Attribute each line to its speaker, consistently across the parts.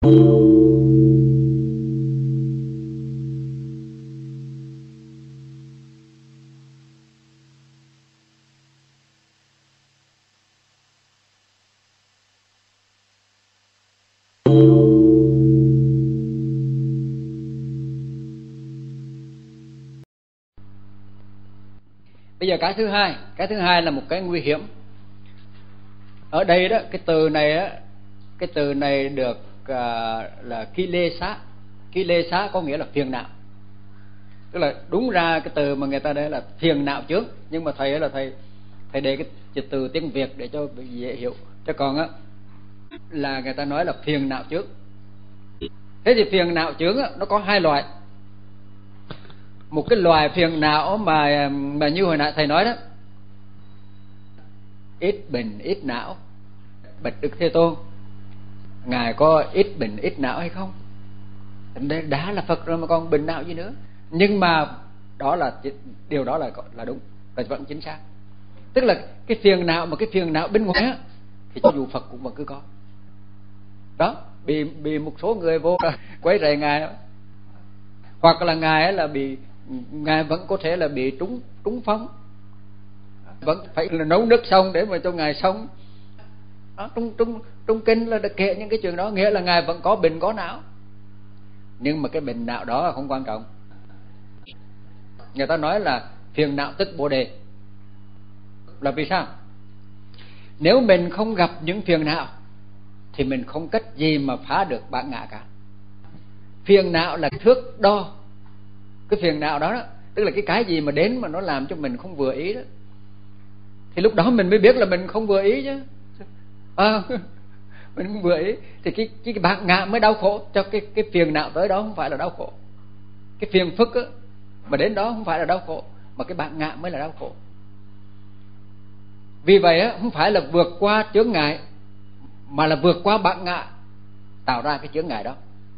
Speaker 1: Bây giờ cái thứ hai là một cái nguy hiểm. Ở đây đó, cái từ này được là kilesa có nghĩa là phiền não. Tức là đúng ra cái từ mà người ta đây là phiền não chướng, nhưng mà thầy để cái từ tiếng Việt để cho dễ hiểu. Chứ còn á là người ta nói là phiền não chướng. Thế thì phiền não chướng á, nó có hai loại. Một cái loài phiền não mà như hồi nãy thầy nói đó, ít bệnh ít não. Bạch Đức Thế Tôn, ngài có ít bệnh ít não hay không? Đã là Phật rồi mà còn bệnh não gì nữa. Nhưng mà điều đó là đúng, là vẫn chính xác. Tức là cái phiền não bên ngoài á, thì cho dù Phật cũng vẫn cứ có. Đó, bị một số người vô quấy rầy ngài, hoặc là ngài là ngài vẫn có thể là bị trúng phong, vẫn phải là nấu nước xong để mà cho ngài xong. Đó, trong kinh là được kể những cái chuyện đó, nghĩa là ngài vẫn có bệnh có não. Nhưng mà cái bệnh não đó là không quan trọng. Người ta nói là phiền não tức Bồ Đề. Là vì sao? Nếu mình không gặp những phiền não thì mình không cách gì mà phá được bản ngã cả. Phiền não là thước đo. Cái phiền não đó, tức là cái gì mà đến mà nó làm cho mình không vừa ý đó, thì lúc đó mình mới biết là mình không vừa ý chứ. Mình không vừa ý thì cái bản ngã mới đau khổ. Cho cái phiền não tới đó không phải là đau khổ. Cái phiền phức á, mà đến đó không phải là đau khổ, mà cái bản ngã mới là đau khổ. Vì vậy á, không phải là vượt qua chướng ngại, mà là vượt qua bản ngã tạo ra cái chướng ngại đó.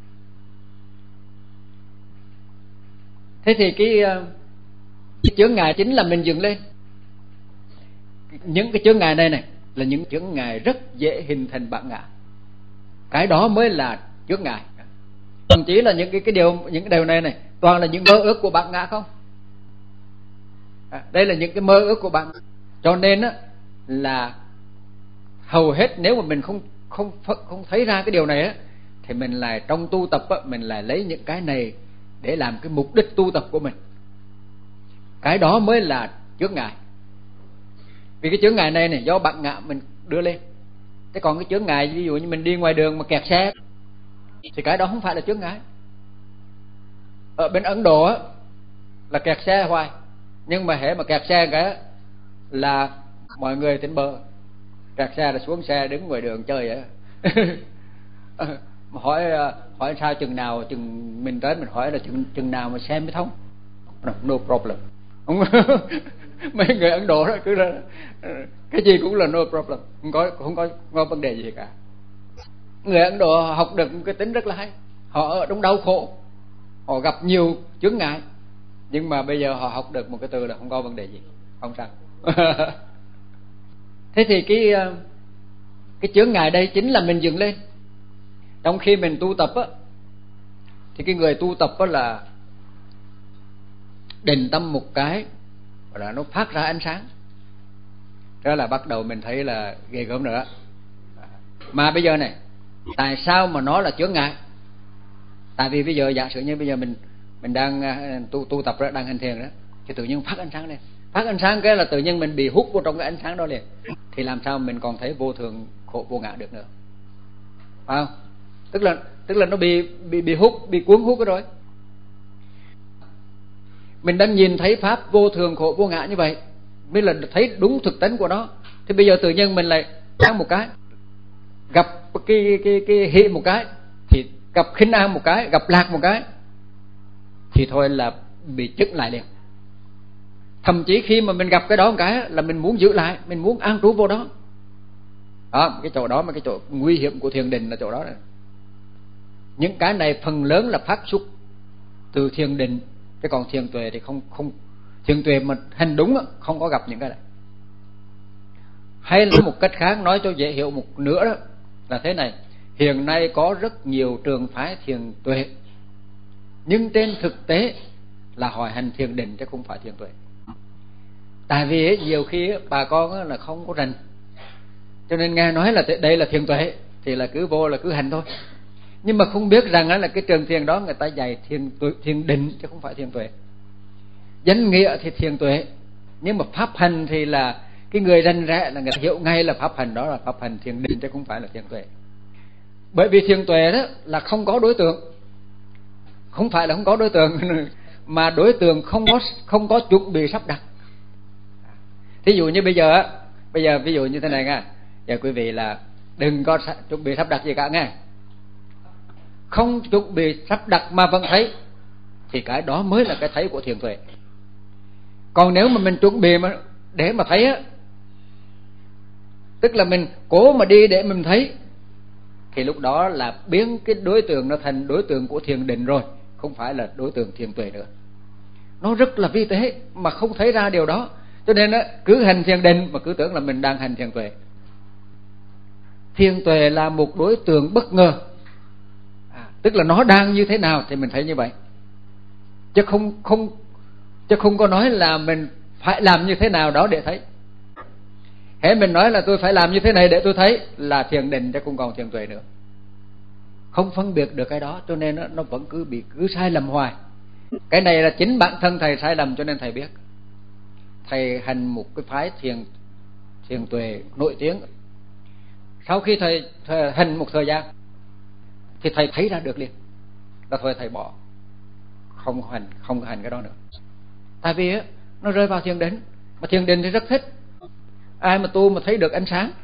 Speaker 1: Thế thì cái chướng ngại chính là mình dựng lên. Những cái chướng ngại này là những chướng ngại rất dễ hình thành bản ngã. Cái đó mới là chướng ngại. Thậm chí là những cái điều này toàn là những mơ ước của bản ngã không. Đây là những cái mơ ước của bản ngã. Cho nên á, là hầu hết nếu mà mình không thấy ra cái điều này á, thì mình lại trong tu tập á, mình lại lấy những cái này để làm cái mục đích tu tập của mình. Cái đó mới là chướng ngại. Vì cái chướng ngại này do bản ngã mình đưa lên. Thế còn cái chướng ngại ví dụ như mình đi ngoài đường mà kẹt xe thì cái đó không phải là chướng ngại. Ở bên Ấn Độ á, là kẹt xe hoài, nhưng mà hễ mà kẹt xe cái là mọi người trên bờ. Kẹt xe là xuống xe đứng ngoài đường chơi vậy. Hỏi sao chừng mình tới mình hỏi là chừng nào mà xe mới thông. No problem. Mấy người Ấn Độ đó cứ là cái gì cũng là no problem, không có vấn đề gì cả. Người Ấn Độ học được cái tính rất là hay. Họ ở trong đau khổ, họ gặp nhiều chướng ngại, nhưng mà bây giờ họ học được một cái từ là không có vấn đề gì, không sao. Thế thì cái chướng ngại đây chính là mình dựng lên. Trong khi mình tu tập á, thì cái người tu tập á là định tâm một cái là nó phát ra ánh sáng. Đó là bắt đầu mình thấy là ghê gớm nữa. Mà bây giờ này, tại sao mà nó là chướng ngại? Tại vì bây giờ giả sử như bây giờ mình đang tu tập đó, đang hành thiền đó, thì tự nhiên phát ánh sáng lên. Phát ánh sáng cái là tự nhiên mình bị hút vào trong cái ánh sáng đó liền. Thì làm sao mình còn thấy vô thường khổ vô ngã được nữa? Phải không? Tức là nó bị hút, bị cuốn hút rồi. Mình đang nhìn thấy pháp vô thường khổ vô ngã như vậy, mới là thấy đúng thực tính của nó. Thì bây giờ tự nhiên mình lại ăn một cái, gặp cái hỷ một cái, thì gặp khinh an một cái, gặp lạc một cái, thì thôi là bị chững lại liền. Thậm chí khi mà mình gặp cái đó một cái là mình muốn giữ lại, mình muốn an trú vô đó. Đó, cái chỗ đó mà cái chỗ nguy hiểm của thiền định là chỗ đó này. Những cái này phần lớn là phát xuất từ thiền định, chứ còn thiền tuệ thì không thiền tuệ mà hành đúng không có gặp những cái này. Hay là một cách khác nói cho dễ hiểu một nữa đó là thế này: Hiện nay có rất nhiều trường phái thiền tuệ, nhưng trên thực tế là họ hành thiền định chứ không phải thiền tuệ. Tại vì nhiều khi bà con là không có rành, cho nên nghe nói là đây là thiền tuệ thì là cứ vô là cứ hành thôi, nhưng mà không biết rằng là cái trường thiền đó người ta dạy thiền định chứ không phải thiền tuệ. Danh nghĩa thì thiền tuệ, nhưng mà pháp hành thì là cái người rành rẽ là người ta hiểu ngay là pháp hành đó là pháp hành thiền định chứ không phải là thiền tuệ. Bởi vì thiền tuệ đó là không có đối tượng, không phải là không có đối tượng mà đối tượng không có chuẩn bị sắp đặt. Thí dụ như bây giờ ví dụ như thế này nha, giờ quý vị là đừng có chuẩn bị sắp đặt gì cả nghe, không chuẩn bị sắp đặt mà vẫn thấy thì cái đó mới là cái thấy của thiền tuệ. Còn nếu mà mình chuẩn bị mà để mà thấy á, tức là mình cố mà đi để mình thấy, thì lúc đó là biến cái đối tượng nó thành đối tượng của thiền định rồi, không phải là đối tượng thiền tuệ nữa. Nó rất là vi tế mà không thấy ra điều đó, cho nên á, cứ hành thiền định mà cứ tưởng là mình đang hành thiền tuệ. Thiền tuệ là một đối tượng bất ngờ, tức là nó đang như thế nào thì mình thấy như vậy, chứ không có nói là mình phải làm như thế nào đó để thấy. Hễ mình nói là tôi phải làm như thế này để tôi thấy là thiền định chứ không còn thiền tuệ nữa. Không phân biệt được cái đó, cho nên nó vẫn cứ sai lầm hoài. Cái này là chính bản thân thầy sai lầm, cho nên thầy biết. Thầy hành một cái phái thiền tuệ nổi tiếng. Sau khi thầy hành một thời gian thì thầy thấy ra được liền, là thôi thầy bỏ, không hành cái đó nữa. Tại vì á, nó rơi vào thiền định, mà thiền định thì rất thích. Ai mà tu mà thấy được ánh sáng,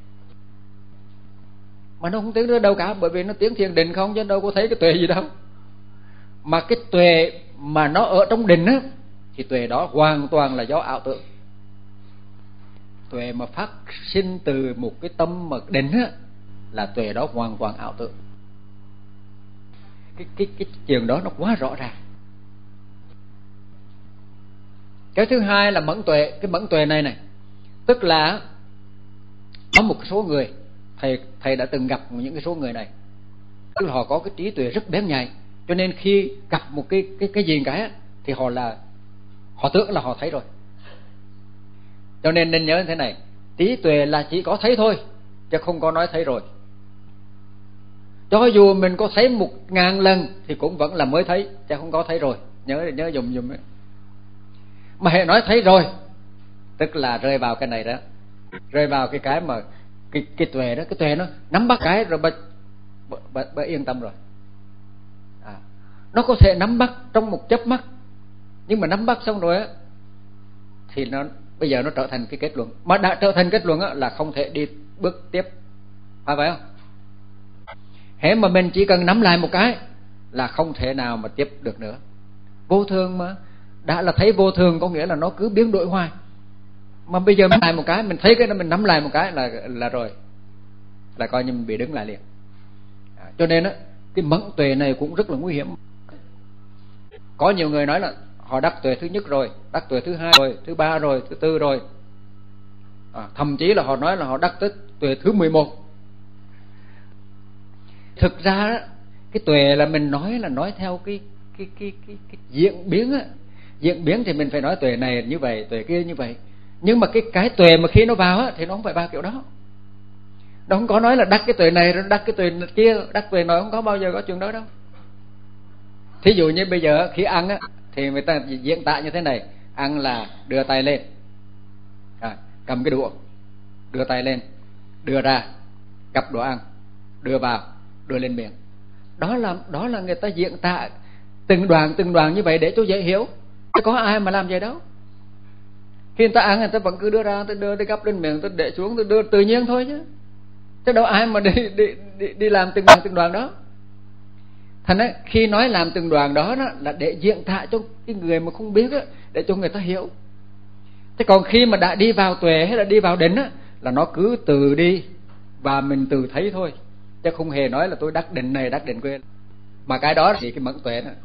Speaker 1: mà nó không tiến tới đâu cả, bởi vì nó tiến thiền định không, chứ đâu có thấy cái tuệ gì đâu. Mà cái tuệ mà nó ở trong định á, thì tuệ đó hoàn toàn là do ảo tưởng. Tuệ mà phát sinh từ một cái tâm mà định á, là tuệ đó hoàn toàn ảo tưởng. Cái chuyện đó nó quá rõ ràng. Cái thứ hai là mẫn tuệ. Cái mẫn tuệ này tức là có một số người, thầy đã từng gặp những cái số người này, tức là họ có cái trí tuệ rất bén nhạy, cho nên khi gặp một cái gì cái thì họ tưởng là họ thấy rồi. Cho nên nên nhớ như thế này, trí tuệ là chỉ có thấy thôi, chứ không có nói thấy rồi. Cho dù mình có thấy 1000 lần thì cũng vẫn là mới thấy, chứ không có thấy rồi. Nhớ dùng ấy. Mà hệ nói thấy rồi, tức là rơi vào cái này đó, rơi vào cái mà cái tuệ đó, cái tuệ nó nắm bắt cái rồi bà yên tâm rồi. Nó có thể nắm bắt trong một chớp mắt, nhưng mà nắm bắt xong rồi á thì nó bây giờ nó trở thành cái kết luận, mà đã trở thành kết luận á là không thể đi bước tiếp, phải vậy không? Hễ mà mình chỉ cần nắm lại một cái là không thể nào mà tiếp được nữa. Vô thường mà, đã là thấy vô thường có nghĩa là nó cứ biến đổi hoài. Mà bây giờ mình lại một cái, mình thấy cái đó mình nắm lại một cái là rồi, là coi như mình bị đứng lại liền. Cho nên á, cái mẫn tuệ này cũng rất là nguy hiểm. Có nhiều người nói là họ đắc tuệ thứ nhất rồi, đắc tuệ thứ hai rồi, thứ ba rồi, thứ tư rồi, thậm chí là họ nói là họ đắc tới tuệ thứ 11. Thực ra đó, cái tuệ là mình nói theo cái diễn biến á. Diễn biến thì mình phải nói tuệ này như vậy, tuệ kia như vậy. Nhưng mà cái tuệ mà khi nó vào á thì nó không phải vào kiểu đó. Nó không có nói là đắc cái tuệ này rồi đắc cái tuệ kia, đắc tuệ này không có bao giờ có chuyện đó đâu. Thí dụ như bây giờ khi ăn á thì người ta diễn tả như thế này: ăn là đưa tay lên, cầm cái đũa, đưa tay lên, đưa ra, gắp đồ ăn, đưa vào, đưa lên miệng. Đó là người ta diễn tả từng đoàn như vậy để cho dễ hiểu. Chứ có ai mà làm vậy đâu. Khi người ta ăn người ta vẫn cứ đưa ra, tôi đưa, tôi gắp lên miệng, tôi để xuống, tôi đưa tự nhiên thôi chứ đâu ai mà đi làm từng đoàn đó. Thành ra khi nói làm từng đoàn đó là để diễn tả cho cái người mà không biết á, để cho người ta hiểu. Thế còn khi mà đã đi vào tuệ hay là đi vào định á, là nó cứ từ đi và mình từ thấy thôi, chứ không hề nói là tôi đắc định này đắc định kia. Mà cái đó thì cái mẫn tuệ đó.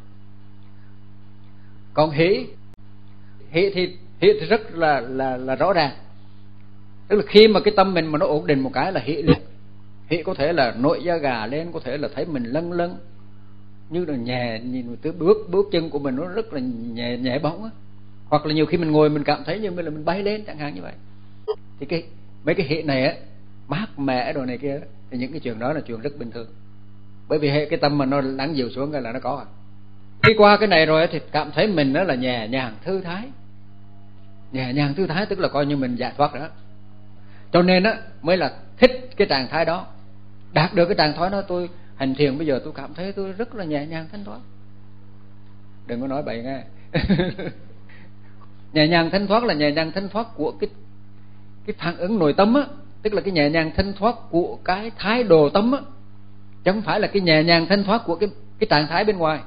Speaker 1: Còn hỷ thì rất là rõ ràng, tức là khi mà cái tâm mình mà nó ổn định một cái là hỷ liền. Hễ có thể là nổi da gà lên, có thể là thấy mình lâng lâng như là nhẹ, nhìn từ bước chân của mình nó rất là nhẹ bóng á. Hoặc là nhiều khi mình ngồi mình cảm thấy như là mình bay lên chẳng hạn như vậy. Thì mấy cái hệ này á, mát mẻ đồ này kia, thì những cái chuyện đó là chuyện rất bình thường. Bởi vì hệ cái tâm mà nó lắng dịu xuống là nó có à. Khi qua cái này rồi thì cảm thấy mình đó là nhẹ nhàng thư thái. Nhẹ nhàng thư thái tức là coi như mình giải thoát đó. Cho nên á mới là thích cái trạng thái đó. Đạt được cái trạng thái đó, tôi hành thiền bây giờ tôi cảm thấy tôi rất là nhẹ nhàng thanh thoát. Đừng có nói bậy nghe. Nhẹ nhàng thanh thoát là nhẹ nhàng thanh thoát của cái phản ứng nội tâm á, tức là cái nhẹ nhàng thanh thoát của cái thái độ tâm á, chứ không phải là cái nhẹ nhàng thanh thoát của cái trạng thái bên ngoài.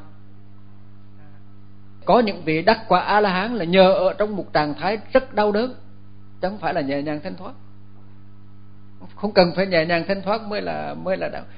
Speaker 1: Có những vị đắc quả A La Hán là nhờ ở trong một trạng thái rất đau đớn, chứ không phải là nhẹ nhàng thanh thoát. Không cần phải nhẹ nhàng thanh thoát mới là đau.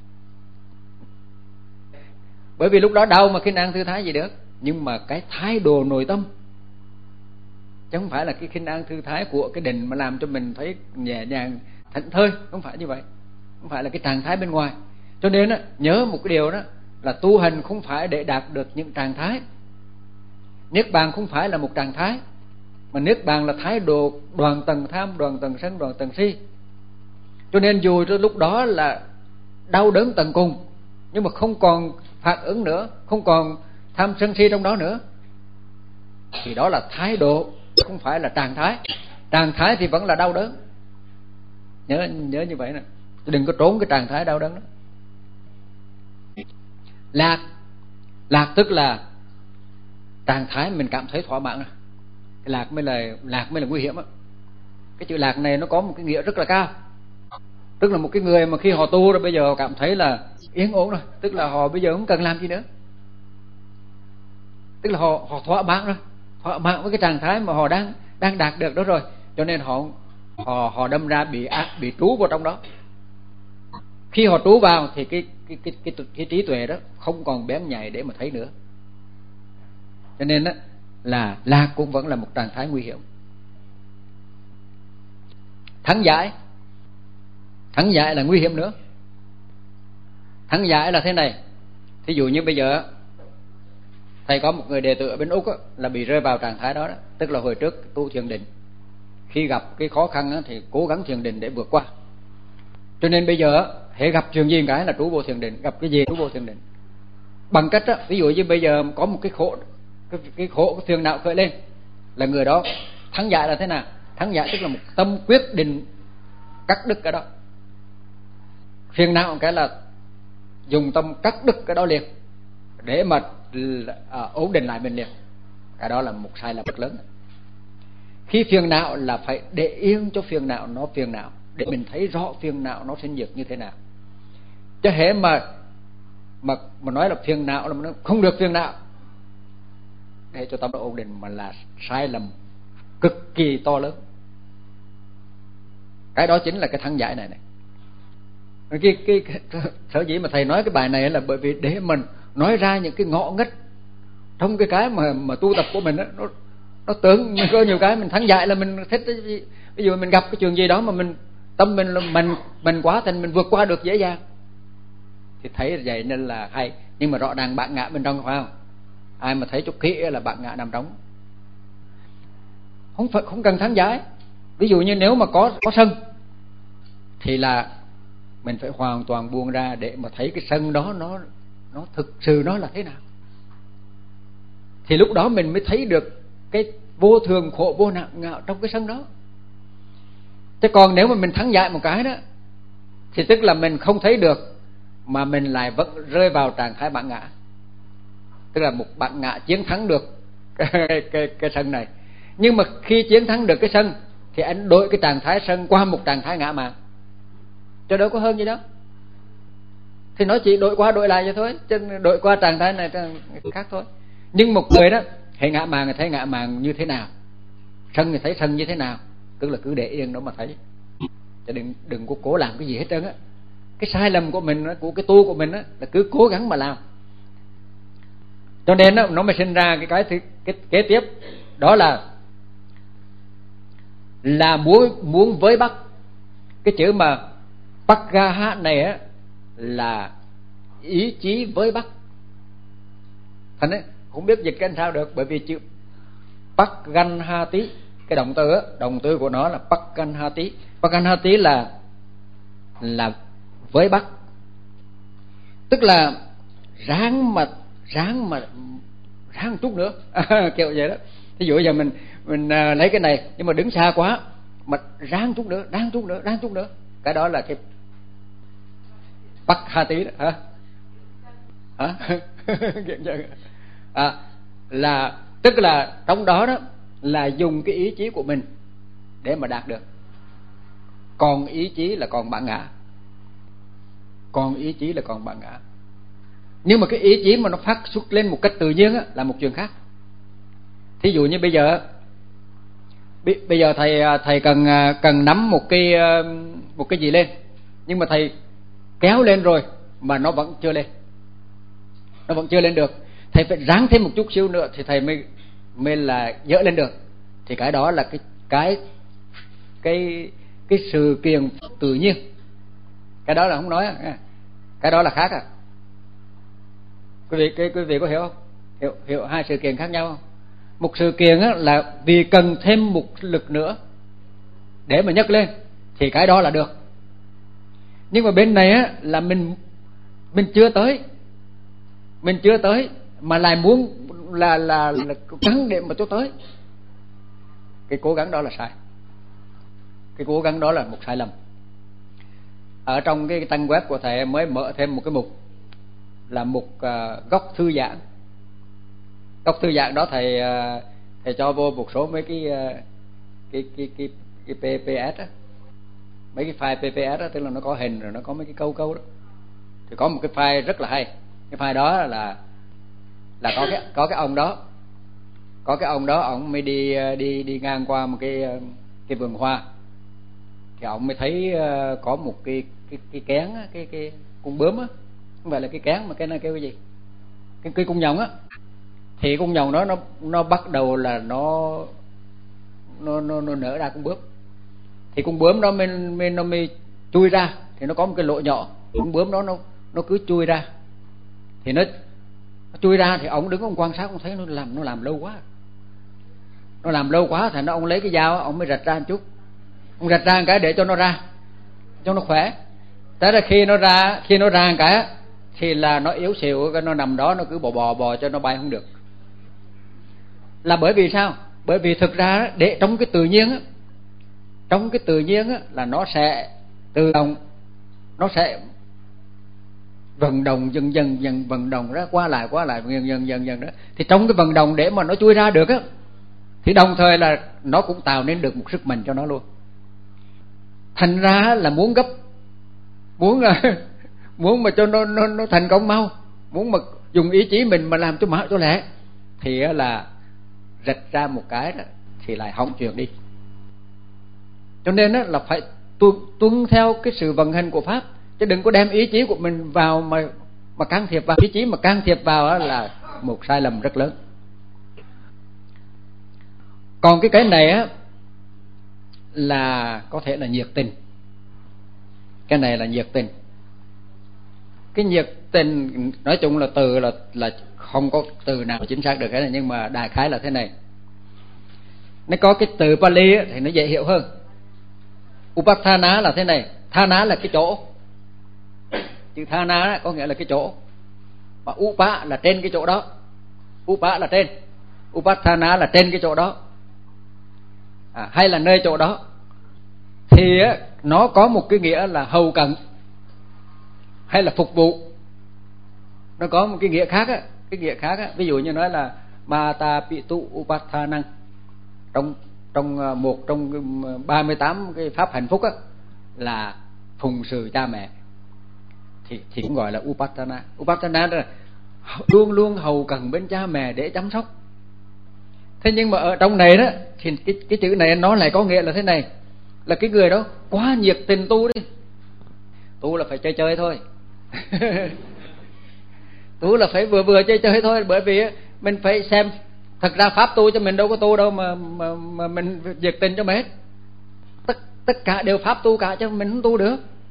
Speaker 1: Bởi vì lúc đó đau mà cái năng thư thái gì được. Nhưng mà cái thái độ nội tâm, chứ không phải là cái khinh an thư thái của cái định mà làm cho mình thấy nhẹ nhàng thảnh thơi. Không phải như vậy. Không phải là cái trạng thái bên ngoài. Cho nên á, nhớ một cái điều đó là tu hành không phải để đạt được những trạng thái. Niết bàn không phải là một trạng thái, mà niết bàn là thái độ đoạn tầng tham, đoạn tầng sân, đoạn tầng si. Cho nên dù cho lúc đó là đau đớn tận cùng, nhưng mà không còn phản ứng nữa, không còn tham sân si trong đó nữa, thì đó là thái độ, không phải là trạng thái. Trạng thái thì vẫn là đau đớn. Nhớ như vậy nè, đừng có trốn cái trạng thái đau đớn đó. Lạc tức là trạng thái mình cảm thấy thỏa mãn. Cái lạc mới là nguy hiểm á. Cái chữ lạc này nó có một cái nghĩa rất là cao. Tức là một cái người mà khi họ tu rồi bây giờ họ cảm thấy là yên ổn rồi, tức là họ bây giờ không cần làm gì nữa. Tức là họ thỏa mãn rồi, thỏa mãn với cái trạng thái mà họ đang đạt được đó rồi. Cho nên họ đâm ra bị trú vào trong đó. Khi họ trú vào thì cái trí tuệ đó không còn bén nhạy để mà thấy nữa. Cho nên đó là lạc cũng vẫn là một trạng thái nguy hiểm. Thắng giải là nguy hiểm nữa. Thắng giải là thế này. Thí dụ như bây giờ thầy có một người đệ tử ở bên Úc á, là bị rơi vào trạng thái đó, tức là hồi trước tu thiền định, khi gặp cái khó khăn á, thì cố gắng thiền định để vượt qua. Cho nên bây giờ hễ gặp chuyện gì cái là trú vô thiền định, gặp cái gì trú vô thiền định. Bằng cách á, ví dụ như bây giờ có một cái khổ phiền não khởi lên, là người đó thắng giải là thế nào? Thắng giải tức là một tâm quyết định cắt đứt cái đó. Phiền não cái là dùng tâm cắt đứt cái đó liền để mà ổn định lại mình liền. Cái đó là một sai lầm rất lớn. Khi phiền não là phải để yên cho phiền não nó phiền não, để mình thấy rõ phiền não nó sinh diệt như thế nào. Chứ hễ mà nói là phiền não là nó không được phiền não để cho tâm nó ổn định, mà là sai lầm cực kỳ to lớn. Cái đó chính là cái thắng giải này. Cái sở dĩ mà thầy nói cái bài này là bởi vì để mình nói ra những cái ngõ ngách trong cái mà tu tập của mình đó, nó tưởng có nhiều cái mình thắng giải là mình thích. Ví dụ mình gặp cái chuyện gì đó mà tâm mình quá thành mình vượt qua được dễ dàng thì thấy vậy nên là hay. Nhưng mà rõ ràng bạn ngã bên trong, phải không? Ai mà thấy chút kỹ là bạn ngã nằm trống. Không cần thắng giải. Ví dụ như nếu mà có sân thì là mình phải hoàn toàn buông ra để mà thấy cái sân đó nó thực sự nó là thế nào. Thì lúc đó mình mới thấy được cái vô thường khổ vô nạn ngạo trong cái sân đó. Chứ còn nếu mà mình thắng giải một cái đó thì tức là mình không thấy được, mà mình lại vẫn rơi vào trạng thái bản ngã. Tức là một bản ngã chiến thắng được cái sân này. Nhưng mà khi chiến thắng được cái sân thì anh đổi cái trạng thái sân qua một trạng thái ngã mạn, cho đâu có hơn gì đó. Thì nó chỉ đổi qua đổi lại vậy thôi, chứ đổi qua trạng thái này khác thôi. Nhưng một người đó thấy ngã mạn thì thấy ngã mạn như thế nào, sân thì thấy sân như thế nào, tức là cứ để yên đó mà thấy. Chứ đừng có cố làm cái gì hết trơn á. Cái sai lầm của mình, của cái tu của mình á, là cứ cố gắng mà làm. Cho nên đó, nó mới sinh ra cái kế tiếp, đó là muốn với bắt. Cái chữ mà Paggaha này á là ý chí với Bắc. Thành ấy, không biết dịch cái sao được, bởi vì chữ Pagganhati, cái động từ của nó là Pagganhati. Pagganhati là với Bắc, tức là ráng chút nữa kiểu vậy đó. Ví dụ giờ mình lấy cái này nhưng mà đứng xa quá, mà ráng chút nữa, cái đó là cái Pagganhati đó hả? Là tức là trong đó là dùng cái ý chí của mình để mà đạt được. Còn ý chí là còn bản ngã. Nhưng mà cái ý chí mà nó phát xuất lên một cách tự nhiên á, là một chuyện khác. Thí dụ như bây giờ thầy cần nắm một cái gì lên, nhưng mà thầy kéo lên rồi mà nó vẫn chưa lên được, thầy phải ráng thêm một chút xíu nữa thì thầy mới là dỡ lên được. Thì cái đó là cái sự kiện tự nhiên. Cái đó là không nói, cái đó là khác à. Quý vị có hiểu không? Hiểu hai sự kiện khác nhau không? Một sự kiện là vì cần thêm một lực nữa để mà nhấc lên thì cái đó là được. Nhưng mà bên này là mình chưa tới mà lại muốn là cố gắng để mà tôi tới. Cái cố gắng đó là sai. Cái cố gắng đó là một sai lầm. Ở trong cái trang web của thầy mới mở thêm một cái mục là mục góc thư giãn. Góc thư giãn đó thầy cho vô một số mấy cái PPS á, mấy cái file PPS đó, tức là nó có hình rồi nó có mấy cái câu đó. Thì có một cái file rất là hay. Cái file đó là có cái ông đó ông mới đi ngang qua một cái vườn hoa, thì ông mới thấy có một cái kén á, cái con bướm á, không phải là cái kén mà cái này kêu cái gì, cái con nhồng á. Thì con nhồng đó nó bắt đầu là nó nở ra con bướm. Thì con bướm đó nó mới chui ra, thì nó có một cái lỗ nhỏ, con bướm đó nó cứ chui ra. Thì nó chui ra thì ông đứng ông quan sát, ông thấy nó làm lâu quá, thành ra ông lấy cái dao ông mới rạch ra một chút, ông rạch ra một cái để cho nó ra, cho nó khỏe. Thế là khi nó ra một cái thì là nó yếu xìu, nó nằm đó nó cứ bò cho nó bay không được. Là bởi vì sao? Bởi vì thực ra để trong cái tự nhiên á là nó sẽ tự động, nó sẽ vận động dần vận động ra qua lại dần đó. Thì trong cái vận động để mà nó chui ra được á, thì đồng thời là nó cũng tạo nên được một sức mạnh cho nó luôn. Thành ra là muốn mà cho nó thành công mau, muốn mà dùng ý chí mình mà làm cho lẹ, thì là rạch ra một cái đó thì lại hỏng chuyện đi. Cho nên là phải tuân theo cái sự vận hành của pháp, chứ đừng có đem ý chí của mình vào mà can thiệp vào. Ý chí mà can thiệp vào là một sai lầm rất lớn. Còn cái này là có thể là nhiệt tình. Cái này là nhiệt tình. Cái nhiệt tình nói chung là từ là không có từ nào chính xác được cái này, nhưng mà đại khái là thế này. Nó có cái từ Pali thì nó dễ hiểu hơn. Upathana là thế này. Thana là cái chỗ, chữ thana có nghĩa là cái chỗ, và upa là trên cái chỗ đó. Upa là trên, upathana là trên cái chỗ đó, hay là nơi chỗ đó. Thì nó có một cái nghĩa là hầu cận hay là phục vụ. Nó có một cái nghĩa khác á, ví dụ như nói là Mata Pitu Upathanang, trong một trong 38 cái pháp hạnh phúc á, là phụng sự cha mẹ, thì cũng gọi là Upatana. Upatana là luôn luôn hầu cận bên cha mẹ để chăm sóc. Thế nhưng mà ở trong này đó thì cái chữ này nó lại có nghĩa là thế này, là cái người đó quá nhiệt tình tu đi. Tu là phải chơi thôi. Tu là phải vừa chơi thôi, bởi vì mình phải xem thật ra pháp tu cho mình đâu có tu đâu mà mình nhiệt tình cho mình hết. Tất cả đều pháp tu cả, chứ mình không tu được.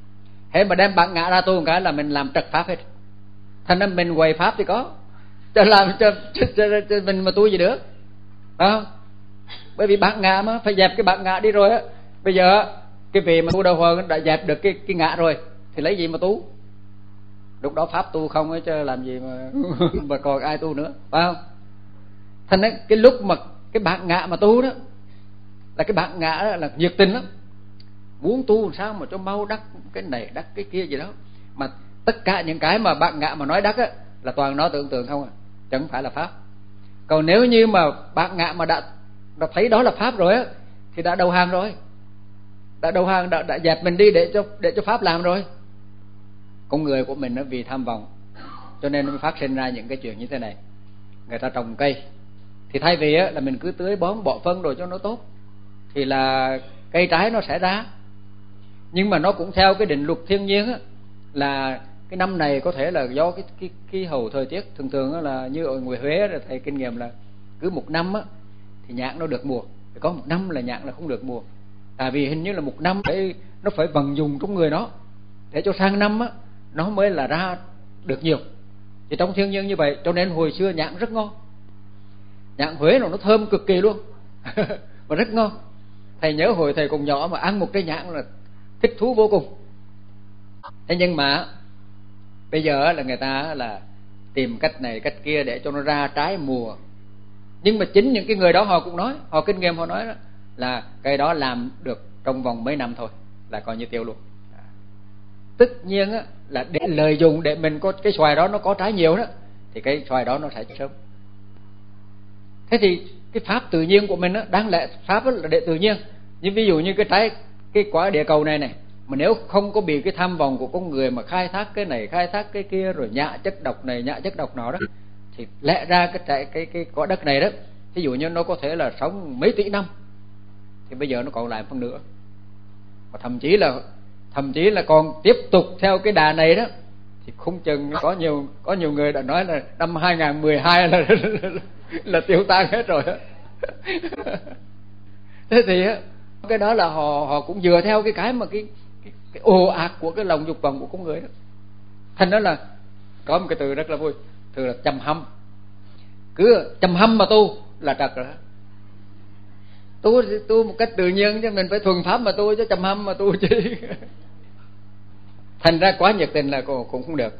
Speaker 1: Hễ mà đem bản ngã ra tu một cái là mình làm trật pháp hết. Thành ra mình quậy pháp thì có, cho làm cho mình mà tu gì được, phải không? Bởi vì bản ngã mà phải dẹp cái bản ngã đi rồi á. Bây giờ cái vị mà tu đầu hồi đã dẹp được cái ngã rồi thì lấy gì mà tu? Lúc đó pháp tu không ấy, chứ làm gì mà còn ai tu nữa, phải không? Thành ra cái lúc mà cái bản ngã mà tu đó là cái bản ngã đó là nhiệt tình lắm, muốn tu sao mà cho mau đắc cái này đắc cái kia gì đó, mà tất cả những cái mà bản ngã mà nói đắc á là toàn nó tưởng tượng không à, chẳng phải là pháp. Còn nếu như mà bản ngã mà đã thấy đó là pháp rồi á thì đã đầu hàng rồi, đã đầu hàng, đã dẹp mình đi để cho pháp làm rồi. Con người của mình nó vì tham vọng cho nên nó mới phát sinh ra những cái chuyện như thế này. Người ta trồng cây thì thay vì á là mình cứ tưới bón bỏ phân rồi cho nó tốt thì là cây trái nó sẽ ra. Nhưng mà nó cũng theo cái định luật thiên nhiên á, là cái năm này có thể là do cái khí hậu thời tiết, thường thường á là như ở ngoài Huế là thầy kinh nghiệm là cứ một năm á thì nhãn nó được mùa, thì có một năm là nhãn là không được mùa. Tại vì hình như là một năm để nó phải vận dụng trong người nó để cho sang năm á nó mới là ra được nhiều. Thì trong thiên nhiên như vậy, cho nên hồi xưa nhãn rất ngon. Nhãn Huế nó thơm cực kỳ luôn mà rất ngon. Thầy nhớ hồi thầy còn nhỏ mà ăn một cái nhãn là thích thú vô cùng. Thế nhưng mà bây giờ là người ta là tìm cách này cách kia để cho nó ra trái mùa. Nhưng mà chính những cái người đó họ cũng nói, họ kinh nghiệm, họ nói đó là cây đó làm được trong vòng mấy năm thôi là coi như tiêu luôn. Tất nhiên á là để lợi dụng để mình có cái xoài đó nó có trái nhiều đó thì cái xoài đó nó sẽ sớm. Thế thì cái pháp tự nhiên của mình á, đáng lẽ pháp là để tự nhiên. Nhưng ví dụ như cái quả địa cầu này mà nếu không có bị cái tham vọng của con người mà khai thác cái này khai thác cái kia rồi nhả chất độc này nhả chất độc nọ đó, thì lẽ ra cái quả đất này đó, ví dụ như nó có thể là sống mấy tỷ năm thì bây giờ nó còn lại phần nữa, và thậm chí là còn tiếp tục theo cái đà này đó thì không chừng có nhiều người đã nói là năm 2012 là tiêu tan hết rồi. Thế thì cái đó là họ cũng dựa theo cái mà cái ồ ạt của cái lòng dục vọng của con người đó. Thành đó là có một cái từ rất là vui, từ là chầm hâm. Cứ chầm hâm mà tu là trật rồi. Tu một cách tự nhiên chứ mình phải thuần pháp mà tu, chứ chầm hâm mà tu chi. Thành ra quá nhiệt tình là cũng không được.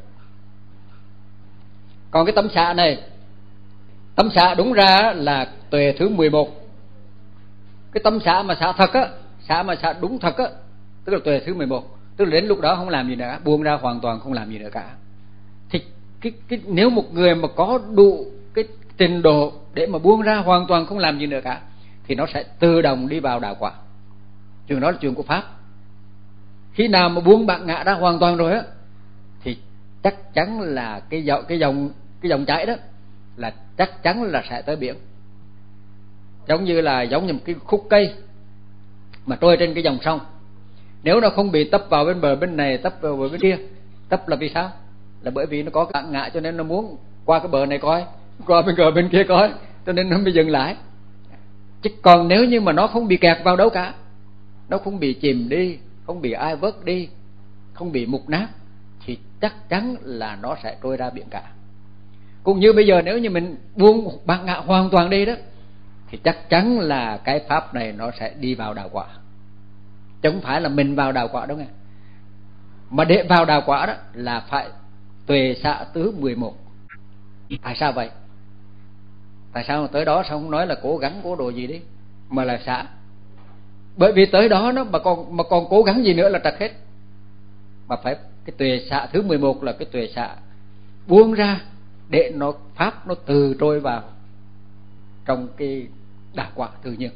Speaker 1: Còn cái tâm xạ này, tâm xạ đúng ra là tuệ thứ 11. Cái tâm xạ mà xạ thật á, xạ mà xạ đúng thật á, tức là tuệ thứ 11. Tức là đến lúc đó không làm gì nữa, buông ra hoàn toàn không làm gì nữa cả. Thì cái nếu một người mà có đủ cái trình độ để mà buông ra hoàn toàn không làm gì nữa cả thì nó sẽ tự động đi vào đạo quả. Chuyện đó là chuyện của pháp. Khi nào mà buông bản ngã ra hoàn toàn rồi á thì chắc chắn là cái dòng chảy đó là chắc chắn là sẽ tới biển. Giống như một cái khúc cây mà trôi trên cái dòng sông, nếu nó không bị tấp vào bên bờ bên này, tấp vào bờ bên kia. Tấp là vì sao? Là bởi vì nó có bản ngã cho nên nó muốn qua cái bờ này coi, qua bên bờ bên kia coi, cho nên nó mới dừng lại. Chứ còn nếu như mà nó không bị kẹt vào đâu cả, nó không bị chìm đi, không bị ai vớt đi, không bị mục nát, thì chắc chắn là nó sẽ trôi ra biển cả. Cũng như bây giờ nếu như mình buông bản ngã hoàn toàn đi đó thì chắc chắn là cái pháp này nó sẽ đi vào đạo quả. Chứ không phải là mình vào đạo quả đâu nghe. Mà để vào đạo quả đó là phải tuệ xạ tứ 11. Tại sao vậy? Tại sao mà tới đó sao không nói là cố gắng cố độ gì đi mà là xạ? Bởi vì tới đó nó mà còn cố gắng gì nữa là trật hết. Mà phải cái tuệ xạ thứ 11 là cái tuệ xạ buông ra để nó pháp nó từ trôi vào trong cái đạo quả tự nhiên.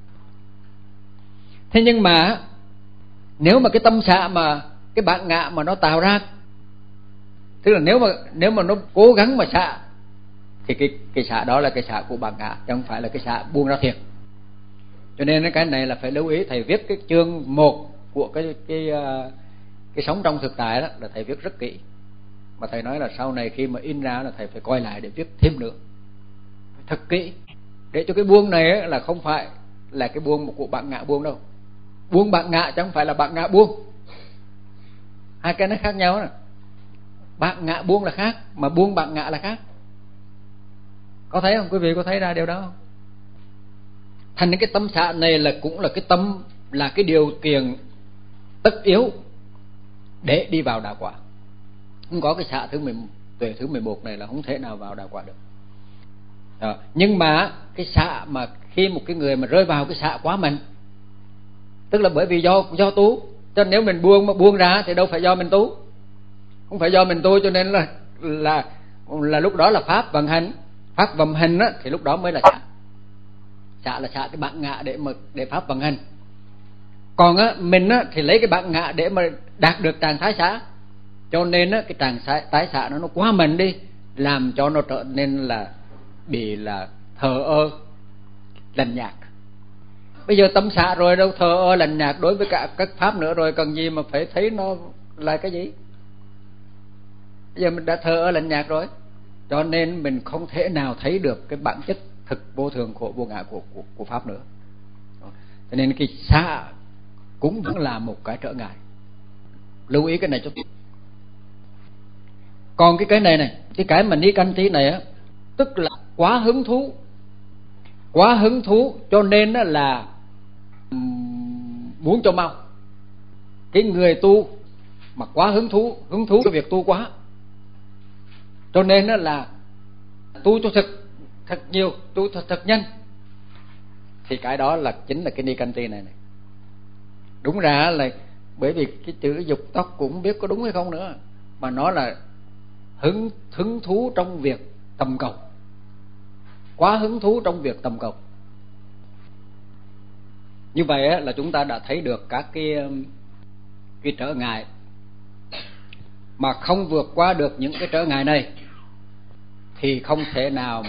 Speaker 1: Thế nhưng mà nếu mà cái tâm xạ mà cái bản ngã mà nó tạo ra, tức là nếu mà nó cố gắng mà xạ thì cái xạ đó là cái xạ của bản ngã, chứ không phải là cái xạ buông ra thiệt. Cho nên cái này là phải lưu ý. Thầy viết cái chương 1 của cái sống trong thực tại đó là thầy viết rất kỹ, mà thầy nói là sau này khi mà in ra là thầy phải coi lại để viết thêm nữa, phải thật kỹ để cho cái buông này là không phải là cái buông của bản ngã buông đâu. Buông bản ngã chứ không phải là bản ngã buông. Hai cái nó khác nhau nè. Bạn ngã buông là khác, mà buông bạn ngã là khác. Có thấy không? Quý vị có thấy ra điều đó không? Thành cái tâm xả này là cũng là cái tâm, là cái điều kiện tất yếu để đi vào đạo quả. Không có cái xả tuệ thứ 11 này là không thể nào vào đạo quả được. Đó. Nhưng mà cái xả mà khi một cái người mà rơi vào cái xả quá mạnh, tức là bởi vì do tu, cho nên nếu mình buông ra thì đâu phải do mình tu, không phải do mình tu, cho nên là lúc đó là pháp vận hành. Pháp vận hành á, thì lúc đó mới là xả. Xả là xả cái bản ngã để pháp vận hành. Còn á, mình á, thì lấy cái bản ngã để mà đạt được trạng thái xả, cho nên á, cái trạng thái xả nó quá mạnh đi, làm cho nó trở nên là bị là thờ ơ lạnh nhạt. Bây giờ tâm xả rồi đâu thờ ơ lạnh nhạt đối với cả các pháp nữa rồi, cần gì mà phải thấy nó là cái gì. Bây giờ mình đã thờ ơ lạnh nhạt rồi, cho nên mình không thể nào thấy được cái bản chất thực vô thường khổ vô ngã của pháp nữa. Cho nên cái xả cũng vẫn là một cái trở ngại. Lưu ý cái này cho tôi. Còn cái này cái mà nikanti này á, tức là quá hứng thú cho nên là muốn cho mau. Cái người tu mà quá hứng thú cái việc tu quá, cho nên là tu cho thật nhiều, tu thật nhanh, thì cái đó là chính là cái nikanti này. Đúng ra là bởi vì cái chữ dục tốc cũng biết có đúng hay không nữa, mà nó là hứng thú trong việc tầm cầu, quá hứng thú trong việc tầm cầu. Như vậy là chúng ta đã thấy được các cái trở ngại, mà không vượt qua được những cái trở ngại này thì không thể nào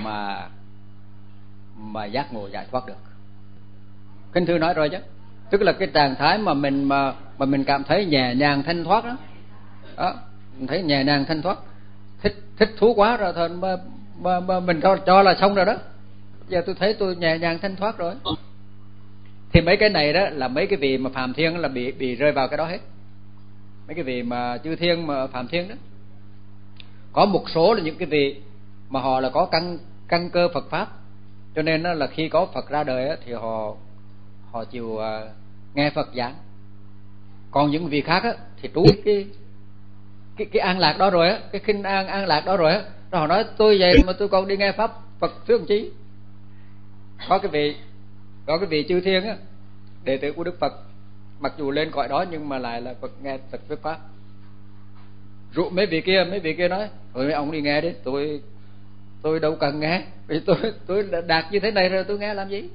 Speaker 1: mà giác ngộ giải thoát được. Kinh thư nói rồi chứ, tức là cái trạng thái mà mình cảm thấy nhẹ nhàng thanh thoát đó, mình thấy nhẹ nhàng thanh thoát, thích thú quá rồi thôi mà mình cho là xong rồi đó. Giờ tôi thấy tôi nhẹ nhàng thanh thoát rồi, thì mấy cái này đó là mấy cái vị mà phàm thiên là bị rơi vào cái đó hết. Mấy cái vị mà chư thiên mà phàm thiên đó, có một số là những cái vị mà họ là có căn cơ Phật pháp, cho nên là khi có Phật ra đời thì họ chịu nghe Phật giảng. Còn những vị khác thì trú cái an lạc đó rồi, cái khinh an lạc đó rồi, rồi họ nói tôi vậy mà tôi còn đi nghe pháp Phật thưa đồng chí. Có cái vị chư thiên đệ tử của Đức Phật, mặc dù lên cõi đó nhưng mà lại là Phật nghe Phật thuyết pháp. Rủ mấy vị kia nói rồi mấy ông đi nghe đi, tôi đâu cần nghe, vì tôi đạt như thế này rồi tôi nghe làm gì.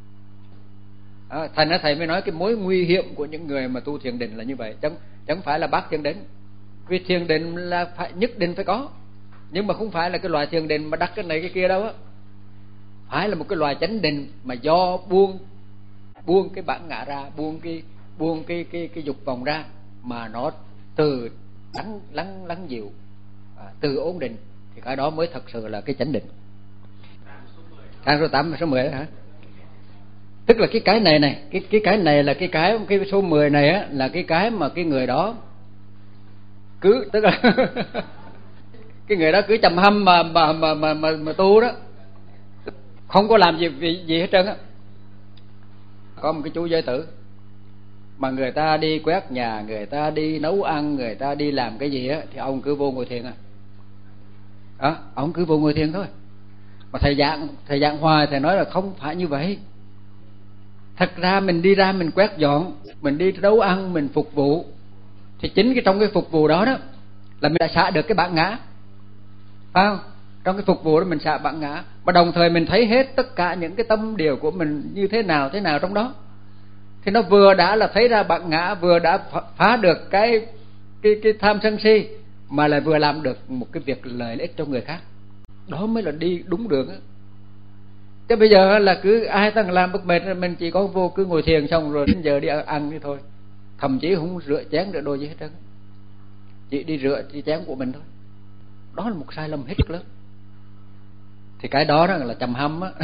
Speaker 1: Thành ra thầy mới nói cái mối nguy hiểm của những người mà tu thiền định là như vậy, chẳng phải là bác thiền định. Vì thiền định là phải nhất định phải có, nhưng mà không phải là cái loại thiền định mà đắc cái này cái kia đâu á. Phải là một cái loại chánh định mà do buông cái bản ngã ra, buông cái dục vọng ra, mà nó từ lắng dịu, từ ổn định, thì cái đó mới thật sự là cái chánh định. Trang số 8 và số 10 đó hả? Tức là cái này cái này là cái số 10 này á, là cái mà cái người đó cứ, tức là cái người đó cứ chầm hâm mà tu đó, không có làm gì hết trơn á. Có một cái chú giới tử mà người ta đi quét nhà, người ta đi nấu ăn, người ta đi làm cái gì á, thì ông cứ vô ngồi thiền ông cứ vô ngồi thiền thôi. Mà thầy giảng hoài, thầy nói là không phải như vậy. Thật ra mình đi ra mình quét dọn, mình đi nấu ăn, mình phục vụ, thì chính trong cái phục vụ đó là mình đã xả được cái bản ngã, phải không? Trong cái phục vụ đó mình xả bản ngã, mà đồng thời mình thấy hết tất cả những cái tâm điều của mình như thế nào trong đó, thì nó vừa đã là thấy ra bản ngã, vừa đã phá được cái tham sân si, mà lại vừa làm được một cái việc lợi ích cho người khác. Đó mới là đi đúng đường á. Chứ bây giờ là cứ ai ta làm bất mệt, mình chỉ có vô cứ ngồi thiền xong rồi đến giờ đi ăn đi thôi, thậm chí không rửa chén rửa đồ gì hết trơn, chỉ đi rửa cái chén của mình thôi. Đó là một sai lầm hết sức lớn. Thì cái đó là trầm hâm á.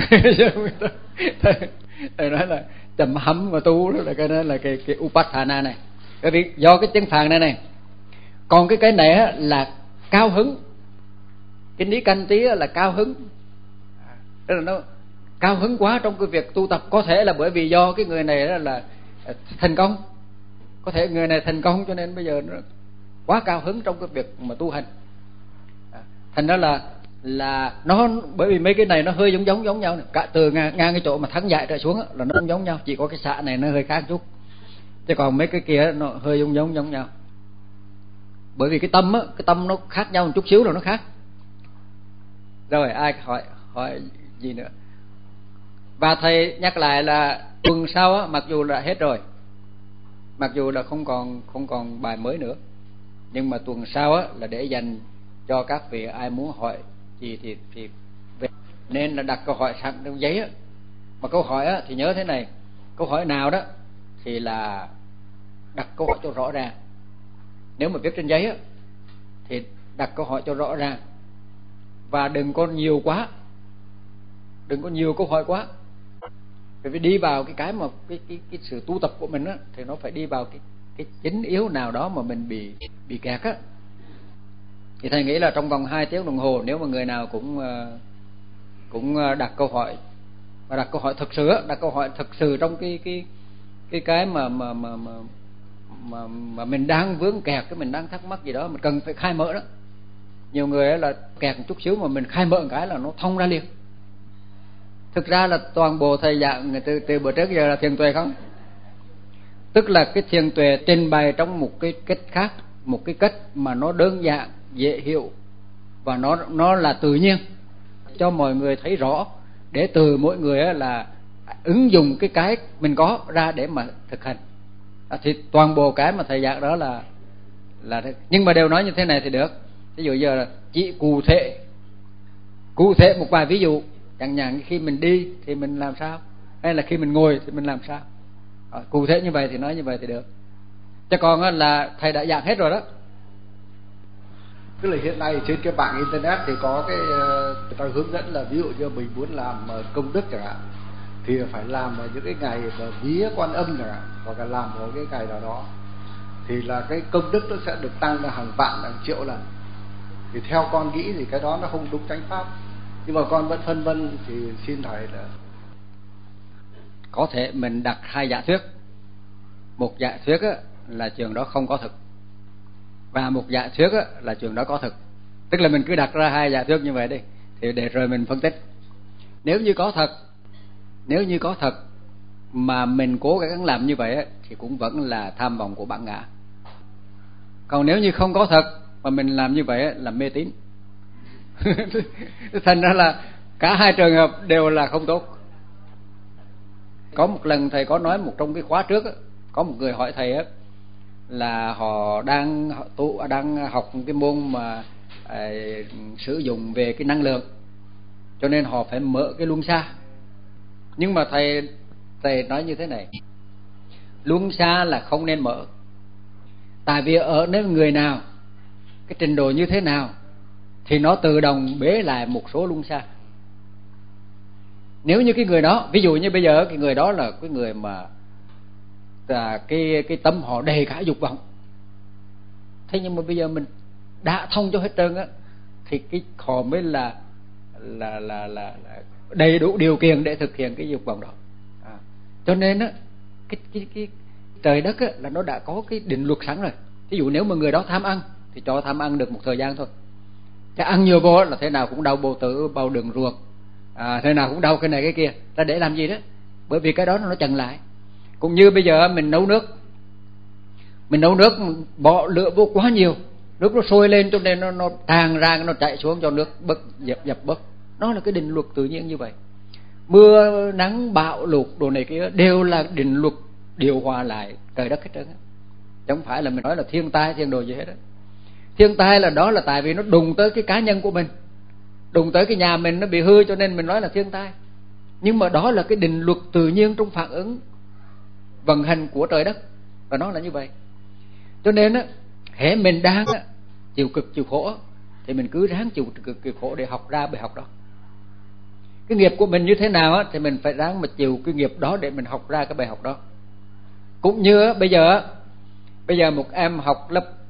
Speaker 1: Thầy nói là trầm hâm mà tu đó, là cái đó là cái upasana này. Bởi vì do cái chân phàn này Còn cái này á, là cao hứng. Cái ní canh tí là cao hứng, tức là nó cao hứng quá trong cái việc tu tập. Có thể là bởi vì do cái người này là thành công, có thể người này thành công cho nên bây giờ nó quá cao hứng trong cái việc mà tu hành. Thành ra là nó, bởi vì mấy cái này nó hơi giống nhau này. Cả từ ngang cái chỗ mà thắng giải trở xuống là nó giống nhau, chỉ có cái xạ này nó hơi khác chút, chứ còn mấy cái kia nó hơi giống nhau. Bởi vì cái tâm nó khác nhau một chút xíu rồi nó khác. Rồi ai hỏi gì nữa? Và thầy nhắc lại là tuần sau á, mặc dù là hết rồi, mặc dù là không còn bài mới nữa, nhưng mà tuần sau á là để dành cho các vị ai muốn hỏi gì thì về. Nên là đặt câu hỏi sẵn trong giấy á. Mà câu hỏi á thì nhớ thế này, câu hỏi nào đó thì là đặt câu hỏi cho rõ ràng. Nếu mà viết trên giấy á thì đặt câu hỏi cho rõ ràng, và đừng có nhiều quá, đừng có nhiều câu hỏi quá. Bởi vì đi vào cái mà cái sự tu tập của mình á, thì nó phải đi vào cái chính yếu nào đó mà mình bị kẹt á. Thì thầy nghĩ là trong vòng 2 tiếng đồng hồ, nếu mà người nào cũng đặt câu hỏi, và đặt câu hỏi thực sự á, đặt câu hỏi thực sự trong cái mà mình đang vướng kẹt, cái mình đang thắc mắc gì đó, mình cần phải khai mở đó. Nhiều người là kẹt một chút xíu mà mình khai mở một cái là nó thông ra liền. Thực ra là toàn bộ thầy giảng từ bữa trước giờ là thiền tuệ không? Tức là cái thiền tuệ trình bày trong một cái cách khác, một cái cách mà nó đơn giản, dễ hiểu, và nó là tự nhiên, cho mọi người thấy rõ, để từ mỗi người là ứng dụng cái mình có ra để mà thực hành. Thì toàn bộ cái mà thầy giảng đó là nhưng mà đều nói như thế này thì được. Ví dụ giờ là chỉ cụ thể một vài ví dụ, chẳng hạn khi mình đi thì mình làm sao, hay là khi mình ngồi thì mình làm sao. Cụ thể như vậy thì nói như vậy thì được. Chứ còn là thầy đã giảng hết rồi đó.
Speaker 2: Tức là hiện nay trên cái mạng internet thì có cái người ta hướng dẫn là ví dụ như mình muốn làm công đức chẳng hạn, thì phải làm vào những cái ngày mà vía Quan Âm chẳng hạn, hoặc là làm vào cái ngày nào đó, thì là cái công đức nó sẽ được tăng là hàng vạn, hàng triệu lần. Thì theo con nghĩ thì cái đó nó không đúng chánh pháp, nhưng mà con vẫn phân vân, thì xin thầy là
Speaker 1: có thể mình đặt 2 giả thuyết. Một giả thuyết là trường đó không có thực, và một giả thuyết là trường đó có thực. Tức là mình cứ đặt ra 2 giả thuyết như vậy đi, thì để rồi mình phân tích. Nếu như có thật mà mình cố gắng làm như vậy thì cũng vẫn là tham vọng của bản ngã. Còn nếu như không có thật mà mình làm như vậy là mê tín. Thành ra là cả 2 trường hợp đều là không tốt. Có một lần thầy có nói trong cái khóa trước có một người hỏi thầy là họ đang học cái môn mà sử dụng về cái năng lượng, cho nên họ phải mở cái luân xa. Nhưng mà thầy nói như thế này, luân xa là không nên mở. Tại vì ở nếu người nào cái trình độ như thế nào thì nó tự động bế lại một số luân xa. Nếu như cái người đó, ví dụ như bây giờ cái người đó là cái người mà cái tâm họ đầy cả dục vọng, thế nhưng mà bây giờ mình đã thông cho hết trơn thì cái họ mới là đầy đủ điều kiện để thực hiện cái dục vọng đó. Cho nên cái trời đất là nó đã có cái định luật sẵn rồi. Ví dụ nếu mà người đó tham ăn thì cho tham ăn được một thời gian thôi. Chứ ăn nhiều vô là thế nào cũng đau bầu tử, bao đường ruột, thế nào cũng đau cái này cái kia. Ta để làm gì đó? Bởi vì cái đó nó chặn lại. Cũng như bây giờ mình nấu nước bỏ lửa vô quá nhiều, nước nó sôi lên cho nên nó tràn ra, nó chạy xuống cho nước dập bớt. Nó là cái định luật tự nhiên như vậy. Mưa nắng bão lụt đồ này kia đều là định luật điều hòa lại trời đất hết trơn. Chẳng phải là mình nói là thiên tai thiên đồ gì hết á. Thiên tai là đó là tại vì nó đụng tới cái cá nhân của mình, đụng tới cái nhà mình nó bị hư cho nên mình nói là thiên tai. Nhưng mà đó là cái định luật tự nhiên trong phản ứng vận hành của trời đất, và nó là như vậy. Cho nên hễ mình đang chịu cực chịu khổ thì mình cứ ráng chịu cực chịu khổ để học ra bài học đó. Cái nghiệp của mình như thế nào thì mình phải ráng mà chịu cái nghiệp đó để mình học ra cái bài học đó. Cũng như bây giờ một em học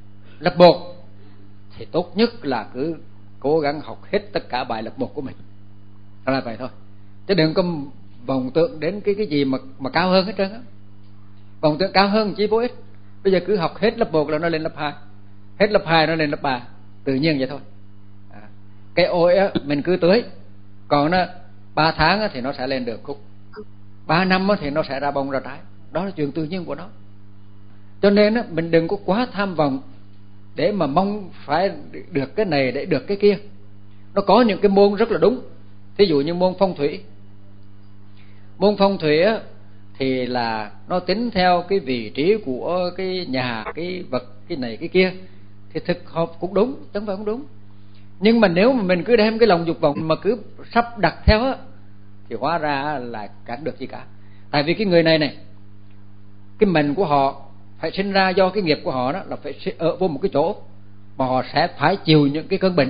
Speaker 1: lớp 1 thì tốt nhất là cứ cố gắng học hết tất cả bài lớp 1 của mình. Đó là vậy thôi, chứ đừng có vọng tưởng đến cái gì mà cao hơn hết trơn á. Vọng tưởng cao hơn chỉ vô ích. Bây giờ cứ học hết lớp 1 là nó lên lớp 2, hết lớp 2 nó lên lớp 3, tự nhiên vậy thôi. Cái ổi á mình cứ tưới, còn nó 3 tháng á thì nó sẽ lên được khúc, 3 năm á thì nó sẽ ra bông ra trái. Đó là chuyện tự nhiên của nó. Cho nên á mình đừng có quá tham vọng để mà mong phải được cái này để được cái kia. Nó có những cái môn rất là đúng. Thí dụ như môn phong thủy. Môn phong thủy á thì là nó tính theo cái vị trí của cái nhà, cái vật, cái này cái kia, thì thực hợp cũng đúng, chứ không phải không đúng. Nhưng mà nếu mà mình cứ đem cái lòng dục vọng mà cứ sắp đặt theo á thì hóa ra là chẳng được gì cả. Tại vì cái người này cái mệnh của họ phải sinh ra do cái nghiệp của họ đó là phải ở vô một cái chỗ mà họ sẽ phải chịu những cái cơn bệnh.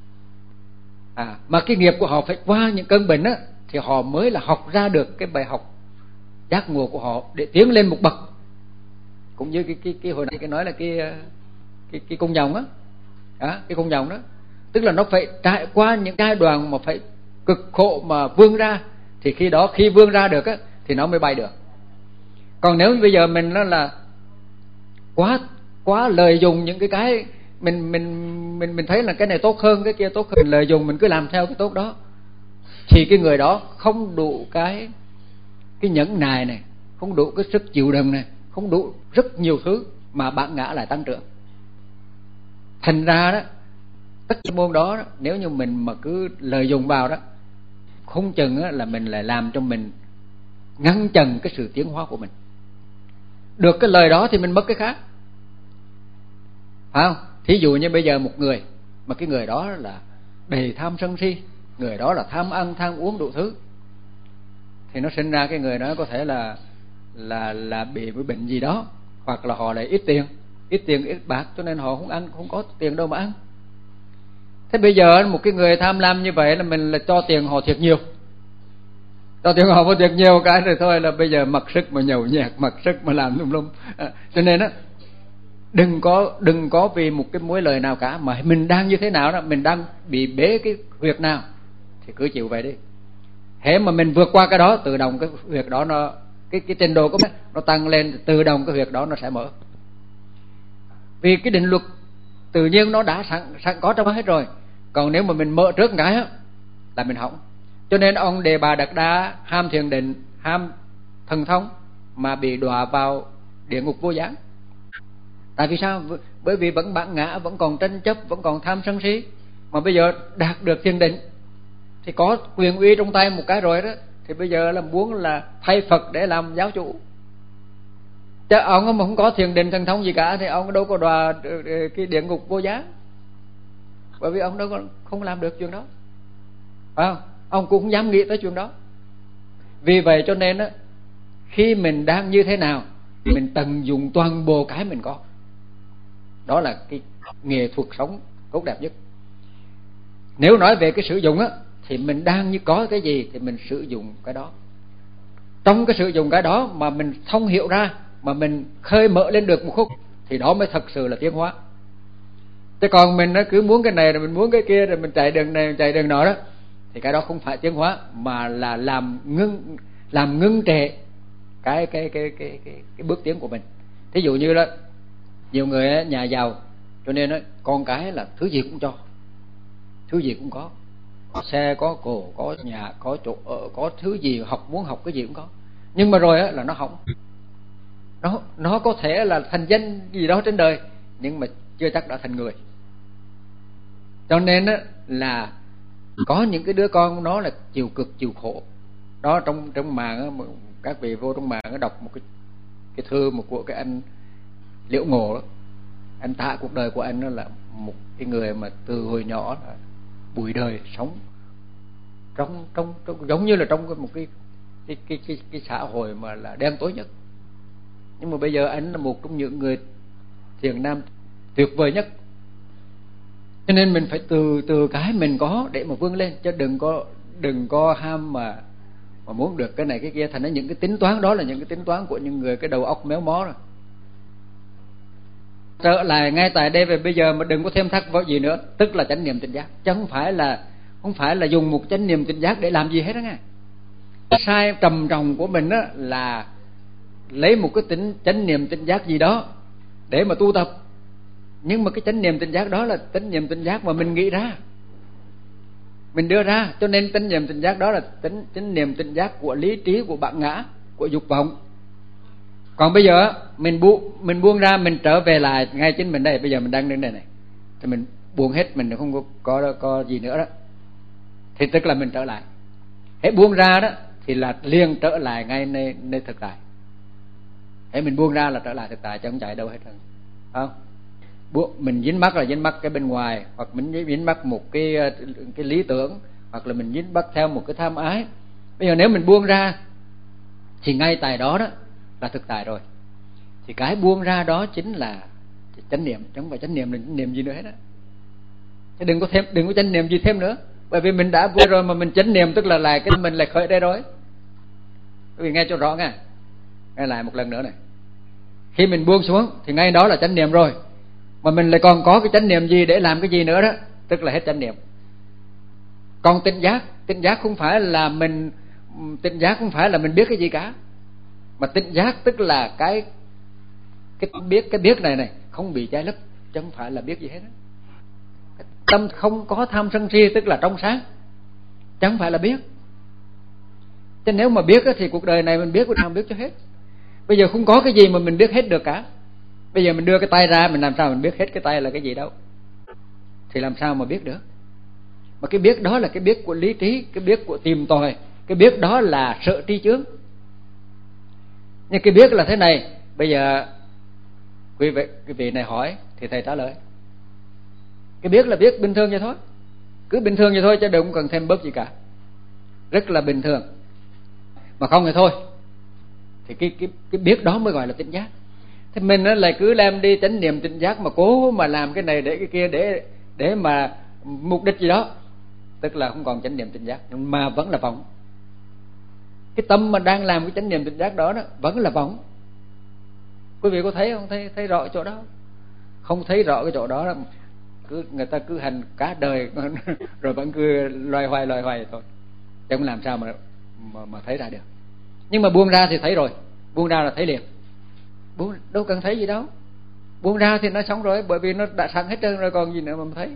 Speaker 1: Mà cái nghiệp của họ phải qua những cơn bệnh á thì họ mới là học ra được cái bài học giác ngộ của họ để tiến lên một bậc. Cũng như cái hồi nãy cái nói là cái cung dòng á, cái cung dòng đó, tức là nó phải trải qua những giai đoạn mà phải cực khổ mà vươn ra, thì khi vươn ra được á thì nó mới bay được. Còn nếu bây giờ mình nó là quá lợi dụng những cái mình thấy là cái này tốt hơn, cái kia tốt hơn, mình lợi dụng, mình cứ làm theo cái tốt đó, thì cái người đó không đủ cái nhẫn nại này, không đủ cái sức chịu đựng này, không đủ rất nhiều thứ mà bản ngã lại tăng trưởng. Thành ra đó, tất cả môn đó, nếu như mình mà cứ lợi dụng vào đó, không chừng là mình lại làm cho mình ngăn chặn cái sự tiến hóa của mình. Được cái lời đó thì mình mất cái khác, phải không? Thí dụ như bây giờ một người mà cái người đó là đầy tham sân si, người đó là tham ăn tham uống đủ thứ, thì nó sinh ra cái người đó có thể là bị bệnh gì đó, hoặc là họ lại ít tiền ít bạc, cho nên họ không ăn, không có tiền đâu mà ăn. Thế bây giờ một cái người tham lam như vậy là mình là cho tiền họ thiệt nhiều, cái rồi thôi là bây giờ mặc sức mà nhậu nhẹt, mặc sức mà làm lung. Cho nên á, đừng có vì một cái mối lời nào cả mà mình đang như thế nào đó, mình đang bị bế cái huyệt nào thì cứ chịu vậy đi. Hễ mà mình vượt qua cái đó, tự động cái huyệt đó nó cái trình độ của mình nó tăng lên, tự động cái huyệt đó nó sẽ mở. Vì cái định luật tự nhiên nó đã sẵn có trong đó hết rồi. Còn nếu mà mình mở trước cái á là mình hỏng. Cho nên ông Đề Bà Đạt Đa ham thiền định, ham thần thông mà bị đọa vào địa ngục vô gián. Tại vì sao? Bởi vì vẫn bản ngã, vẫn còn tranh chấp, vẫn còn tham sân si. Mà bây giờ đạt được thiền định thì có quyền uy trong tay một cái rồi đó, thì bây giờ là muốn là thay Phật để làm giáo chủ. Chứ ông mà không có thiền định thần thông gì cả thì ông đâu có đọa cái địa ngục vô gián. Bởi vì ông đâu có không làm được chuyện đó, phải không? Ông cũng không dám nghĩ tới chuyện đó. Vì vậy cho nên á, khi mình đang như thế nào mình tận dụng toàn bộ cái mình có. Đó là cái nghệ thuật sống tốt đẹp nhất. Nếu nói về cái sử dụng á, thì mình đang như có cái gì thì mình sử dụng cái đó. Trong cái sử dụng cái đó mà mình thông hiểu ra, mà mình khơi mở lên được một khúc, thì đó mới thật sự là tiến hóa. Chứ còn mình nó cứ muốn cái này rồi mình muốn cái kia, rồi mình chạy đường này chạy đường nọ đó, thì cái đó không phải tiến hóa, mà là làm ngưng trệ cái bước tiến của mình. Thí dụ như là nhiều người nhà giàu, cho nên con cái là thứ gì cũng cho, thứ gì cũng có xe, có cổ, có nhà, có chỗ ở, có thứ gì muốn học cái gì cũng có. Nhưng mà rồi là nó hỏng. Nó có thể là thành danh gì đó trên đời, nhưng mà chưa chắc đã thành người. Cho nên là có những cái đứa con nó là chịu cực chịu khổ đó. Trong mạng các vị vô trong mạng đọc một cái thư của cái anh Liễu Ngộ đó. Anh tả cuộc đời của anh đó là một cái người mà từ hồi nhỏ là bụi đời, sống trong giống như là trong một cái xã hội mà là đen tối nhất. Nhưng mà bây giờ anh là một trong những người thiền nam tuyệt vời nhất. Cho nên mình phải từ cái mình có để mà vươn lên, chứ đừng có ham mà muốn được cái này cái kia. Thành ra những cái tính toán đó là những cái tính toán của những người cái đầu óc méo mó rồi. trở lại ngay tại đây và bây giờ, mà đừng có thêm thắc vào gì nữa, tức là chánh niệm tỉnh giác, chứ không phải là dùng một chánh niệm tỉnh giác để làm gì hết đó nghe. Sai trầm trọng của mình đó là lấy một cái chánh niệm tỉnh giác gì đó để mà tu tập, nhưng mà cái chánh niệm tỉnh giác đó là chánh niệm tỉnh giác mà mình nghĩ ra, mình đưa ra, cho nên chánh niệm tỉnh giác đó là chánh niệm tỉnh giác của lý trí, của bản ngã, của dục vọng. Còn bây giờ mình buông ra, mình trở về lại ngay chính mình đây. Bây giờ mình đang đứng đây này, thì mình buông hết, mình không có gì nữa đó, thì tức là mình trở lại. Hễ buông ra đó thì là liền trở lại ngay nơi thực tại. Hễ mình buông ra là trở lại thực tại, chứ không chạy đâu hết trơn, không? Mình dính mắc là dính mắc cái bên ngoài, hoặc mình dính mắc một cái lý tưởng, hoặc là mình dính mắc theo một cái tham ái. Bây giờ nếu mình buông ra thì ngay tại đó đó là thực tại rồi. Thì cái buông ra đó chính là chánh niệm, chứ không phải chánh niệm gì nữa hết á. Chứ đừng có chánh niệm gì thêm nữa, bởi vì mình đã buông rồi mà mình chánh niệm, tức là lại cái mình lại khởi đây rồi. Quý vị nghe cho rõ nghe. Nghe lại một lần nữa này. Khi mình buông xuống thì ngay đó là chánh niệm rồi, mà mình lại còn có cái chánh niệm gì để làm cái gì nữa đó, tức là hết chánh niệm. Còn tỉnh giác không phải là mình biết cái gì cả, mà tỉnh giác tức là cái biết này không bị che lấp, chứ không phải là biết gì hết. Tâm không có tham sân si, tức là trong sáng, chứ không phải là biết. Chứ nếu mà biết thì cuộc đời này mình biết, nào biết cho hết. Bây giờ không có cái gì mà mình biết hết được cả. Bây giờ mình đưa cái tay ra, mình làm sao mình biết hết cái tay là cái gì đâu, thì làm sao mà biết được. Mà cái biết đó là cái biết của lý trí, cái biết của tìm tòi, cái biết đó là sợ tri chướng. Nhưng cái biết là thế này, bây giờ quý vị này hỏi thì thầy trả lời. Cái biết là biết bình thường vậy thôi, cứ bình thường vậy thôi, chứ đừng cần thêm bớt gì cả, rất là bình thường. Mà không thì thôi, thì cái biết đó mới gọi là tỉnh giác. Thế mình lại cứ làm đi chánh niệm tỉnh giác, mà cố mà làm cái này để cái kia để mà mục đích gì đó, tức là không còn chánh niệm tỉnh giác, mà vẫn là vọng. Cái tâm mà đang làm cái chánh niệm tỉnh giác đó vẫn là vọng. Quý vị có thấy không? Thấy rõ chỗ đó không? Thấy rõ cái chỗ đó là người ta cứ hành cả đời rồi vẫn cứ loay hoay thôi, chứ không làm sao mà thấy ra được. Nhưng mà buông ra thì thấy rồi, buông ra là thấy liền, đâu cần thấy gì đâu. Buông ra thì nó xong rồi, bởi vì nó đã sẵn hết trơn rồi, còn gì nữa mà thấy.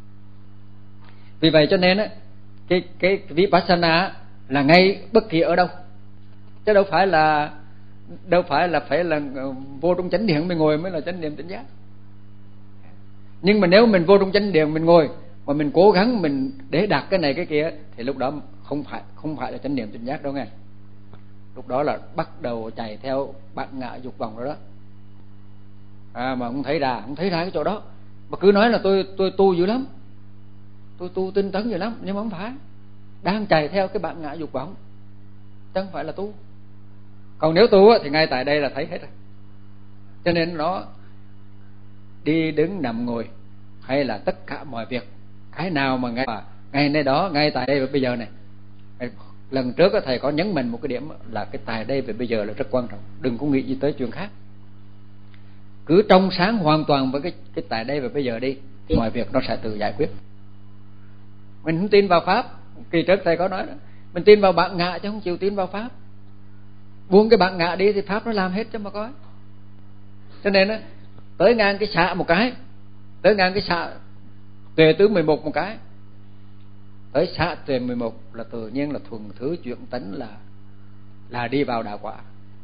Speaker 1: Vì vậy cho nên á, cái vipassana là ngay bất kỳ ở đâu, chứ đâu phải là phải là vô trong chánh điện mình ngồi mới là chánh niệm tỉnh giác. Nhưng mà nếu mình vô trong chánh điện mình ngồi mà mình cố gắng mình để đạt cái này cái kia, thì lúc đó không phải là chánh niệm tỉnh giác đâu nghe. Lúc đó là bắt đầu chạy theo bản ngã dục vọng rồi đó. Mà không thấy ra cái chỗ đó, mà cứ nói là tôi tu dữ lắm, tôi tu tinh tấn dữ lắm, nhưng mà không phải, đang chạy theo cái bản ngã dục vọng, chứ không phải là tu. Còn nếu tu thì ngay tại đây là thấy hết rồi. Cho nên nó đi đứng nằm ngồi hay là tất cả mọi việc, cái nào mà ngay nơi đó, ngay tại đây và bây giờ này. Lần trước thầy có nhấn mạnh một cái điểm là cái tại đây và bây giờ là rất quan trọng, đừng có nghĩ gì tới chuyện khác. Cứ trong sáng hoàn toàn với cái tại đây và bây giờ đi, mọi việc nó sẽ tự giải quyết. Mình không tin vào pháp, kỳ trước thầy có nói đó, mình tin vào bản ngã chứ không chịu tin vào pháp. Buông cái bản ngã đi thì pháp nó làm hết cho mà coi. Cho nên á, tới ngang cái xạ một cái, tới ngang cái xạ tuệ tứ 11 một cái, tới xạ tuệ 11 là tự nhiên là thuần thứ chuyển tánh, là đi vào đạo quả.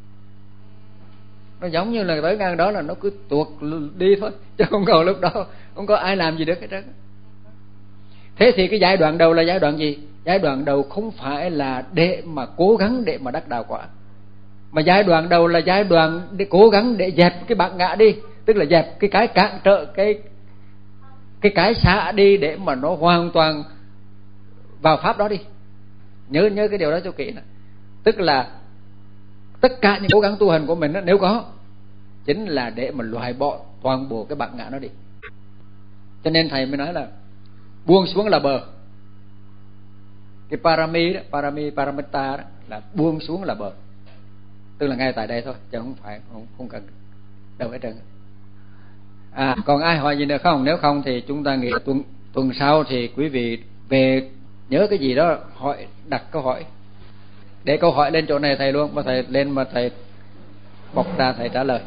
Speaker 1: Nó giống như là tới ngang đó là nó cứ tuột đi thôi, chứ không còn lúc đó không có ai làm gì được hết trơn. Thế thì cái giai đoạn đầu là giai đoạn gì? Giai đoạn đầu không phải là để mà cố gắng để mà đắc đạo quả, mà giai đoạn đầu là giai đoạn để cố gắng để dẹp cái bản ngã đi, tức là dẹp cái cản trở, cái xả đi, để mà nó hoàn toàn vào pháp đó đi. Nhớ cái điều đó cho kỹ nè. Tức là tất cả những cố gắng tu hành của mình đó, nếu có, chính là để mà loại bỏ toàn bộ cái bản ngã nó đi. Cho nên thầy mới nói là buông xuống là bờ. Cái parami đó, paramita đó, là buông xuống là bờ, tức là ngay tại đây thôi, chứ không cần đâu hết trơn. Còn ai hỏi gì nữa không? Nếu không thì chúng ta nghĩ tuần sau thì quý vị về nhớ cái gì đó hỏi, đặt câu hỏi, để câu hỏi lên chỗ này thầy luôn, mà thầy lên mà thầy bọc ra thầy trả lời.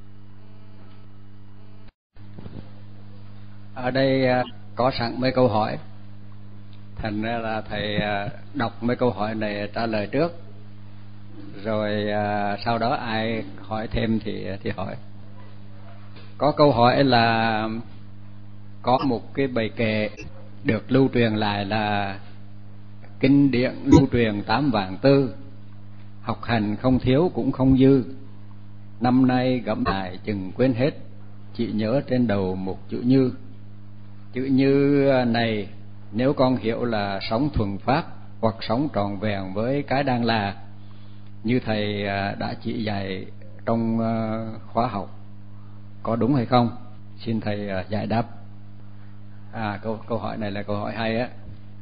Speaker 1: Ở đây có sẵn mấy câu hỏi, thành ra là thầy đọc mấy câu hỏi này trả lời trước, rồi sau đó ai hỏi thêm thì hỏi. Có câu hỏi là có một cái bài kệ được lưu truyền lại là kinh điển lưu truyền 8 vạn tư, học hành không thiếu cũng không dư, năm nay gẫm lại chừng quên hết, chỉ nhớ trên đầu một chữ như. Chữ như này nếu con hiểu là sống thuần pháp hoặc sống trọn vẹn với cái đang là, như thầy đã chỉ dạy trong khóa học, có đúng hay không? Xin thầy giải đáp. Câu hỏi này là câu hỏi hay á.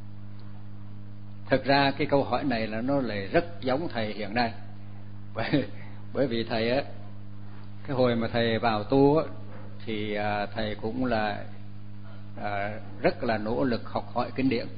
Speaker 1: Thực ra cái câu hỏi này là nó lại rất giống thầy hiện nay. Bởi vì thầy á, cái hồi mà thầy vào tu á, thì thầy cũng là rất là nỗ lực học hỏi kinh điển.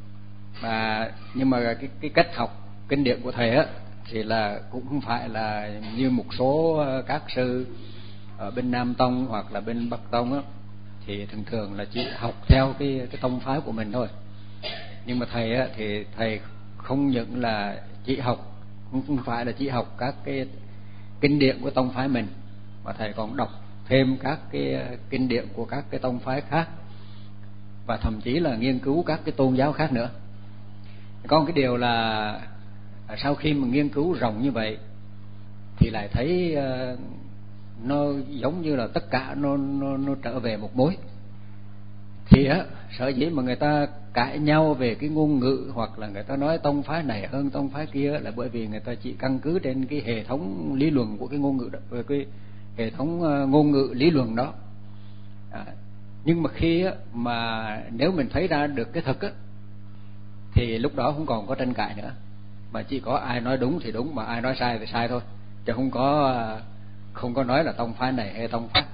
Speaker 1: Nhưng mà cái cách học kinh điển của thầy á thì là cũng không phải là như một số các sư ở bên Nam Tông hoặc là bên Bắc Tông á, thì thường thường là chỉ học theo cái tông phái của mình thôi. Nhưng mà thầy á thì thầy không những là chỉ học, không phải là chỉ học các cái kinh điển của tông phái mình, mà thầy còn đọc thêm các cái kinh điển của các cái tông phái khác, và thậm chí là nghiên cứu các cái tôn giáo khác nữa. Còn cái điều là sau khi mà nghiên cứu rộng như vậy thì lại thấy nó giống như là tất cả nó trở về một mối. Thì á, sở dĩ mà người ta cãi nhau về cái ngôn ngữ, hoặc là người ta nói tông phái này hơn tông phái kia, là bởi vì người ta chỉ căn cứ trên cái hệ thống lý luận của cái ngôn ngữ đó, cái hệ thống ngôn ngữ lý luận đó. Nhưng mà khi á, mà nếu mình thấy ra được cái thực á, thì lúc đó không còn có tranh cãi nữa, mà chỉ có ai nói đúng thì đúng, mà ai nói sai thì sai thôi, chứ không có nói là tông phái này hay tông phái.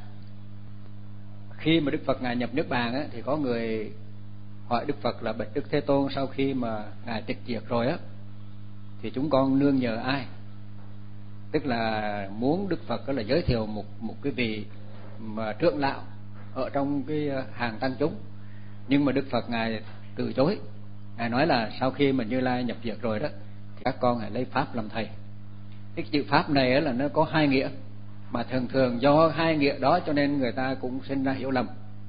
Speaker 1: Khi mà Đức Phật ngài nhập Niết Bàn á, thì có người hỏi Đức Phật là: bạch Đức Thế Tôn, sau khi mà ngài tịch diệt rồi á, thì chúng con nương nhờ ai? Tức là muốn Đức Phật là giới thiệu một cái vị mà trưởng lão ở trong cái hàng tăng chúng. Nhưng mà Đức Phật ngài từ chối. Ngài nói là sau khi mà Như Lai nhập diệt rồi đó, thì các con hãy lấy pháp làm thầy. Cái chữ pháp này là nó có hai nghĩa, mà thường thường do hai nghĩa đó cho nên người ta cũng sinh ra hiểu lầm.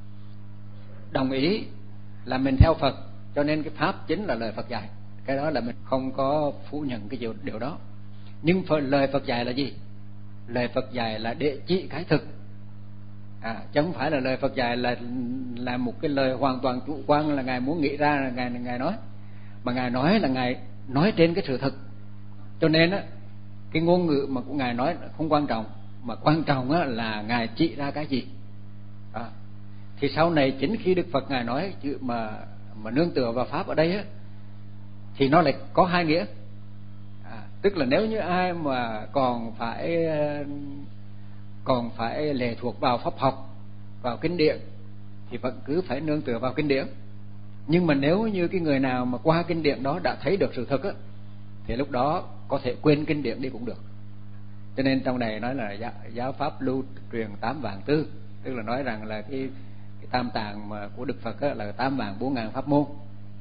Speaker 1: Đồng ý là mình theo Phật, cho nên cái pháp chính là lời Phật dạy, cái đó là mình không có phủ nhận cái điều đó. Nhưng lời Phật dạy là gì? Lời Phật dạy là để chỉ cái thực, chứ không phải là lời Phật dạy là một cái lời hoàn toàn chủ quan, là ngài muốn nghĩ ra là ngài nói, mà ngài nói là ngài nói trên cái sự thực. Cho nên á, cái ngôn ngữ mà của ngài nói không quan trọng, mà quan trọng á là ngài chỉ ra cái gì. Thì sau này chính khi Đức Phật ngài nói chữ mà nương tựa vào pháp ở đây á, thì nó lại có hai nghĩa. Tức là nếu như ai mà còn phải lệ thuộc vào pháp học, vào kinh điển, thì vẫn cứ phải nương tựa vào kinh điển. Nhưng mà nếu như cái người nào mà qua kinh điển đó đã thấy được sự thật á, thì lúc đó có thể quên kinh điển đi cũng được. Cho nên trong này nói là giáo pháp lưu truyền 8 vạn tư, tức là nói rằng là cái tam tạng mà của Đức Phật á, là 8 vạn 4 ngàn pháp môn.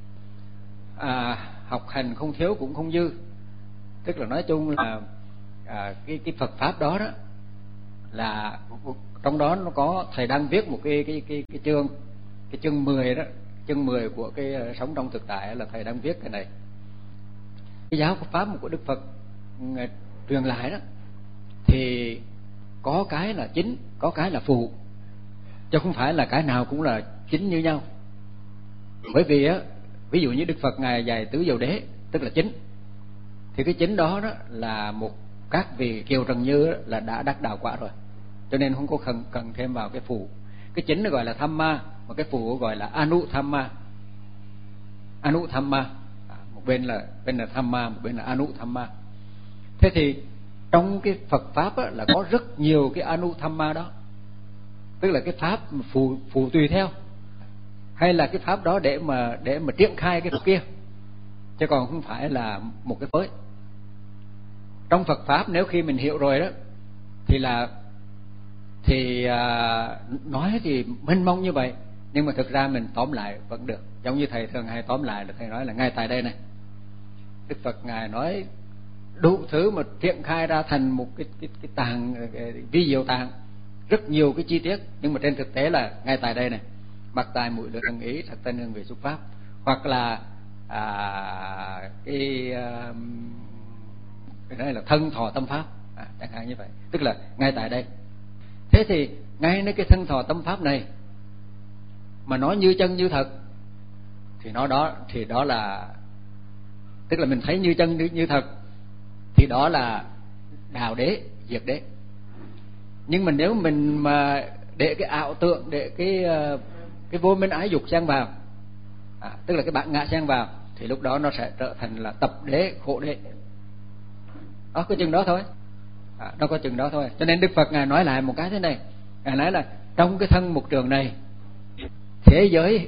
Speaker 1: Học hành không thiếu cũng không dư, tức là nói chung là cái Phật pháp đó đó là trong đó nó có, thầy đang viết một cái chương 10 đó, chương 10 của cái sống trong thực tại là thầy đang viết cái này. Cái giáo pháp của Đức Phật truyền lại đó thì có cái là chính, có cái là phụ, chứ không phải là cái nào cũng là chính như nhau. Bởi vì á, ví dụ như Đức Phật ngài dạy tứ diệu đế, tức là chính, thì cái chính đó là một các vị Kiều Trần Như là đã đắc đạo quả rồi, cho nên không có cần thêm vào cái phụ. Cái chính nó gọi là Thamma, mà cái phụ gọi là Anuthamma. Anuthamma, một bên là Thamma, một bên là Anuthamma. Thế thì trong cái Phật pháp là có rất nhiều cái Anuthamma đó, tức là cái pháp phù tùy theo, hay là cái pháp đó để mà triển khai cái pháp kia, chứ còn không phải là một cái mới. Trong Phật pháp nếu khi mình hiểu rồi đó thì nói thì mênh mông như vậy, nhưng mà thực ra mình tóm lại vẫn được. Giống như thầy thường hay tóm lại là thầy nói là ngay tại đây này, Đức Phật ngài nói đủ thứ mà triển khai ra thành một cái tạng, vi diệu tạng, rất nhiều cái chi tiết, nhưng mà trên thực tế là ngay tại đây này, mặc tài mũi lưỡi thân ý thật tên hương vị xúc pháp, hoặc là cái này là thân thọ tâm pháp, chẳng hạn như vậy, tức là ngay tại đây. Thế thì ngay nơi cái thân thọ tâm pháp này mà nói như chân như thật thì đó là, tức là mình thấy như chân như thật thì đó là đạo đế, diệt đế. Nhưng mà nếu mình mà để cái ảo tượng, để cái vô minh ái dục xen vào, tức là cái bản ngã xen vào, thì lúc đó nó sẽ trở thành là tập đế, khổ đế. Đó, có chừng đó thôi. Nó có chừng đó thôi. Cho nên Đức Phật ngài nói lại một cái thế này, ngài nói là trong cái thân mục trường này, thế giới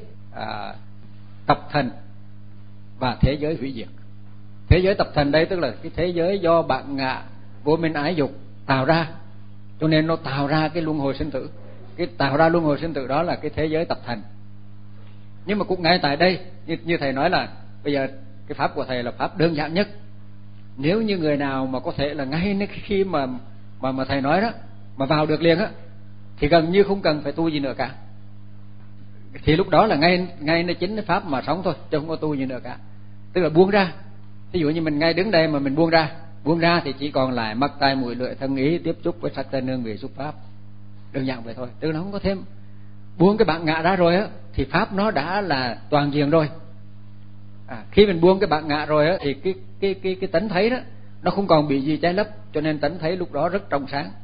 Speaker 1: tập thành và thế giới hủy diệt. Thế giới tập thành đây tức là cái thế giới do bản ngã vô minh ái dục tạo ra, cho nên nó tạo ra cái luân hồi sinh tử. Cái tạo ra luân hồi sinh tử đó là cái thế giới tập thành. Nhưng mà cũng ngay tại đây, như thầy nói là bây giờ cái pháp của thầy là pháp đơn giản nhất. Nếu như người nào mà có thể là ngay khi mà thầy nói đó mà vào được liền á, thì gần như không cần phải tu gì nữa cả. Thì lúc đó là ngay nơi chính cái pháp mà sống thôi, chứ không có tu gì nữa cả. Tức là buông ra. Ví dụ như mình ngay đứng đây mà mình buông ra thì chỉ còn lại mắt tai mũi lưỡi thân ý tiếp xúc với sắc tên hương vị xúc pháp, đơn giản vậy thôi. Tức là nó không có thêm. Buông cái bản ngã ra rồi á thì pháp nó đã là toàn diện rồi. Khi mình buông cái bản ngã rồi á thì cái tánh thấy đó nó không còn bị gì che lấp, cho nên tánh thấy lúc đó rất trong sáng.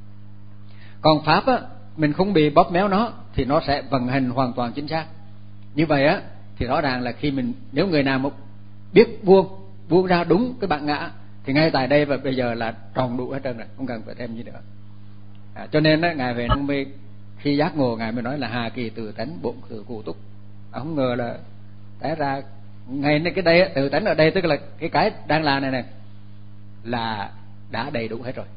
Speaker 1: Còn pháp á, mình không bị bóp méo nó thì nó sẽ vận hành hoàn toàn chính xác. Như vậy á thì rõ ràng là khi mình, nếu người nào mà biết buông ra đúng cái bản ngã thì ngay tại đây và bây giờ là tròn đủ hết trơn rồi, không cần phải thêm gì nữa. Cho nên á, ngài về năng mê khi giác ngộ ngài mới nói là hà kỳ từ tánh bổn từ cụ túc. Không ngờ là té ra ngay cái đây từ tánh ở đây, tức là cái đang là này là đã đầy đủ hết rồi.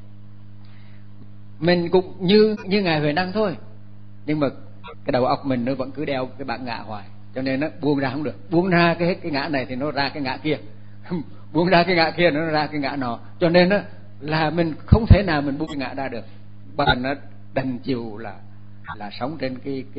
Speaker 1: Mình cũng như ngài Huệ Năng thôi, nhưng mà cái đầu óc mình nó vẫn cứ đeo cái bản ngã hoài, cho nên nó buông ra không được. Buông ra cái ngã này thì nó ra cái ngã kia, buông ra cái ngã kia nó ra cái ngã nọ, cho nên đó là mình không thể nào mình buông cái ngã ra được, bằng nó đành chịu là sống trên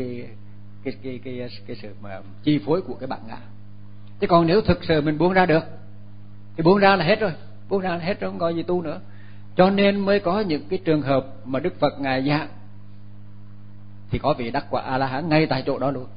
Speaker 1: cái sự mà chi phối của cái bản ngã. Chứ còn nếu thực sự mình buông ra được thì buông ra là hết rồi, buông ra là hết rồi, không có gì tu nữa. Cho nên mới có những cái trường hợp mà Đức Phật ngài giảng thì có vị đắc quả A La Hán ngay tại chỗ đó luôn.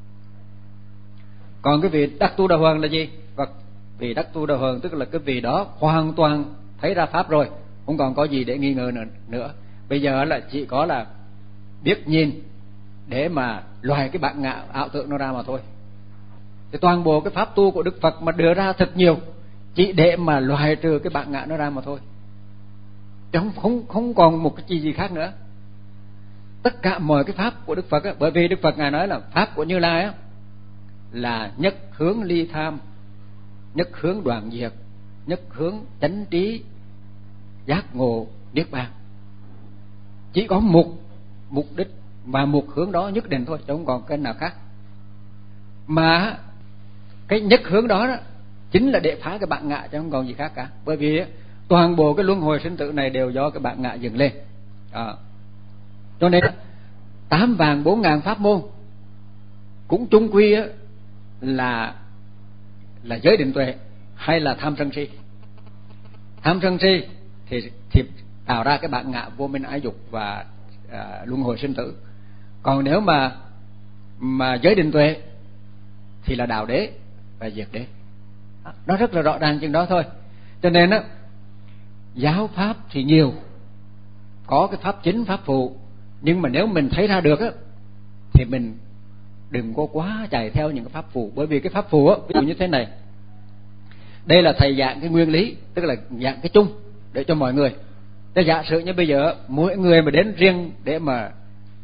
Speaker 1: Còn cái vị đắc tu đà hoàng là gì? Và vị đắc tu đà hoàng tức là cái vị đó hoàn toàn thấy ra pháp rồi, không còn có gì để nghi ngờ nữa. Bây giờ là chỉ có là biết nhìn để mà loài cái bản ngã ảo tượng nó ra mà thôi. Thì toàn bộ cái pháp tu của Đức Phật mà đưa ra thật nhiều chỉ để mà loài trừ cái bản ngã nó ra mà thôi, chứ không còn một cái gì khác nữa. Tất cả mọi cái pháp của Đức Phật á, bởi vì Đức Phật ngài nói là pháp của Như Lai á là nhất hướng ly tham, nhất hướng đoạn diệt, nhất hướng chánh trí, giác ngộ, niết bàn. Chỉ có một mục đích và một hướng đó nhất định thôi, chứ không còn cái nào khác. Mà cái nhất hướng đó chính là để phá cái bản ngã, chứ không còn gì khác cả. Bởi vì toàn bộ cái luân hồi sinh tử này đều do cái bản ngã dựng lên. Cho nên 8.400.000 pháp môn cũng chung quy là giới định tuệ hay là tham sân si. Tham sân si thì tạo ra cái bản ngã vô minh ái dục và luân hồi sinh tử. Còn nếu mà giới định tuệ thì là đạo đế và diệt đế. Nó rất là rõ ràng chừng đó thôi. Cho nên giáo pháp thì nhiều, có cái pháp chính pháp phụ, nhưng mà nếu mình thấy ra được thì mình đừng có quá chạy theo những cái pháp phụ. Bởi vì cái pháp phụ ví dụ như thế này, đây là thầy giảng cái nguyên lý, tức là giảng cái chung để cho mọi người. Thế giả sử như bây giờ mỗi người mà đến riêng để mà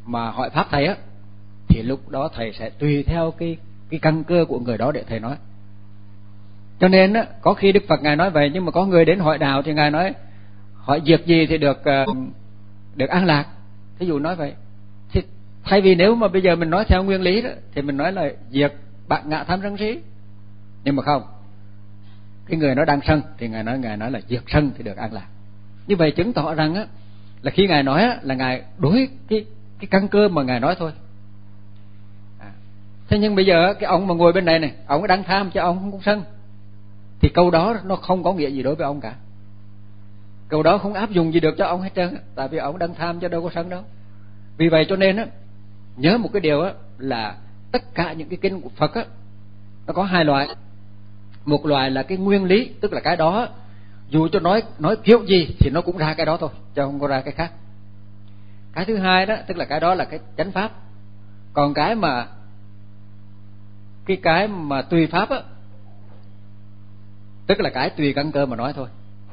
Speaker 1: mà hỏi pháp thầy á, thì lúc đó thầy sẽ tùy theo cái căn cơ của người đó để thầy nói. Cho nên á, có khi Đức Phật ngài nói vậy, nhưng mà có người đến hỏi đạo thì ngài nói hỏi việc gì thì được an lạc. Thí dụ nói vậy, thì thay vì nếu mà bây giờ mình nói theo nguyên lý đó, thì mình nói là diệt bạc ngạ tham sân si. Nhưng mà không, cái người nó đang sân thì ngài nói là diệt sân thì được an lạc. Như vậy chứng tỏ rằng á, là khi ngài nói á, là ngài đối cái căn cơ mà ngài nói thôi. Thế nhưng bây giờ cái ông mà ngồi bên này ông đang tham chứ ông không có sân, thì câu đó nó không có nghĩa gì đối với ông cả. Câu đó không áp dụng gì được cho ông hết trơn, tại vì ông đang tham chứ đâu có sân đâu. Vì vậy cho nên á, nhớ một cái điều á, là tất cả những cái kinh của Phật á, nó có hai loại. Một loại là cái nguyên lý, tức là cái đó dù cho nói kiểu gì thì nó cũng ra cái đó thôi, chứ không có ra cái khác. Cái thứ hai đó, tức là cái đó là cái chánh pháp. Còn cái mà tùy pháp á, tức là cái tùy căn cơ mà nói thôi.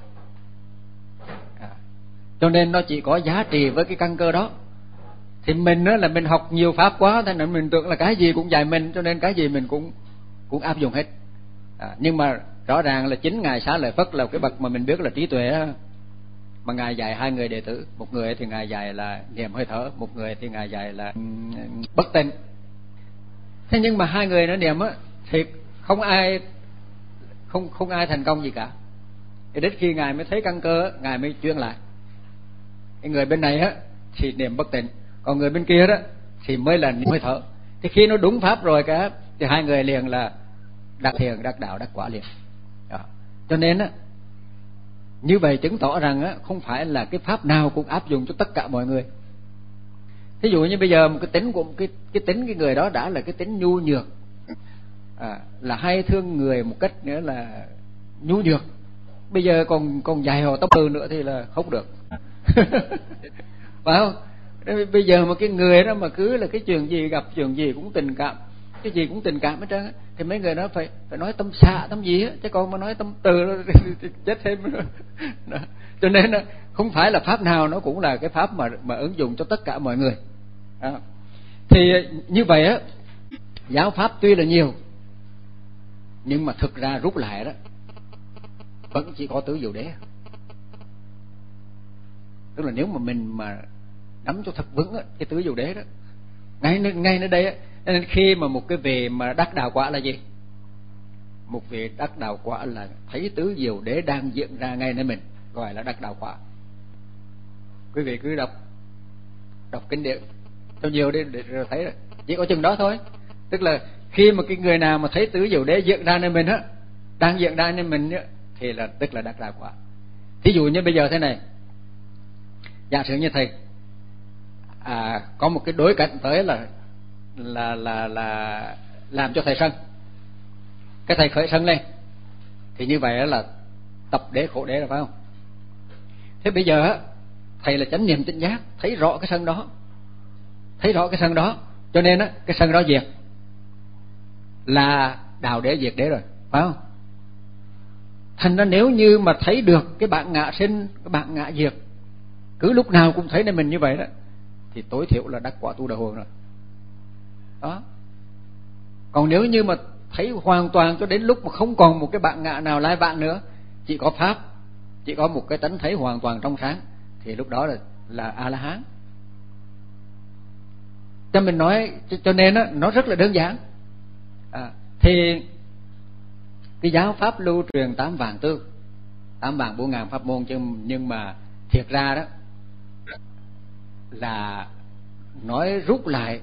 Speaker 1: Cho nên nó chỉ có giá trị với cái căn cơ đó. Thì mình á, là mình học nhiều pháp quá, thế nên mình tưởng là cái gì cũng dạy mình, cho nên cái gì mình cũng áp dụng hết. Nhưng mà rõ ràng là chính ngài Xá Lợi Phất là cái bậc mà mình biết là trí tuệ á, mà ngài dạy hai người đệ tử, một người thì ngài dạy là niệm hơi thở, một người thì ngài dạy là bất tịnh. Thế nhưng mà hai người nó niệm á, thì không ai thành công gì cả. Thì đến khi ngài mới thấy căn cơ, ngài mới chuyển lại. Cái người bên này á thì niệm bất tịnh, còn người bên kia đó thì mới là niệm hơi thở. Thì khi nó đúng pháp rồi cả, thì hai người liền là đắc thiền, đắc đạo, đắc quả liền. Đó. Cho nên á, như vậy chứng tỏ rằng á, không phải là cái pháp nào cũng áp dụng cho tất cả mọi người. Thí dụ như bây giờ một cái tính của cái tính cái người đó đã là cái tính nhu nhược, là hay thương người một cách nữa là nhu nhược, bây giờ còn dài hồ tóc từ nữa thì là không được. Phải không? Bây giờ mà cái người đó mà cứ là cái chuyện gì gặp chuyện gì cũng tình cảm, cái gì cũng tình cảm hết trơn, thì mấy người đó phải nói tâm xạ tâm gì á, chứ còn mà nói tâm từ thì chết thêm. Đó. Cho nên không phải là pháp nào nó cũng là cái pháp mà ứng dụng cho tất cả mọi người. Đó. Thì như vậy á, giáo pháp tuy là nhiều, nhưng mà thực ra rút lại đó vẫn chỉ có tứ diệu đế. Tức là nếu mà mình mà nắm cho thật vững á, cái tứ diệu đế đó ngay nơi đây á, nên khi mà một cái vị mà đắc đạo quả là gì? Một vị đắc đạo quả là thấy tứ diệu đế đang diễn ra ngay nơi mình, gọi là đắc đạo quả. Quý vị cứ đọc kinh điển cho nhiều đi để thấy rồi. Chỉ có chừng đó thôi. Tức là khi mà cái người nào mà thấy tứ diệu đế diễn ra nơi mình á, đang diễn ra nơi mình á, thì là tức là đắc đạo quả. Thí dụ như bây giờ thế này, giả sử như thầy có một cái đối cảnh tới là làm cho thầy sân, cái thầy khởi sân lên, thì như vậy là tập đế khổ đế, là phải không? Thế bây giờ thầy là chánh niệm chánh giác, thấy rõ cái sân đó, cho nên cái sân đó diệt là đạo đế diệt đế rồi, phải không? Thành ra nếu như mà thấy được cái bạn ngạ sinh, cái bạn ngạ diệt, cứ lúc nào cũng thấy nên mình như vậy đó, thì tối thiểu là đắc quả tu đà hồn rồi. Đó. Còn nếu như mà thấy hoàn toàn cho đến lúc mà không còn một cái bạn ngạ nào lai bạn nữa, chỉ có pháp, chỉ có một cái tánh thấy hoàn toàn trong sáng, thì lúc đó là A-la-hán. Cho mình nói, cho nên nó rất là đơn giản. Thì cái giáo pháp lưu truyền 8 vạn 4.000 pháp môn, nhưng mà thiệt ra đó là nói rút lại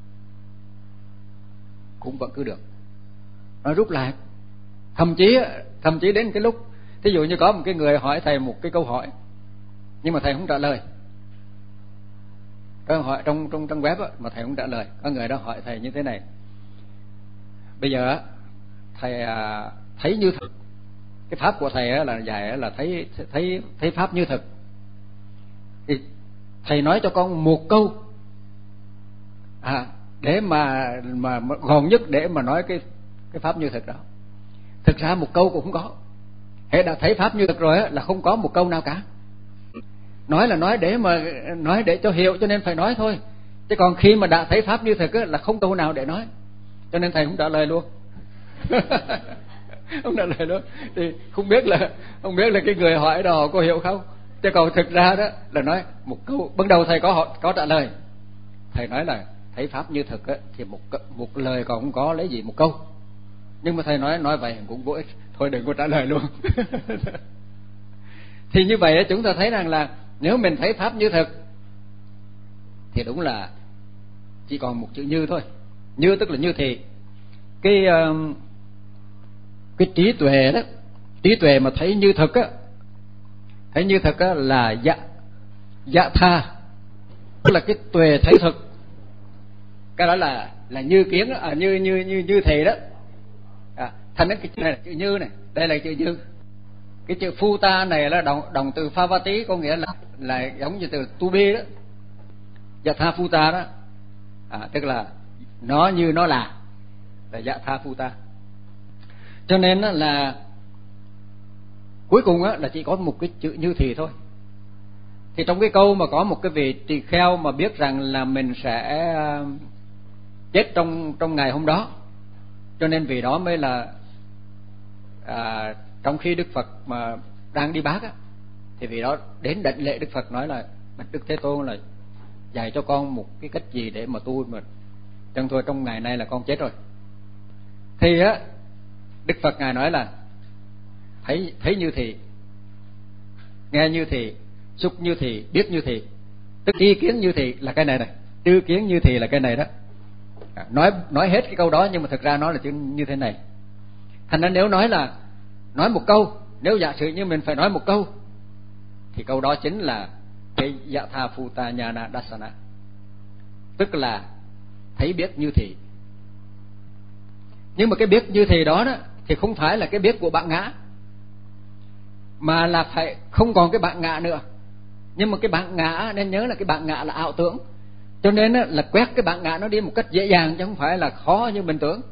Speaker 1: cũng vẫn cứ được. Nói rút lại, thậm chí đến cái lúc, thí dụ như có một cái người hỏi thầy một cái câu hỏi, nhưng mà thầy không trả lời. Có hỏi trong web á, mà thầy không trả lời. Có người đó hỏi thầy như thế này: bây giờ thầy thấy như thực, cái pháp của thầy là dạy là thấy pháp như thực, thì thầy nói cho con một câu để mà gọn nhất để mà nói cái pháp như thực đó. Thực ra một câu cũng không có. Hễ đã thấy pháp như thực rồi là không có một câu nào cả. Nói là nói để cho hiểu, cho nên phải nói thôi. Chứ còn khi mà đã thấy pháp như thực á, là không câu nào để nói, cho nên thầy không trả lời luôn. Không trả lời luôn. Thì không biết là cái người hỏi đó có hiểu không. Chứ còn thực ra đó là nói một câu. Ban đầu thầy có trả lời. Thầy nói là thấy pháp như thực á, thì một lời còn không có, lấy gì một câu. Nhưng mà thầy nói vậy cũng vô ích, thôi đừng có trả lời luôn. Thì như vậy chúng ta thấy rằng là nếu mình thấy pháp như thực thì đúng là chỉ còn một chữ như thôi. Như tức là như thì cái trí tuệ đó, trí tuệ mà thấy như thực á, thấy như thực á là dạ tha, tức là cái tuệ thấy thực. Cái đó là như kiến đó, như thì đó. Thành cái chữ này là chữ như này, đây là chữ như. Cái chữ phu ta này là động từ phavati, có nghĩa là giống như từ to be đó. Yatha phu ta đó, tức là nó như nó là yatha phu ta. Cho nên là cuối cùng là chỉ có một cái chữ như thì thôi. Thì trong cái câu mà có một cái vị tỳ kheo mà biết rằng là mình sẽ chết trong ngày hôm đó, cho nên vì đó mới là trong khi Đức Phật mà đang đi bác á, thì vì đó đến đảnh lễ Đức Phật, nói là bạch Đức Thế Tôn là dạy cho con một cái cách gì để mà tu, mà chẳng thôi trong ngày nay là con chết rồi. Thì á Đức Phật ngài nói là thấy như thì, nghe như thì, xúc như thì, biết như thì. Tức tri kiến như thì là cái này này, tư kiến như thì là cái này đó. Nói hết cái câu đó nhưng mà thực ra nó là chữ như thế này. Thành ra nếu nói một câu, nếu giả sử như mình phải nói một câu, thì câu đó chính là cái yatha phutta nhana dassana, tức là thấy biết như thì. Nhưng mà cái biết như thì đó thì không phải là cái biết của bạn ngã, mà là phải không còn cái bạn ngã nữa. Nhưng mà cái bạn ngã, nên nhớ là cái bạn ngã là ảo tưởng, cho nên là quét cái bạn ngã nó đi một cách dễ dàng, chứ không phải là khó như mình tưởng.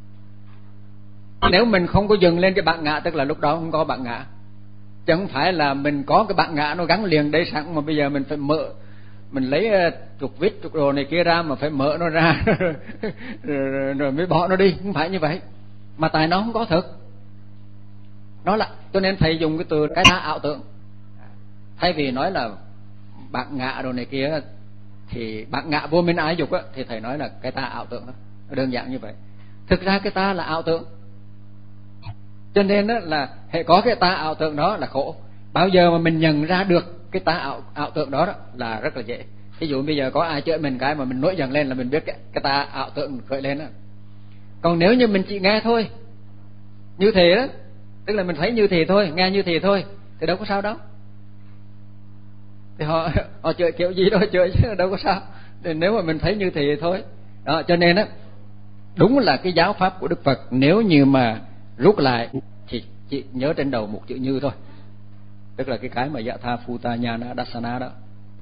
Speaker 1: Nếu mình không có dừng lên cái bạn ngã, tức là lúc đó không có bạn ngã. Chứ không phải là mình có cái bạn ngã nó gắn liền đây sẵn, mà bây giờ mình phải mở, mình lấy trục vít, trục đồ này kia ra mà phải mở nó ra rồi mới bỏ nó đi. Không phải như vậy, mà tại nó không có thực. Nó là, cho nên thầy dùng cái từ cái ta ảo tưởng. Thay vì nói là bạn ngã đồ này kia, thì bạn ngã vô minh ái dục á, thì thầy nói là cái ta ảo tưởng đó. Đơn giản như vậy. Thực ra cái ta là ảo tưởng, cho nên là hệ có cái ta ảo tưởng đó là khổ. Bao giờ mà mình nhận ra được cái ta ảo tưởng đó là rất là dễ. Ví dụ bây giờ có ai chửi mình cái mà mình nổi giận lên là mình biết cái ta ảo tưởng khởi lên đó. Còn nếu như mình chỉ nghe thôi, như thế đó, tức là mình thấy như thế thôi, nghe như thế thôi, thì đâu có sao đâu. Thì họ chửi kiểu gì đó chửi chứ đâu có sao. Thì nếu mà mình thấy như thế thôi đó, cho nên đúng là cái giáo pháp của Đức Phật, nếu như mà rút lại thì chỉ nhớ trên đầu một chữ như thôi, tức là cái mà yatha phutta nhana dassana đó.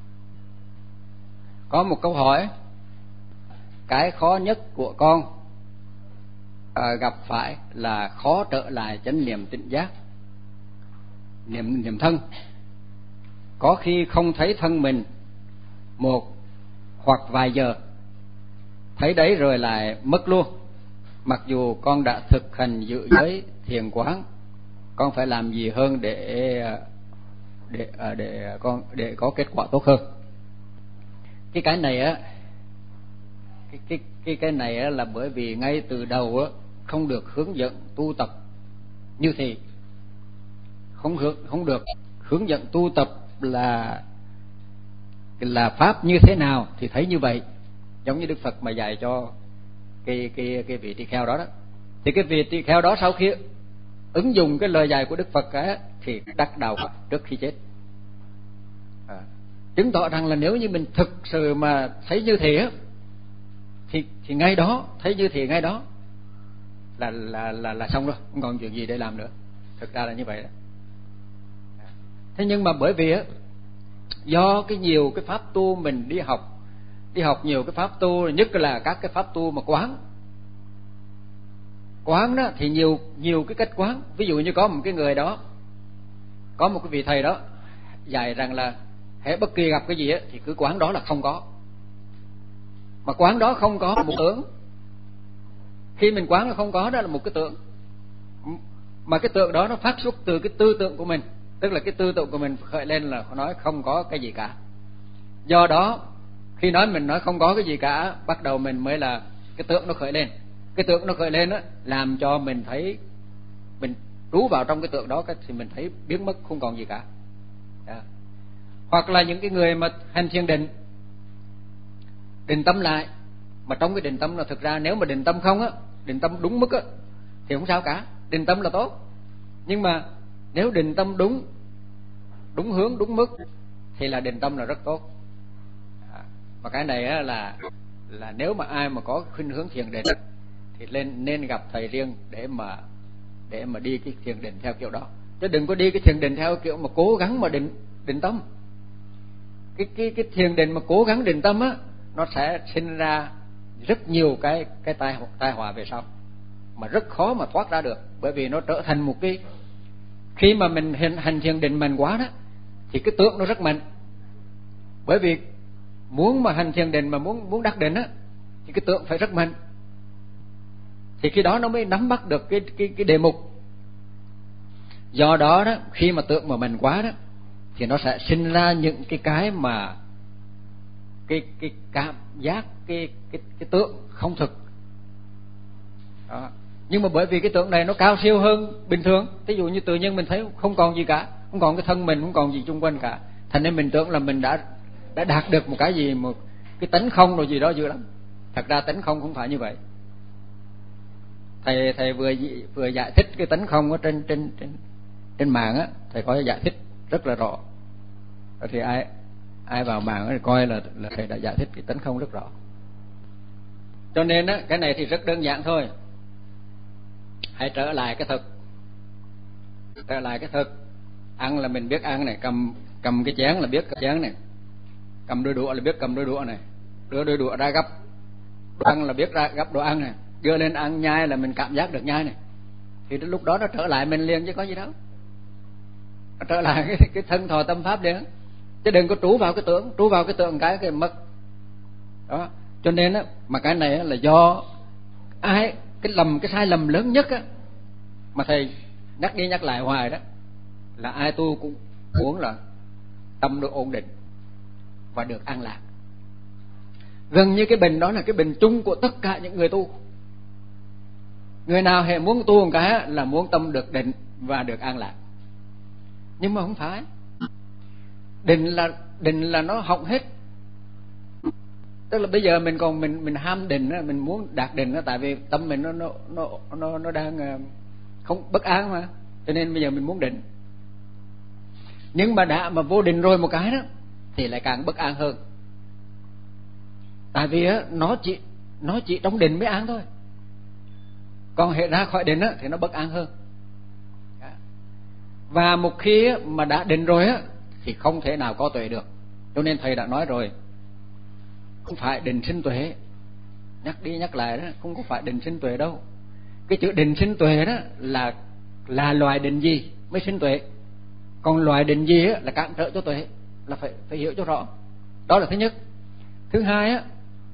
Speaker 1: Có một câu hỏi: cái khó nhất của con gặp phải là khó trở lại chánh niệm tỉnh giác, niệm thân. Có khi không thấy thân mình một hoặc vài giờ, thấy đấy rồi lại mất luôn. Mặc dù con đã thực hành giữ giới thiền quán, con phải làm gì hơn để có kết quả tốt hơn? Cái này á, cái này á là bởi vì ngay từ đầu á không được hướng dẫn tu tập như thì, không được hướng dẫn tu tập là pháp như thế nào thì thấy như vậy. Giống như Đức Phật mà dạy cho cái vị tỳ kheo đó. Thì cái vị tỳ kheo đó sau khi ứng dụng cái lời dạy của Đức Phật á, thì đắc đạo trước khi chết. Chứng tỏ rằng là nếu như mình thực sự mà thấy như thế á, thì ngay đó thấy như thế, ngay đó là xong rồi, không còn chuyện gì để làm nữa. Thực ra là như vậy đó. Thế nhưng mà bởi vì á, do nhiều cái pháp tu mình đi học nhiều cái pháp tu, nhất là các cái pháp tu mà quán đó, thì nhiều cái cách quán. Ví dụ như có một cái người đó, có một cái vị thầy đó dạy rằng là hễ bất kỳ gặp cái gì á thì cứ quán đó là không có. mà quán đó không có một tưởng. Khi mình quán là không có, đó là một cái tưởng, mà cái tượng đó nó phát xuất từ cái tư tưởng của mình, tức là cái tư tưởng của mình khởi lên là nói không có cái gì cả. Do đó khi mình nói không có cái gì cả, bắt đầu mình mới là cái tượng nó khởi lên. Cái tượng nó khởi lên đó làm cho mình thấy, mình trú vào trong cái tượng đó thì mình thấy biến mất không còn gì cả. Đó. Hoặc là những cái người mà hành thiền định tâm lại, mà trong cái định tâm là thực ra nếu mà định tâm không á, định tâm đúng mức á thì không sao cả, định tâm là tốt. Nhưng mà nếu định tâm đúng hướng, đúng mức thì là định tâm là rất tốt. Và cái này á là nếu mà ai mà có khuynh hướng thiền định thì nên gặp thầy riêng để mà đi cái thiền định theo kiểu đó, chứ đừng có đi cái thiền định theo kiểu mà cố gắng mà định tâm. Cái thiền định mà cố gắng định tâm á, nó sẽ sinh ra rất nhiều cái tai họa về sau mà rất khó mà thoát ra được. Bởi vì nó trở thành một cái, khi mà mình hành thiền định mạnh quá đó thì cái tượng nó rất mạnh. Bởi vì muốn mà hành thiền định mà muốn đắc định á thì cái tượng phải rất mạnh, thì khi đó nó mới nắm bắt được cái đề mục. Do đó đó, khi mà tượng mà mạnh quá đó thì nó sẽ sinh ra những cái mà cái cảm giác cái tượng không thực đó. Nhưng mà bởi vì cái tượng này nó cao siêu hơn bình thường, ví dụ như tự nhiên mình thấy không còn gì cả, không còn cái thân mình, không còn gì xung quanh cả, thành nên mình tưởng là mình đã đạt được một cái gì, một cái tánh không rồi gì đó dữ lắm. Thật ra tánh không phải như vậy. Thầy vừa giải thích cái tánh không ở trên mạng á, thầy có giải thích rất là rõ. Thì ai vào mạng thì coi là thầy đã giải thích cái tánh không rất rõ. Cho nên á, cái này thì rất đơn giản thôi. Hãy trở lại cái thực. Trở lại cái thực. Ăn là mình biết ăn này, cầm cái chén là biết cái chén này, cầm đôi đũa là biết cầm đôi đũa này, đưa đôi đũa ra gấp đồ ăn là biết ra gấp đồ ăn này, đưa lên ăn nhai là mình cảm giác được nhai này. Thì lúc đó nó trở lại mình liền chứ có gì đâu. Nó trở lại cái thân thọ tâm pháp liền. Chứ đừng có trú vào cái tưởng cái mất. Đó. Cho nên á, mà cái này là do cái sai lầm lớn nhất á mà thầy nhắc đi nhắc lại hoài đó, là ai tu cũng muốn là tâm được ổn định và được an lạc. Gần như cái bình đó là cái bình chung của tất cả những người tu. Người nào hệ muốn tu một cái là muốn tâm được định và được an lạc. Nhưng mà không phải. Định là nó hỏng hết. Tức là bây giờ mình còn mình ham định á, mình muốn đạt định á, tại vì tâm mình nó đang không bất an mà, cho nên bây giờ mình muốn định. Nhưng mà đã mà vô định rồi một cái đó thì lại càng bất an hơn. Tại vì á nó chỉ trong định mới an thôi. Còn hệ ra khỏi định á thì nó bất an hơn. Và một khi mà đã định rồi á thì không thể nào có tuệ được. Cho nên thầy đã nói rồi, không phải định sinh tuệ. Nhắc đi nhắc lại đó, không có phải định sinh tuệ đâu. Cái chữ định sinh tuệ đó là loài định gì mới sinh tuệ. Còn loài định gì á là cản trở cho tuệ, là phải hiểu cho rõ. Đó là thứ nhất. Thứ hai á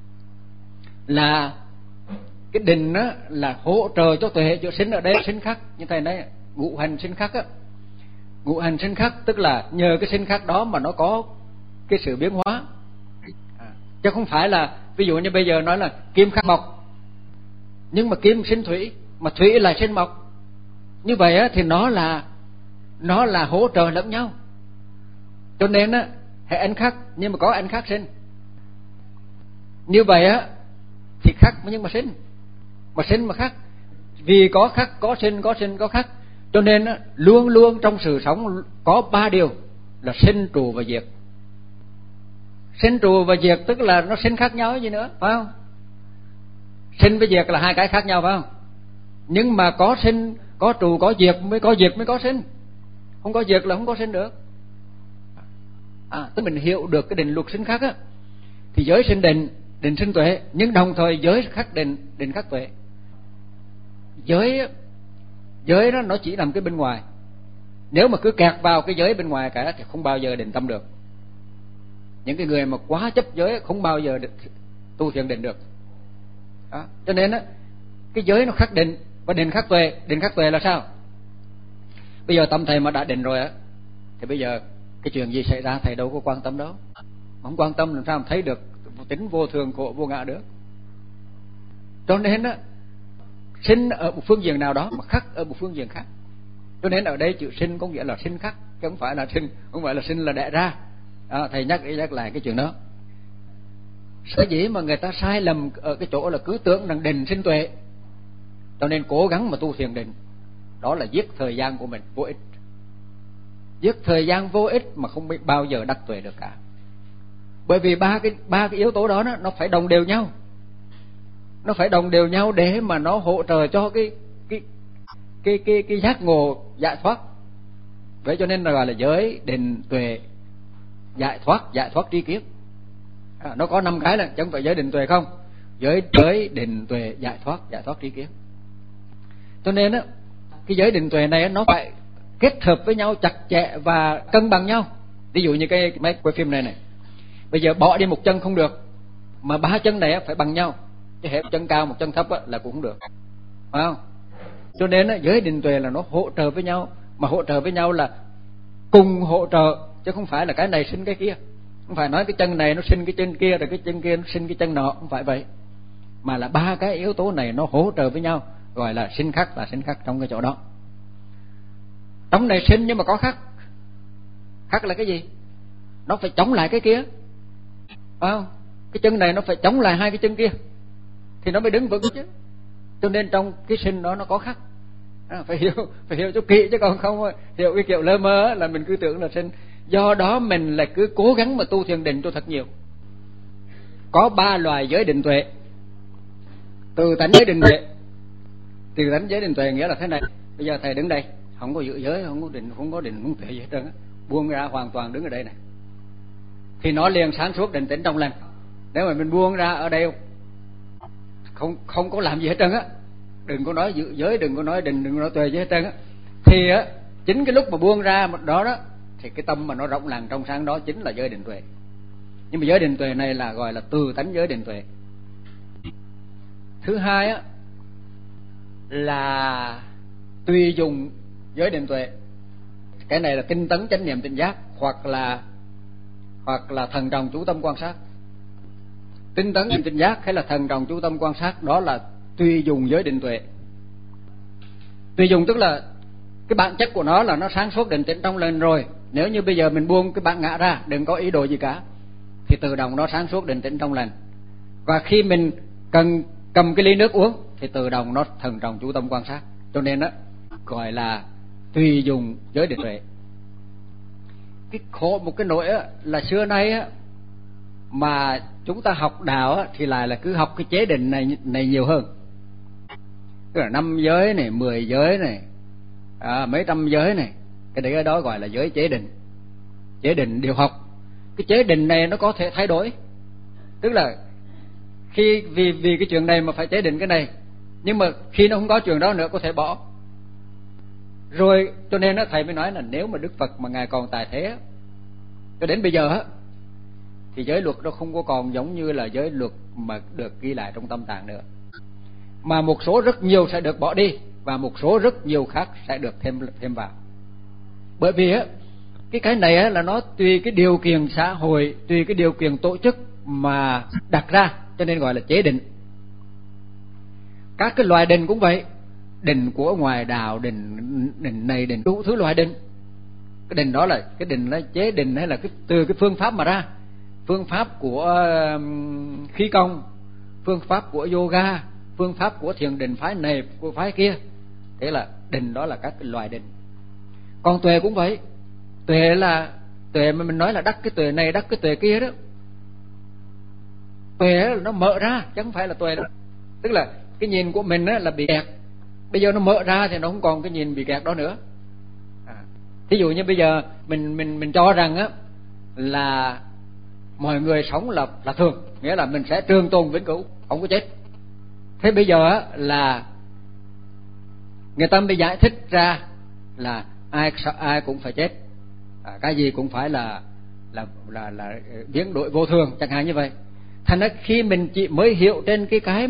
Speaker 1: là cái định á là hỗ trợ cho tuệ. Chỗ sinh ở đây sinh khắc, như thầy nói ngũ hành sinh khắc á. Ngũ hành sinh khắc tức là nhờ cái sinh khắc đó mà nó có cái sự biến hóa. Chứ không phải là ví dụ như bây giờ nói là kim khắc mộc, nhưng mà kim sinh thủy, mà thủy lại sinh mộc. Như vậy á thì nó là hỗ trợ lẫn nhau. Cho nên á hệ anh khắc nhưng mà có anh khắc sinh. Như vậy á thì khắc nhưng mà sinh mà khắc. Vì có khắc có sinh, có sinh có khắc. Cho nên á, luôn luôn trong sự sống có ba điều là sinh trụ và diệt. Sinh trụ và diệt tức là nó sinh khác nhau gì nữa, phải không? Sinh với diệt là hai cái khác nhau, phải không? Nhưng mà có sinh, có trụ, có diệt mới có sinh. Không có diệt là không có sinh được. Tức mình hiểu được cái định luật sinh khắc á, thì giới sinh định sinh tuệ, nhưng đồng thời giới khắc định khắc tuệ. Giới đó nó chỉ nằm cái bên ngoài. Nếu mà cứ kẹt vào cái giới bên ngoài cả thì không bao giờ định tâm được. Những cái người mà quá chấp giới không bao giờ tu thiền định được. Đó. Cho nên á, cái giới nó khắc định và định khắc tuệ. Định khắc tuệ là sao? Bây giờ tâm thầy mà đã định rồi á, thì bây giờ cái chuyện gì xảy ra thầy đâu có quan tâm đâu. Không quan tâm làm sao mà thấy được tính vô thường khổ vô ngã được. Cho nên á, sinh ở một phương diện nào đó mà khắc ở một phương diện khác. Cho nên ở đây chữ sinh có nghĩa là sinh khắc, chứ không phải là sinh, không phải là sinh là đẻ ra. Thầy nhắc lại cái chuyện đó. Sở dĩ mà người ta sai lầm ở cái chỗ là cứ tưởng rằng định sinh tuệ, cho nên cố gắng mà tu thiền định, đó là giết thời gian của mình vô ích. Giết thời gian vô ích mà không bao giờ đắc tuệ được cả. Bởi vì ba cái yếu tố đó nó phải đồng đều nhau. Nó phải đồng đều nhau để mà nó hỗ trợ cho cái giác ngộ giải thoát. Vậy cho nên là gọi là giới định tuệ giải thoát tri kiến. Nó có 5 cái là chứ không phải giới định tuệ không. Giới định tuệ giải thoát tri kiến. Cho nên á, cái giới định tuệ này nó phải kết hợp với nhau chặt chẽ và cân bằng nhau. Ví dụ như mấy quay phim này, bây giờ bỏ đi một chân không được, mà 3 chân này phải bằng nhau. Chứ hẹp chân cao một chân thấp là cũng không được, phải không? Cho nên giới định tuệ là nó hỗ trợ với nhau, mà hỗ trợ với nhau là cùng hỗ trợ, chứ không phải là cái này sinh cái kia. Không phải nói cái chân này nó sinh cái chân kia, rồi cái chân kia nó sinh cái chân nọ, không phải vậy. Mà là 3 cái yếu tố này nó hỗ trợ với nhau, gọi là sinh khắc trong cái chỗ đó. Trong này sinh nhưng mà có khắc. Khắc là cái gì? Nó phải chống lại cái kia, phải không? Cái chân này nó phải chống lại 2 cái chân kia thì nó mới đứng vững chứ. Cho nên trong cái sinh đó nó có khắc. Phải hiểu cho kỹ, chứ còn không hiểu cái kiểu lơ mơ là mình cứ tưởng là sinh. Do đó mình là cứ cố gắng mà tu thiền định cho thật nhiều. Có 3 loài giới định tuệ. Từ tánh giới định tuệ. Từ tánh giới định tuệ nghĩa là thế này. Bây giờ thầy đứng đây, không có giữ giới, không có định, không tuệ gì hết trơn á, buông ra hoàn toàn đứng ở đây này, thì nó liền sáng suốt định tĩnh trong lành. Nếu mà mình buông ra ở đây không có làm gì hết trơn á, đừng có nói giữ giới, đừng có nói định, đừng có nói tuệ gì hết trơn á, thì á, chính cái lúc mà buông ra đó thì cái tâm mà nó rộng lặng trong sáng đó chính là giới định tuệ. Nhưng mà giới định tuệ này là gọi là từ tánh giới định tuệ. Thứ hai á là tùy dùng giới định tuệ. Cái này là tinh tấn chánh niệm tỉnh giác, hoặc là thần trọng chú tâm quan sát. Tinh tấn niệm tỉnh giác hay là thần trọng chú tâm quan sát, đó là tùy dùng giới định tuệ. Tùy dùng tức là cái bản chất của nó là nó sáng suốt định tĩnh trong lành rồi. Nếu như bây giờ mình buông cái bản ngã ra, đừng có ý đồ gì cả, thì tự động nó sáng suốt định tĩnh trong lành. Và khi mình cần cầm cái ly nước uống thì tự động nó thần trọng chú tâm quan sát. Cho nên đó gọi là tùy dùng giới định tuệ. Cái khổ một cái nỗi là xưa nay á, mà chúng ta học đạo á, thì lại là cứ học cái chế định này nhiều hơn. Tức là 5 giới này, 10 giới này, mấy trăm giới này. Cái đó gọi là giới chế định. Chế định điều học. Cái chế định này nó có thể thay đổi. Tức là vì cái chuyện này mà phải chế định cái này, nhưng mà khi nó không có chuyện đó nữa có thể bỏ. Rồi cho nên thầy mới nói là nếu mà Đức Phật mà Ngài còn tại thế cho đến bây giờ thì giới luật nó không có còn giống như là giới luật mà được ghi lại trong Tâm Tạng nữa, mà một số rất nhiều sẽ được bỏ đi và một số rất nhiều khác sẽ được thêm vào. Bởi vì cái này là nó tùy cái điều kiện xã hội, tùy cái điều kiện tổ chức mà đặt ra, cho nên gọi là chế định. Các cái loại định cũng vậy, định của ngoài đạo, định này, định đủ thứ loại định. Cái định đó là cái định là chế định hay là từ cái phương pháp mà ra, phương pháp của khí công, phương pháp của yoga, phương pháp của thiền định phái này của phái kia. Thế là định đó là các cái loại định. Còn tuệ cũng vậy. Tuệ mà mình nói là đắc cái tuệ này, đắc cái tuệ kia đó. Tuệ là nó mở ra chứ không phải là tuệ đó. Tức là cái nhìn của mình là bị kẹt, bây giờ nó mở ra thì nó không còn cái nhìn bị kẹt đó nữa. Thí dụ như bây giờ mình cho rằng là mọi người sống là thường, nghĩa là mình sẽ trường tồn vĩnh cửu, không có chết. Thế bây giờ là người ta mới giải thích ra là ai cũng phải chết, cái gì cũng phải là biến đổi vô thường, chẳng hạn như vậy. Thành ra khi mình chỉ mới hiểu trên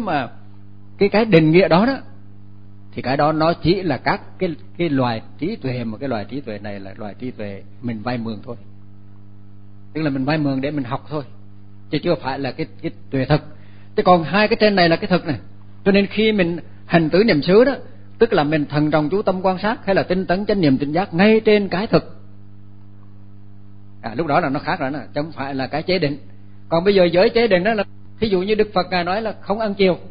Speaker 1: cái định nghĩa đó đó, thì cái đó nó chỉ là các cái loài trí tuệ, mà cái loài trí tuệ này là loài trí tuệ mình vay mượn thôi, tức là mình vay mượn để mình học thôi, chứ chưa phải là cái tuệ thực. Chứ còn hai cái trên này là cái thực này. Cho nên khi mình hành tứ niệm xứ đó, tức là mình thần trọng chú tâm quan sát hay là tinh tấn chánh niệm tỉnh giác ngay trên cái thực, lúc đó là nó khác rồi, chứ không phải là cái chế định. Còn bây giờ giới chế định đó là, thí dụ như Đức Phật Ngài nói là không ăn chiều,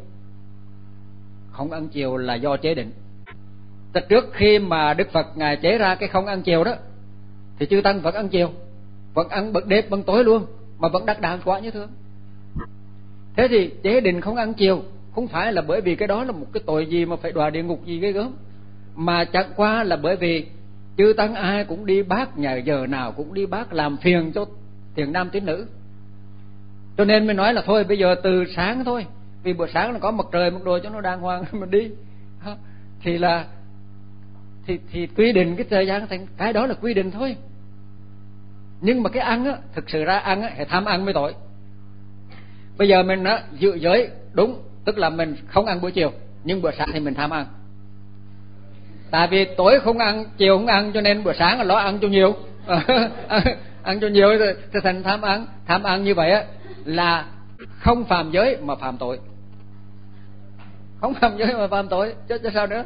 Speaker 1: không ăn chiều là do chế định. Trước khi mà Đức Phật Ngài chế ra cái không ăn chiều đó, thì chư tăng vẫn ăn chiều, vẫn ăn bậc đêm bậc tối luôn, mà vẫn đắc đạo quả như thường. Thế thì chế định không ăn chiều không phải là bởi vì cái đó là một cái tội gì mà phải đọa địa ngục gì ghê gớm, mà chẳng qua là bởi vì chư tăng ai cũng đi bác, nhà giờ nào cũng đi bác, làm phiền cho thiền nam tín nữ. Cho nên mới nói là thôi bây giờ từ sáng thôi, vì buổi sáng là có mặt trời mặt đồ cho nó đàng hoàng mình đi, thì là thì quy định cái thời gian thành cái đó là quy định thôi. Nhưng mà cái ăn á, thực sự ra ăn á, phải tham ăn mới tội. Bây giờ mình á giữ giới đúng, tức là mình không ăn buổi chiều, nhưng bữa sáng thì mình tham ăn. Tại vì tối không ăn, chiều không ăn, cho nên bữa sáng là lo ăn cho nhiều. Ăn cho nhiều thì thành tham ăn. Tham ăn như vậy á là không phạm giới mà phạm tội, không phạm giới mà phạm tội, chứ sao nữa.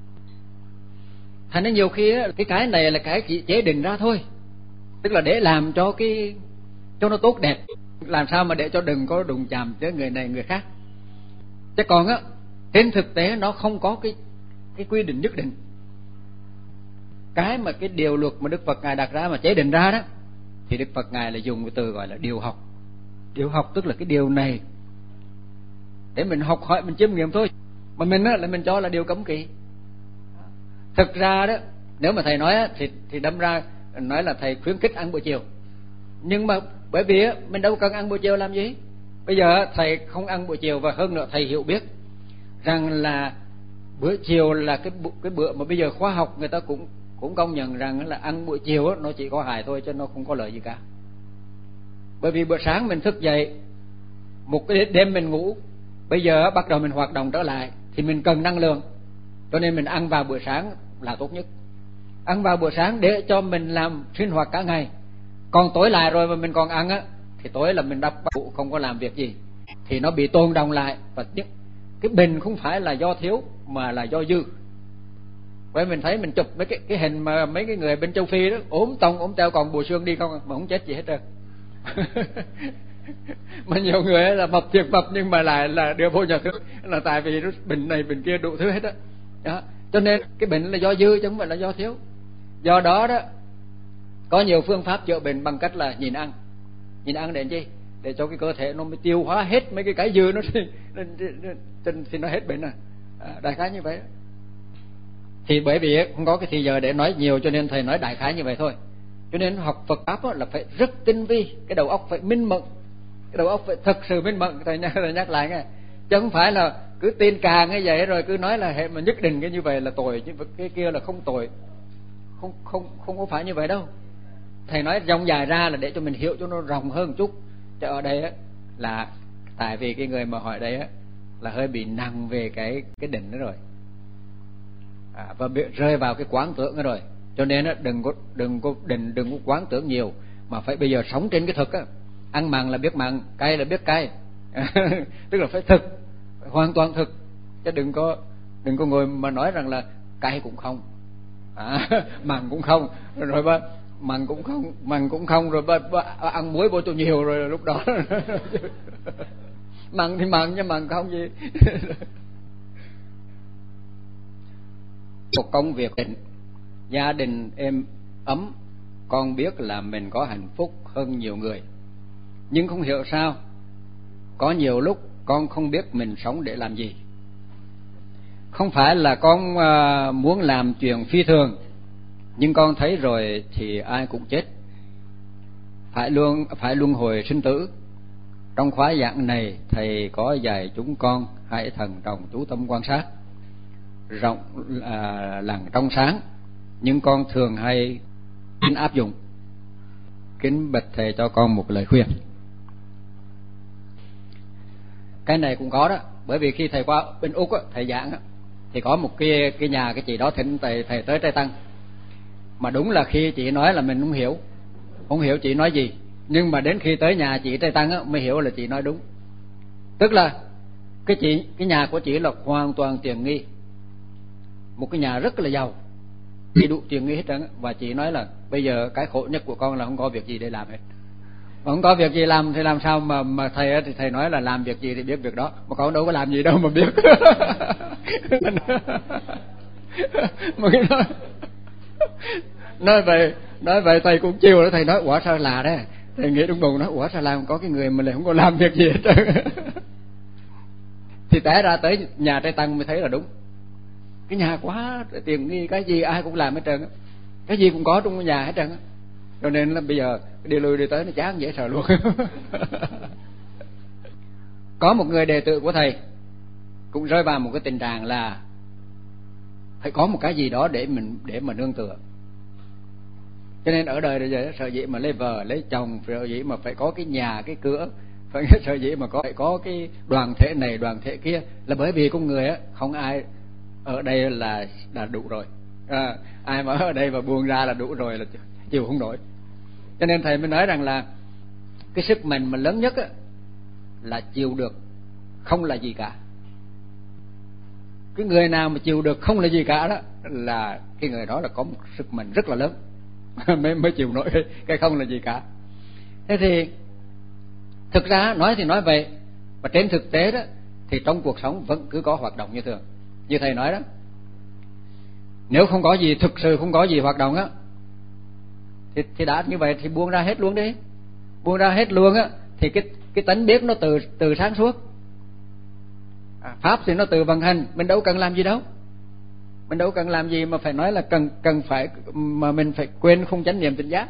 Speaker 1: Thành ra nhiều khi á, cái này là cái chỉ chế định ra thôi, tức là để làm cho nó tốt đẹp, làm sao mà để cho đừng có đụng chạm tới người này người khác. Chứ còn á trên thực tế nó không có cái quy định nhất định. Cái mà cái điều luật mà Đức Phật Ngài đặt ra mà chế định ra đó, thì Đức Phật Ngài là dùng cái từ gọi là điều học. Điều học tức là cái điều này để mình học hỏi, mình chiêm nghiệm thôi, mà mình á là mình cho là điều cấm kỵ. Thực ra đó, nếu mà thầy nói á, thì đâm ra nói là thầy khuyến khích ăn buổi chiều. Nhưng mà bởi vì á, mình đâu cần ăn buổi chiều làm gì. Bây giờ thầy không ăn buổi chiều, và hơn nữa thầy hiểu biết rằng là bữa chiều là cái bữa mà bây giờ khoa học người ta cũng công nhận rằng là ăn buổi chiều á, nó chỉ có hại thôi, chứ nó không có lợi gì cả. Bởi vì bữa sáng mình thức dậy, một cái đêm mình ngủ, bây giờ bắt đầu mình hoạt động trở lại thì mình cần năng lượng, cho nên mình ăn vào bữa sáng là tốt nhất. Ăn vào bữa sáng để cho mình làm sinh hoạt cả ngày. Còn tối lại rồi mà mình còn ăn á, thì tối là mình đắp bụng không có làm việc gì, thì nó bị tồn đọng lại. Và cái bệnh không phải là do thiếu mà là do dư. Vậy mình thấy mình chụp mấy cái hình mà mấy cái người bên châu Phi đó ốm tông ốm teo còn bù xương đi không mà không chết gì hết trơn. Mà nhiều người là mập thiệt mập nhưng mà lại là đưa vô nhà thuốc, là tại vì nó bệnh này bệnh kia đủ thứ hết đó. Cho nên cái bệnh là do dư chứ không phải là do thiếu. Do đó đó có nhiều phương pháp chữa bệnh bằng cách là nhịn ăn. Nhịn ăn để chi? Để cho cái cơ thể nó mới tiêu hóa hết mấy cái dư nó thì nó hết bệnh. Đại khái như vậy đó. Thì bởi vì không có cái thời giờ để nói nhiều, cho nên thầy nói đại khái như vậy thôi. Cho nên học Phật pháp là phải rất tinh vi, cái đầu óc phải minh mẫn, cái đầu óc phải thật sự minh mẫn. Thầy nhắc lại nghe, chứ không phải là cứ tin càng như vậy rồi cứ nói là hệ mà nhất định cái như vậy là tội, chứ cái kia là không tội. Không có phải như vậy đâu. Thầy nói rộng dài ra là để cho mình hiểu cho nó rộng hơn một chút. Chứ ở đây á là tại vì cái người mà hỏi đây á là hơi bị nặng về cái định đó rồi, và bị rơi vào cái quán tưởng đó rồi. Cho nên á đừng có định, đừng có quán tưởng nhiều, mà phải bây giờ sống trên cái thực á. Ăn mặn là biết mặn, cay là biết cay. Tức là phải thực, phải hoàn toàn thực, chứ đừng có ngồi mà nói rằng là cay cũng không, mặn cũng không, rồi mặn cũng không rồi ăn muối vô cho nhiều rồi lúc đó mặn thì mặn chứ mặn không gì. Một công việc định, gia đình êm ấm, con biết là mình có hạnh phúc hơn nhiều người, nhưng không hiểu sao có nhiều lúc con không biết mình sống để làm gì. Không phải là con muốn làm chuyện phi thường, nhưng con thấy rồi thì ai cũng chết, phải luân hồi sinh tử. Trong khóa giảng này thầy có dạy chúng con hãy thần trọng chú tâm quan sát, rộng lặng trong sáng, nhưng con thường hay áp dụng. Kính bạch thầy cho con một lời khuyên. Cái này cũng có đó, bởi vì khi thầy qua bên Úc á, thầy giảng á, thì có một cái nhà cái chị đó thỉnh thầy tới Tây Tăng. Mà đúng là khi chị nói là mình không hiểu chị nói gì, nhưng mà đến khi tới nhà chị Tây Tăng á mới hiểu là chị nói đúng. Tức là cái nhà của chị là hoàn toàn tiện nghi, một cái nhà rất là giàu, chỉ đủ tiện nghi hết trơn. Và chị nói là bây giờ cái khổ nhất của con là không có việc gì để làm hết. Mà không có việc gì làm thì làm sao mà thầy thì thầy nói là làm việc gì thì biết việc đó, mà con đâu có làm gì đâu mà biết. Mà cái nói vậy thầy cũng chiều đó. Thầy nói quả sao là đấy, thầy nghĩ đúng bụng, nói quả sao làm có cái người mà lại không có làm việc gì hết trơn. Thì té ra tới nhà Tây Tăng mới thấy là đúng, cái nhà quá tiện nghi, cái gì ai cũng làm hết trơn, cái gì cũng có trong cái nhà hết trơn. Cho nên là bây giờ đi lui đi tới nó chán dễ sợ luôn. Có một người đệ tử của thầy cũng rơi vào một cái tình trạng là phải có một cái gì đó để mà nương tựa. Cho nên ở đời bây giờ sợ dĩ mà lấy vợ lấy chồng, sợ dĩ mà phải có cái nhà cái cửa, phải sợ dĩ mà phải có cái đoàn thể này đoàn thể kia, là bởi vì con người á không ai ở đây là đủ rồi. Ai mà ở đây mà buông ra là đủ rồi, là chịu không nổi. Cho nên thầy mới nói rằng là cái sức mạnh mà lớn nhất á là chịu được không là gì cả. Cái người nào mà chịu được không là gì cả đó là cái người đó là có một sức mạnh rất là lớn. mới chịu nổi cái không là gì cả. Thế thì thực ra nói thì nói vậy, và trên thực tế đó thì trong cuộc sống vẫn cứ có hoạt động như thường. Như thầy nói đó, nếu không có gì, thực sự không có gì hoạt động á, thì đã như vậy thì buông ra hết luôn đi. Buông ra hết luôn á thì cái tánh biết nó từ sáng suốt. Pháp thì nó từ vận hành, mình đâu cần làm gì đâu. Mình đâu cần làm gì mà phải nói là cần phải mà mình phải quên không chánh niệm tỉnh giác.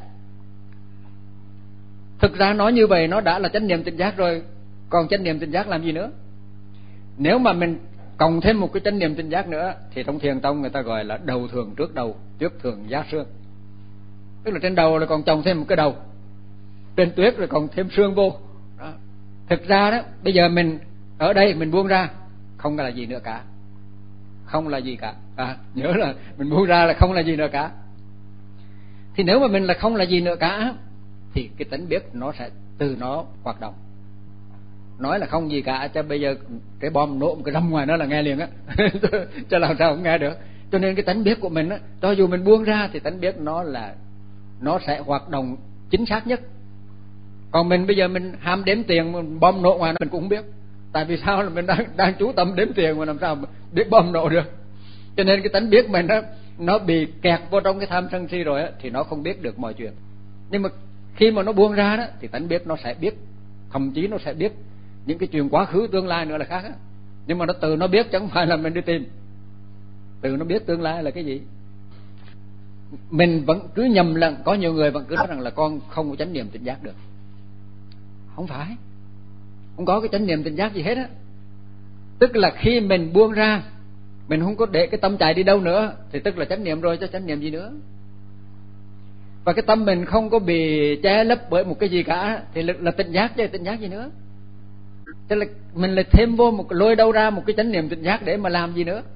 Speaker 1: Thực ra nói như vậy nó đã là chánh niệm tỉnh giác rồi, còn chánh niệm tỉnh giác làm gì nữa. Nếu mà mình cộng thêm một cái chánh niệm tỉnh giác nữa thì trong thiền tông người ta gọi là đầu thường trước đầu, trước thường giác xương. Tức là trên đầu là còn chồng thêm một cái đầu, trên tuyết rồi còn thêm xương vô đó. Thực ra đó bây giờ mình ở đây mình buông ra không là gì nữa cả, không là gì cả. Nhớ là mình buông ra là không là gì nữa cả. Thì nếu mà mình là không là gì nữa cả thì cái tánh biết nó sẽ từ nó hoạt động. Nói là không gì cả, cho bây giờ cái bom nổ một cái râm ngoài nó là nghe liền á. Cho làm sao không nghe được. Cho nên cái tánh biết của mình á, cho dù mình buông ra thì tánh biết nó sẽ hoạt động chính xác nhất. Còn mình bây giờ mình ham đếm tiền, bom nổ ngoài nó mình cũng không biết. Tại vì sao là mình đang chú tâm đếm tiền mà làm sao mà biết bom nổ được. Cho nên cái tánh biết mình đó, nó bị kẹt vô trong cái tham sân si rồi á, thì nó không biết được mọi chuyện. Nhưng mà khi mà nó buông ra đó thì tánh biết nó sẽ biết, thậm chí nó sẽ biết những cái chuyện quá khứ tương lai nữa là khác á. Nhưng mà nó từ nó biết chứ không phải là mình đi tìm. Từ nó biết tương lai là cái gì. Mình vẫn cứ nhầm lẫn, có nhiều người vẫn cứ nói rằng là con không có chánh niệm tỉnh giác được. Không phải, không có cái chánh niệm tỉnh giác gì hết á. Tức là khi mình buông ra, mình không có để cái tâm chạy đi đâu nữa thì tức là chánh niệm rồi, chứ chánh niệm gì nữa. Và cái tâm mình không có bị che lấp bởi một cái gì cả thì là tỉnh giác, chứ tỉnh giác gì nữa. Tức là mình lại thêm vô lôi đâu ra một cái chánh niệm tỉnh giác để mà làm gì nữa.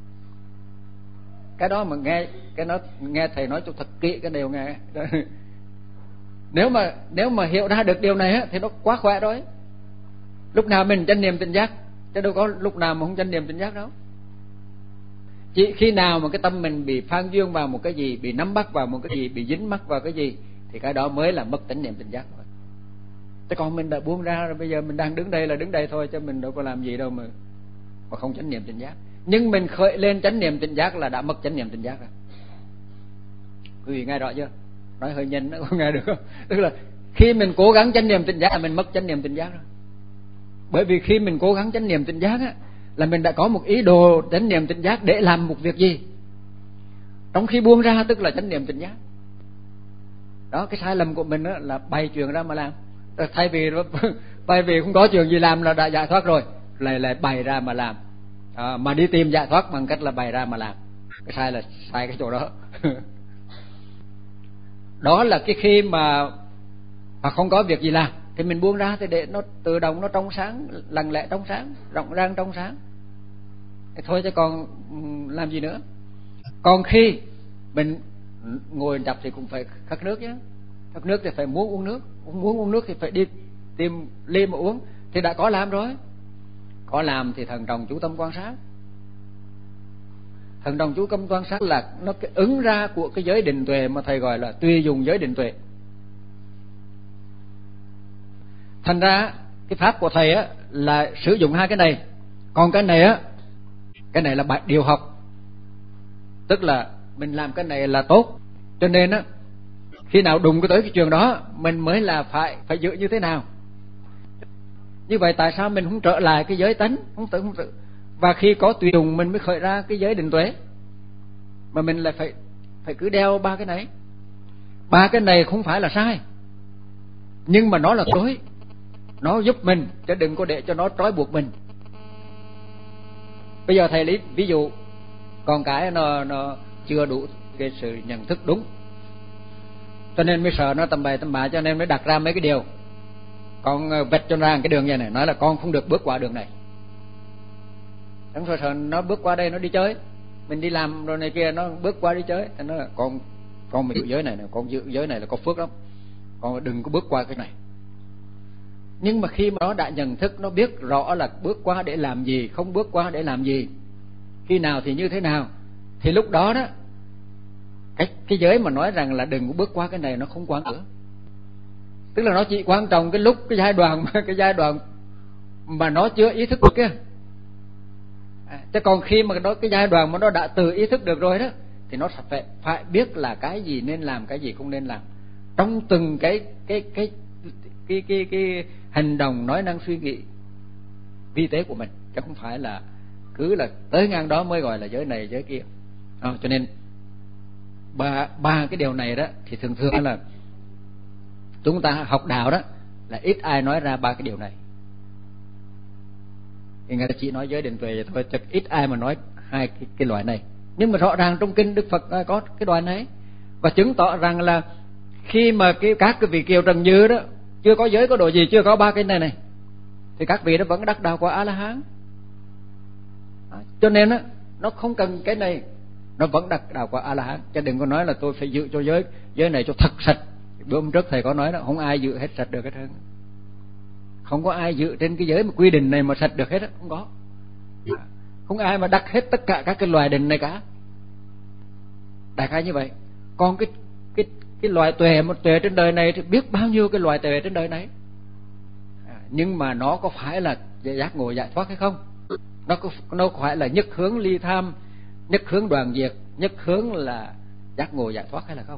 Speaker 1: Cái đó mà nghe thầy nói cho thật kỹ cái điều nghe. Nếu mà hiểu ra được điều này á thì nó quá khỏe rồi. Lúc nào mình chánh niệm tỉnh giác, chứ đâu có lúc nào mà không chánh niệm tỉnh giác đâu. Chỉ khi nào mà cái tâm mình bị phan duyên vào một cái gì, bị nắm bắt vào một cái gì, bị dính mắc vào cái gì, thì cái đó mới là mất chánh niệm tỉnh giác rồi. Thế còn mình đã buông ra rồi, bây giờ mình đang đứng đây là đứng đây thôi, chứ mình đâu có làm gì đâu mà không chánh niệm tỉnh giác. Nhưng mình khởi lên chánh niệm tỉnh giác là đã mất chánh niệm tỉnh giác rồi. Quý vị nghe rõ chưa? Nói hơi nhanh nó có nghe được không? Tức là khi mình cố gắng chánh niệm tỉnh giác là mình mất chánh niệm tỉnh giác rồi. Bởi vì khi mình cố gắng chánh niệm tỉnh giác á, là mình đã có một ý đồ chánh niệm tỉnh giác để làm một việc gì. Trong khi buông ra tức là chánh niệm tỉnh giác. Đó, cái sai lầm của mình á, là bày chuyện ra mà làm. Thay vì không có chuyện gì làm là đã giải thoát rồi, lại bày ra mà làm. Mà đi tìm giải thoát bằng cách là bày ra mà làm. Cái sai là sai cái chỗ đó. Đó là cái khi mà không có việc gì làm. thì mình buông ra thì để nó tự động nó trong sáng, lặng lẽ trong sáng, rộng ràng trong sáng. Thế thôi chứ còn làm gì nữa. Còn khi mình ngồi chập thì cũng phải khát nước chứ. Khát nước thì phải muốn uống nước, muốn uống nước thì phải đi tìm ly mà uống, thì đã có làm rồi. Có làm thì thần đồng chú tâm quan sát. Thần đồng chú tâm quan sát là nó cái ứng ra của cái giới định tuệ mà thầy gọi là tùy dùng giới định tuệ. Thành ra cái pháp của thầy á là sử dụng hai cái này. Còn cái này á, cái này là bài điều học, tức là mình làm cái này là tốt, cho nên á khi nào đụng tới cái chuyện đó mình mới là phải giữ như thế nào. Như vậy tại sao mình không trở lại cái giới tánh, không tự. Và khi có tùy dùng mình mới khởi ra cái giới định tuệ, mà mình lại phải cứ đeo ba cái này. Ba cái này không phải là sai, nhưng mà nó là tối, nó giúp mình chứ đừng có để cho nó trói buộc mình. Bây giờ thầy lấy ví dụ con cái nó chưa đủ cái sự nhận thức đúng, cho nên mới sợ nó tầm bậy tầm bạ, cho nên mới đặt ra mấy cái điều. Con vạch cho ra cái đường này nói là con không được bước qua đường này. Đúng rồi, sợ nó bước qua đây nó đi chơi, mình đi làm rồi này kia nó bước qua đi chơi, nó là con mình giữ giới này, con giữ giới này là có phước lắm, con đừng có bước qua cái này. Nhưng mà khi mà nó đã nhận thức, nó biết rõ là bước qua để làm gì, không bước qua để làm gì, khi nào thì như thế nào, thì lúc đó đó cái giới mà nói rằng là đừng có bước qua cái này nó không quan nữa. Tức là nó chỉ quan trọng cái lúc cái giai đoạn mà nó chưa ý thức được kia. Chứ còn khi mà cái giai đoạn mà nó đã tự ý thức được rồi đó, thì nó phải biết là cái gì nên làm, cái gì không nên làm, trong từng cái hành động, nói năng, suy nghĩ vi tế của mình, chứ không phải là cứ là tới ngang đó mới gọi là giới này giới kia. Cho nên ba cái điều này đó thì thường là chúng ta học đạo đó là ít ai nói ra ba cái điều này. Thì người ta chỉ nói giới định tuệ vậy thôi, chứ ít ai mà nói hai cái loại này. Nhưng mà rõ ràng trong kinh Đức Phật có cái đoạn này, và chứng tỏ rằng là khi mà các cái vị Kiều Trần Như đó chưa có giới có độ gì, chưa có ba cái này thì các vị đó vẫn đắc đạo quả A-la-hán. Cho nên nó không cần cái này, nó vẫn đắc đạo quả A-la-hán. Chứ đừng có nói là tôi phải giữ cho giới này cho thật sạch. Bữa hôm trước thầy có nói đó, không ai giữ hết sạch được hết trơn. Không có ai giữ trên cái giới mà quy định này mà sạch được hết á, không có. Không ai mà đắc hết tất cả các cái loài định này cả. Đại khái như vậy. Còn cái loài tuệ, một tuệ trên đời này thì biết bao nhiêu cái loài tuệ trên đời này. Nhưng mà nó có phải là giác ngộ giải thoát hay không? Nó có phải là nhất hướng ly tham, nhất hướng đoàn diệt, nhất hướng là giác ngộ giải thoát hay là không?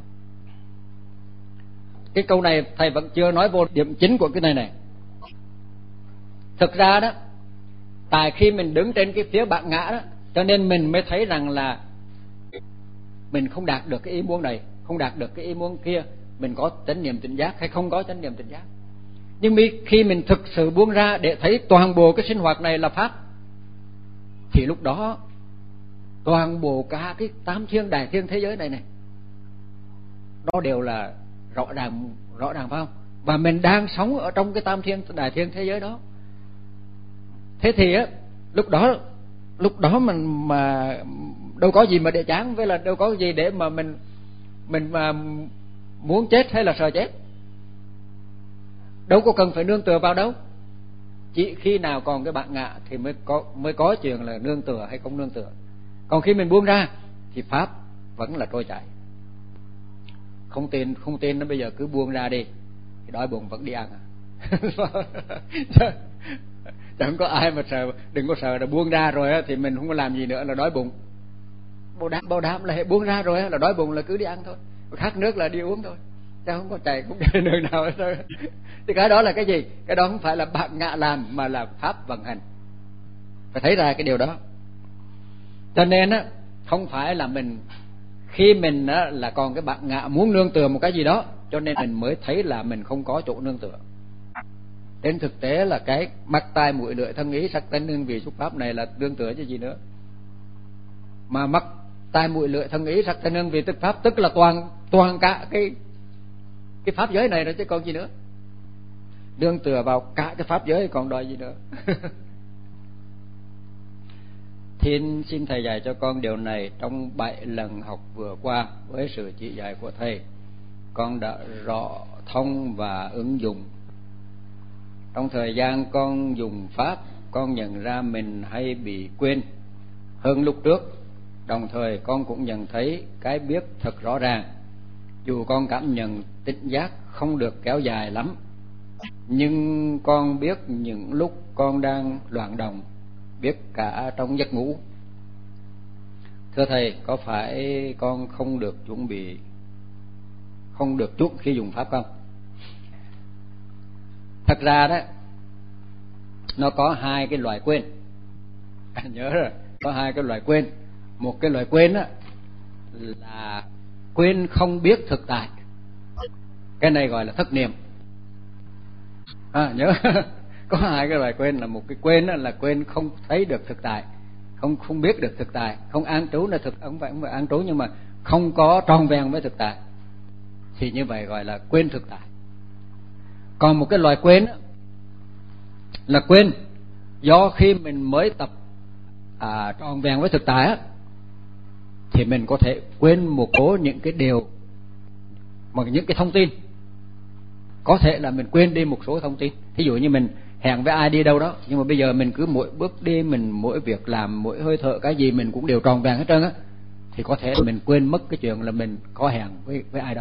Speaker 1: Cái câu này thầy vẫn chưa nói vô điểm chính của cái này. Thực ra đó, tại khi mình đứng trên cái phía bát ngã đó, cho nên mình mới thấy rằng là mình không đạt được cái ý muốn này, không đạt được cái ý muốn kia, mình có chánh niệm tỉnh giác hay không có chánh niệm tỉnh giác. Nhưng khi mình thực sự buông ra để thấy toàn bộ cái sinh hoạt này là pháp, thì lúc đó toàn bộ cả cái tám thiên đại thiên thế giới này nó đều là rõ ràng phải không? Và mình đang sống ở trong cái tam thiên đại thiên thế giới đó. Thế thì lúc đó mình mà đâu có gì mà để chán, với là đâu có gì để mà mình mà muốn chết hay là sợ chết. Đâu có cần phải nương tựa vào đâu. Chỉ khi nào còn cái bát ngã thì mới có chuyện là nương tựa hay không nương tựa. Còn khi mình buông ra thì pháp vẫn là trôi chảy. Không tin nó bây giờ cứ buông ra đi, thì đói bụng vẫn đi ăn Chẳng có ai mà sợ, đừng có sợ là buông ra rồi thì mình không có làm gì nữa là đói bụng. Bảo đảm là buông ra rồi là đói bụng là cứ đi ăn thôi, khát nước là đi uống thôi, chứ không có chạy cũng chạy đường nào thôi. Thì cái đó là cái gì? Cái đó không phải là bát ngã làm, mà là pháp vận hành. Phải thấy ra cái điều đó. Cho nên không phải là mình khi mình là còn cái bát ngã muốn nương tựa một cái gì đó, cho nên mình mới thấy là mình không có chỗ nương tựa. Trên thực tế là cái mắt tai mũi lưỡi thân ý sắc tánh hương vị xúc pháp này là nương tựa chứ gì nữa. Mà mắt tai mũi lưỡi thân ý sắc tánh hương vị tức pháp, tức là toàn cả cái pháp giới này rồi chứ còn gì nữa. nương tựa vào cả cái pháp giới còn đòi gì nữa. Xin thầy dạy cho con điều này. Trong 7 lần học vừa qua, với sự chỉ dạy của thầy, con đã rõ thông và ứng dụng. Trong thời gian con dùng pháp, con nhận ra mình hay bị quên hơn lúc trước. Đồng thời con cũng nhận thấy cái biết thật rõ ràng. Dù con cảm nhận tỉnh giác không được kéo dài lắm, nhưng con biết những lúc con đang loạn động, biết cả trong giấc ngủ. Thưa thầy, có phải con không được chuẩn khi dùng pháp không? Thật ra đó, nó có 2 cái loại quên. Nhớ rồi, có 2 cái loại quên. Một cái loại quên á là quên không biết thực tại, cái này gọi là thất niệm. Nhớ có 2 cái loại quên. Là một cái quên là quên không thấy được thực tại, không biết được thực tại, không an trú là không phải an trú, nhưng mà không có tròn vẹn với thực tại, thì như vậy gọi là quên thực tại. Còn một cái loại quên là quên do khi mình mới tập tròn vẹn với thực tại thì mình có thể quên một số những cái điều, mà những cái thông tin, có thể là mình quên đi một số thông tin. Ví dụ như mình hẹn với ai đi đâu đó, nhưng mà bây giờ mình cứ mỗi bước đi, mình mỗi việc làm, mỗi hơi thở cái gì mình cũng đều tròn vẹn hết trơn á, thì có thể là mình quên mất cái chuyện là mình có hẹn với ai đó.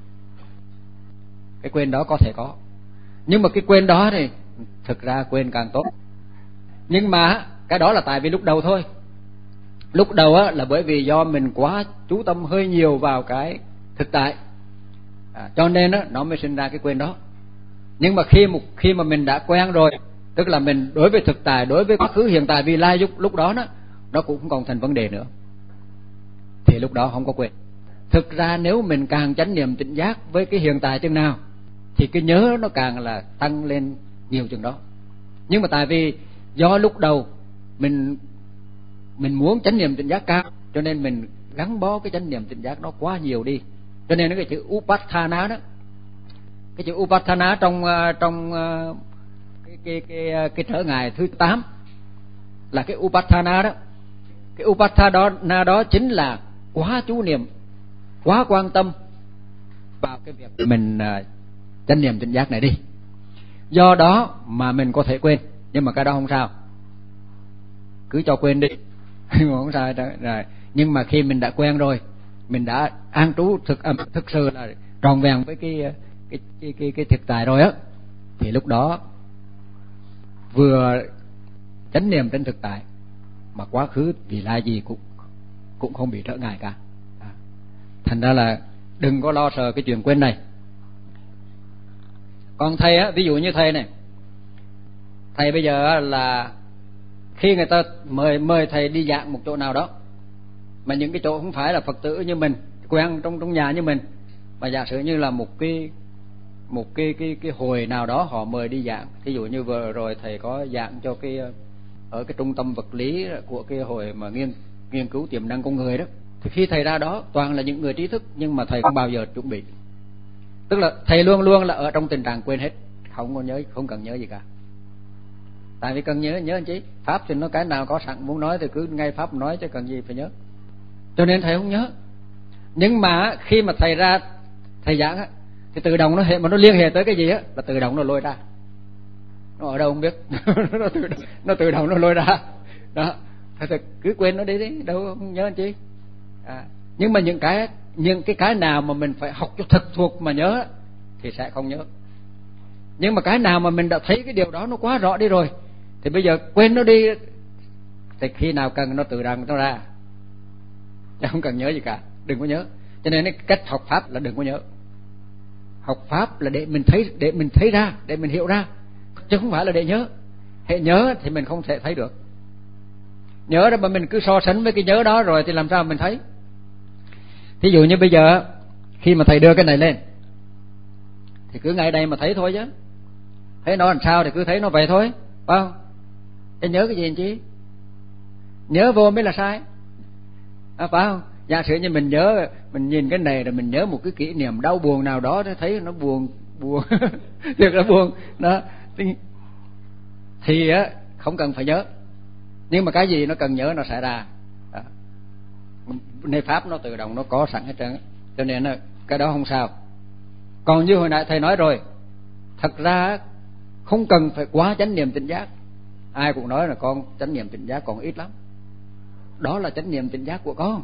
Speaker 1: Cái quên đó có thể có, nhưng mà cái quên đó thì thực ra quên càng tốt. Nhưng mà cái đó là tại vì lúc đầu thôi. Lúc đầu là bởi vì do mình quá chú tâm hơi nhiều vào cái thực tại, cho nên nó mới sinh ra cái quên đó. Nhưng mà khi mà mình đã quen rồi, tức là mình đối với thực tại, đối với quá khứ, hiện tại, vị lai, lúc đó nó cũng không còn thành vấn đề nữa, thì lúc đó không có quên. Thực ra nếu mình càng chánh niệm tỉnh giác với cái hiện tại chừng nào thì cái nhớ nó càng là tăng lên nhiều chừng đó. Nhưng mà tại vì do lúc đầu mình muốn chánh niệm tỉnh giác cao, cho nên mình gắn bó cái chánh niệm tỉnh giác nó quá nhiều đi. Cho nên cái chữ Upatthana đó, cái chữ Upatthana trong cái trở ngài thứ 8 là cái Upatthana đó. Cái Upatthana đó chính là quá chú niệm, quá quan tâm vào cái việc mình chánh niệm tỉnh giác này đi. Do đó mà mình có thể quên, nhưng mà cái đó không sao, cứ cho quên đi. Không sao rồi. Nhưng mà khi mình đã quen rồi, mình đã an trú thực sự là tròn vẹn với cái thực tại rồi á, thì lúc đó vừa chánh niệm trên thực tại mà quá khứ vì lai gì cũng không bị trở ngại cả. Thành ra là đừng có lo sợ cái chuyện quên này. Còn thầy á, ví dụ như thầy này, thầy bây giờ là khi người ta mời thầy đi giảng một chỗ nào đó, mà những cái chỗ không phải là Phật tử như mình, quen trong nhà như mình, mà giả sử như là một cái hồi nào đó họ mời đi giảng. Ví dụ như vừa rồi thầy có giảng cho ở cái trung tâm vật lý của cái hồi mà nghiên cứu tiềm năng con người đó, thì khi thầy ra đó toàn là những người trí thức, nhưng mà thầy không bao giờ chuẩn bị. Tức là thầy luôn luôn là ở trong tình trạng quên hết, không có nhớ, không cần nhớ gì cả. Tại vì cần nhớ anh chí, pháp thì nó cái nào có sẵn, muốn nói thì cứ ngay pháp nói, chứ cần gì phải nhớ. Cho nên thầy không nhớ. Nhưng mà khi mà thầy ra thầy giảng á, thì tự động nó liên hệ tới cái gì á là tự động nó lôi ra. Nó ở đâu không biết. nó tự động nó lôi ra đó. Thầy cứ quên nó đi, đâu không nhớ anh chí. Nhưng mà những cái nào mà mình phải học cho thực thuộc mà nhớ thì sẽ không nhớ. Nhưng mà cái nào mà mình đã thấy cái điều đó nó quá rõ đi rồi, thì bây giờ quên nó đi, thì khi nào cần nó tự động nó ra, không cần nhớ gì cả, đừng có nhớ. Cho nên cái cách học pháp là đừng có nhớ. Học pháp là để mình thấy ra, để mình hiểu ra, chứ không phải là để nhớ. Hệ nhớ thì mình không thể thấy được. Nhớ đó mà mình cứ so sánh với cái nhớ đó rồi thì làm sao mình thấy. Thí dụ như bây giờ khi mà thầy đưa cái này lên thì cứ ngay đây mà thấy thôi chứ. Thấy nó làm sao thì cứ thấy nó vậy thôi, phải không? Thế nhớ cái gì anh chí? Nhớ vô mới là sai, phải không? Giả sử như mình nhớ, mình nhìn cái này rồi mình nhớ một cái kỷ niệm đau buồn nào đó, thấy nó buồn thiệt là buồn đó. Thì á không cần phải nhớ, nhưng mà cái gì nó cần nhớ nó sẽ ra đó. Nơi pháp nó tự động nó có sẵn hết trơn, cho nên cái đó không sao. Còn như hồi nãy thầy nói rồi, thật ra không cần phải quá chánh niệm tỉnh giác. Ai cũng nói là con chánh niệm tỉnh giác còn ít lắm, đó là chánh niệm tỉnh giác của con.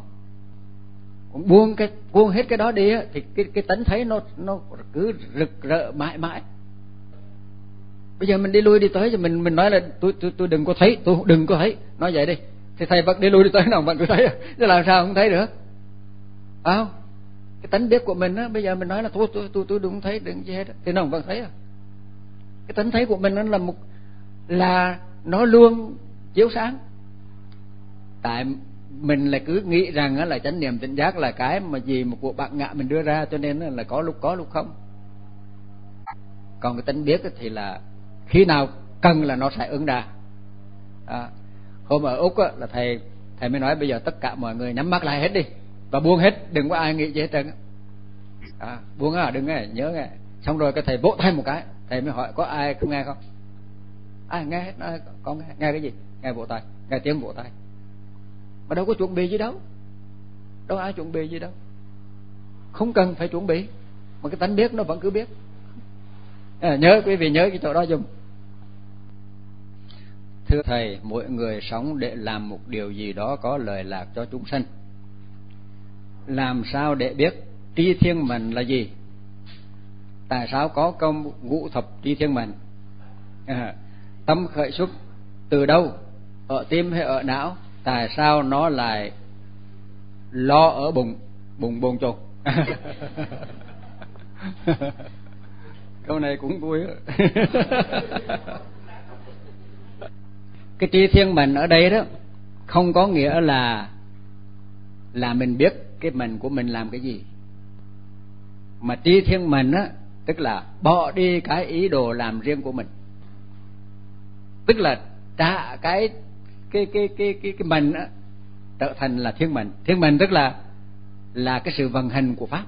Speaker 1: Buông hết cái đó đi á, thì cái tánh thấy nó cứ rực rỡ mãi mãi. Bây giờ mình đi lui đi tới, thì mình nói là tôi đừng có thấy, tôi đừng có thấy, nói vậy đi, thì thầy vẫn đi lui đi tới nào vẫn cứ thấy, chứ làm sao không thấy được? Không, cái tánh biết của mình á, bây giờ mình nói là tôi đừng thấy, đừng gì hết, thì nó vẫn thấy. Cái tánh thấy của mình nó là nó luôn chiếu sáng. Tại mình lại cứ nghĩ rằng là chánh niệm tỉnh giác là cái mà gì mà của bạn ngạ mình đưa ra, cho nên là có lúc không. Còn cái tánh biết thì là khi nào cần là nó sẽ ứng ra. Hôm ở Úc là thầy mới nói bây giờ tất cả mọi người nhắm mắt lại hết đi và buông hết, đừng có ai nghĩ gì hết trơn. Buông đừng nghe, nhớ nghe. Xong rồi cái thầy vỗ tay một cái, thầy mới hỏi có ai không nghe không? Ai nghe hết, nói con nghe cái gì? Nghe vỗ tay, nghe tiếng vỗ tay. Mà đâu có chuẩn bị gì đâu, đâu ai chuẩn bị gì đâu, không cần phải chuẩn bị, mà cái tánh biết nó vẫn cứ biết. Nhớ quý vị nhớ cái chỗ đó dùng. Thưa thầy, mỗi người sống để làm một điều gì đó có lợi lạc cho chúng sanh. Làm sao để biết tri thiên mệnh là gì? Tại sao có câu ngũ thập tri thiên mệnh? Tâm khởi xuất từ đâu? Ở tim hay ở não? Tại sao nó lại lo ở bụng bồn chồn? Câu này cũng vui. Cái tri thiên mệnh ở đây đó không có nghĩa là mình biết cái mệnh của mình làm cái gì, mà tri thiên mệnh á tức là bỏ đi cái ý đồ làm riêng của mình, tức là trả cái mệnh á trở thành là thiên mệnh. Thiên mệnh tức là cái sự vận hành của pháp.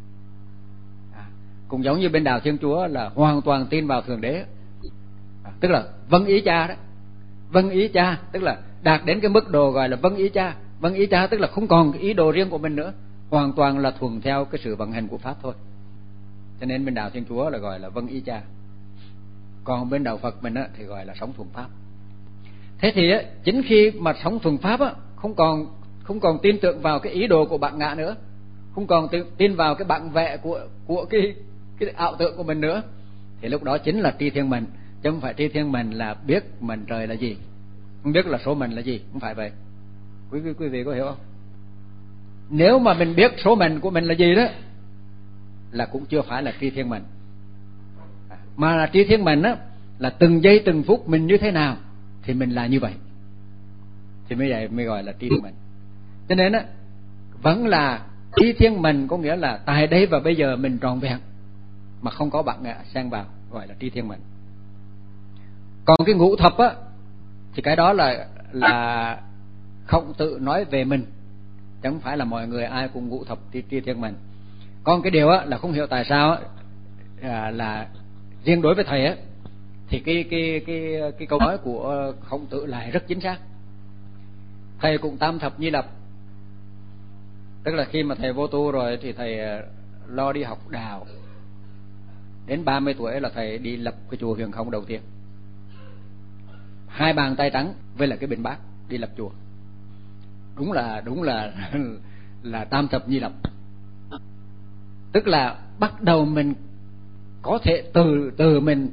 Speaker 1: Cũng giống như bên đạo Thiên Chúa là hoàn toàn tin vào Thượng Đế, tức là vâng ý Cha đó. Vâng ý Cha tức là đạt đến cái mức độ gọi là vâng ý Cha. Vâng ý Cha tức là không còn cái ý đồ riêng của mình nữa, hoàn toàn là thuận theo cái sự vận hành của pháp thôi. Cho nên bên đạo Thiên Chúa là gọi là vâng ý Cha. Còn bên đạo Phật mình á thì gọi là sống thuận pháp. Thế thì á, chính khi mà sống thuận pháp á, không còn tin tưởng vào cái ý đồ của bạn ngạ nữa, không còn tin vào cái bản vẽ của cái ảo tưởng của mình nữa, thì lúc đó chính là tri thiên mệnh. Chứ không phải tri thiên mệnh là biết mệnh trời là gì, không biết là số mệnh là gì, không phải vậy. Quý vị có hiểu không? Nếu mà mình biết số mệnh của mình là gì đó là cũng chưa phải là tri thiên mệnh, mà là tri thiên mệnh á là từng giây từng phút mình như thế nào thì mình là như vậy, thì mới gọi là tri thiên mệnh. Cho nên á vẫn là tri thiên mệnh, có nghĩa là tại đây và bây giờ mình tròn vẹn mà không có bạn ngạ xen vào, gọi là tri thiên mệnh. Còn cái ngũ thập á thì cái đó là Khổng Tử nói về mình, chứ không phải là mọi người ai cũng ngũ thập tri thiên mệnh. Còn cái điều á là không hiểu tại sao á, là riêng đối với thầy á thì cái câu nói của Khổng Tử lại rất chính xác. Thầy cũng tam thập nhi lập, tức là khi mà thầy vô tu rồi thì thầy lo đi học đạo. Đến 30 tuổi là thầy đi lập cái chùa Huyền Không đầu tiên, 2 bàn tay trắng với lại cái bình bát đi lập chùa. Đúng là tam thập nhi lập. Tức là bắt đầu mình có thể từ mình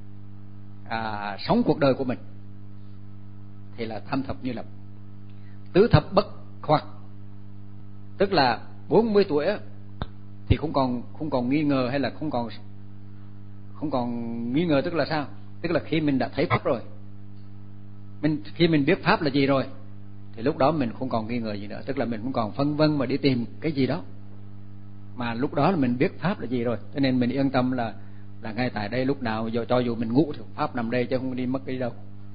Speaker 1: sống cuộc đời của mình thì là tam thập nhi lập. Tứ thập bất hoặc, tức là 40 tuổi á, thì không còn nghi ngờ, hay là không còn nghi ngờ, tức là sao? Tức là khi mình đã thấy pháp rồi, khi mình biết pháp là gì rồi thì lúc đó mình không còn nghi ngờ gì nữa, tức là mình không còn phân vân mà đi tìm cái gì đó, mà lúc đó là mình biết pháp là gì rồi. Cho nên mình yên tâm là ngay tại đây lúc nào cho dù mình ngủ thì pháp nằm đây chứ không đi mất đi đâu.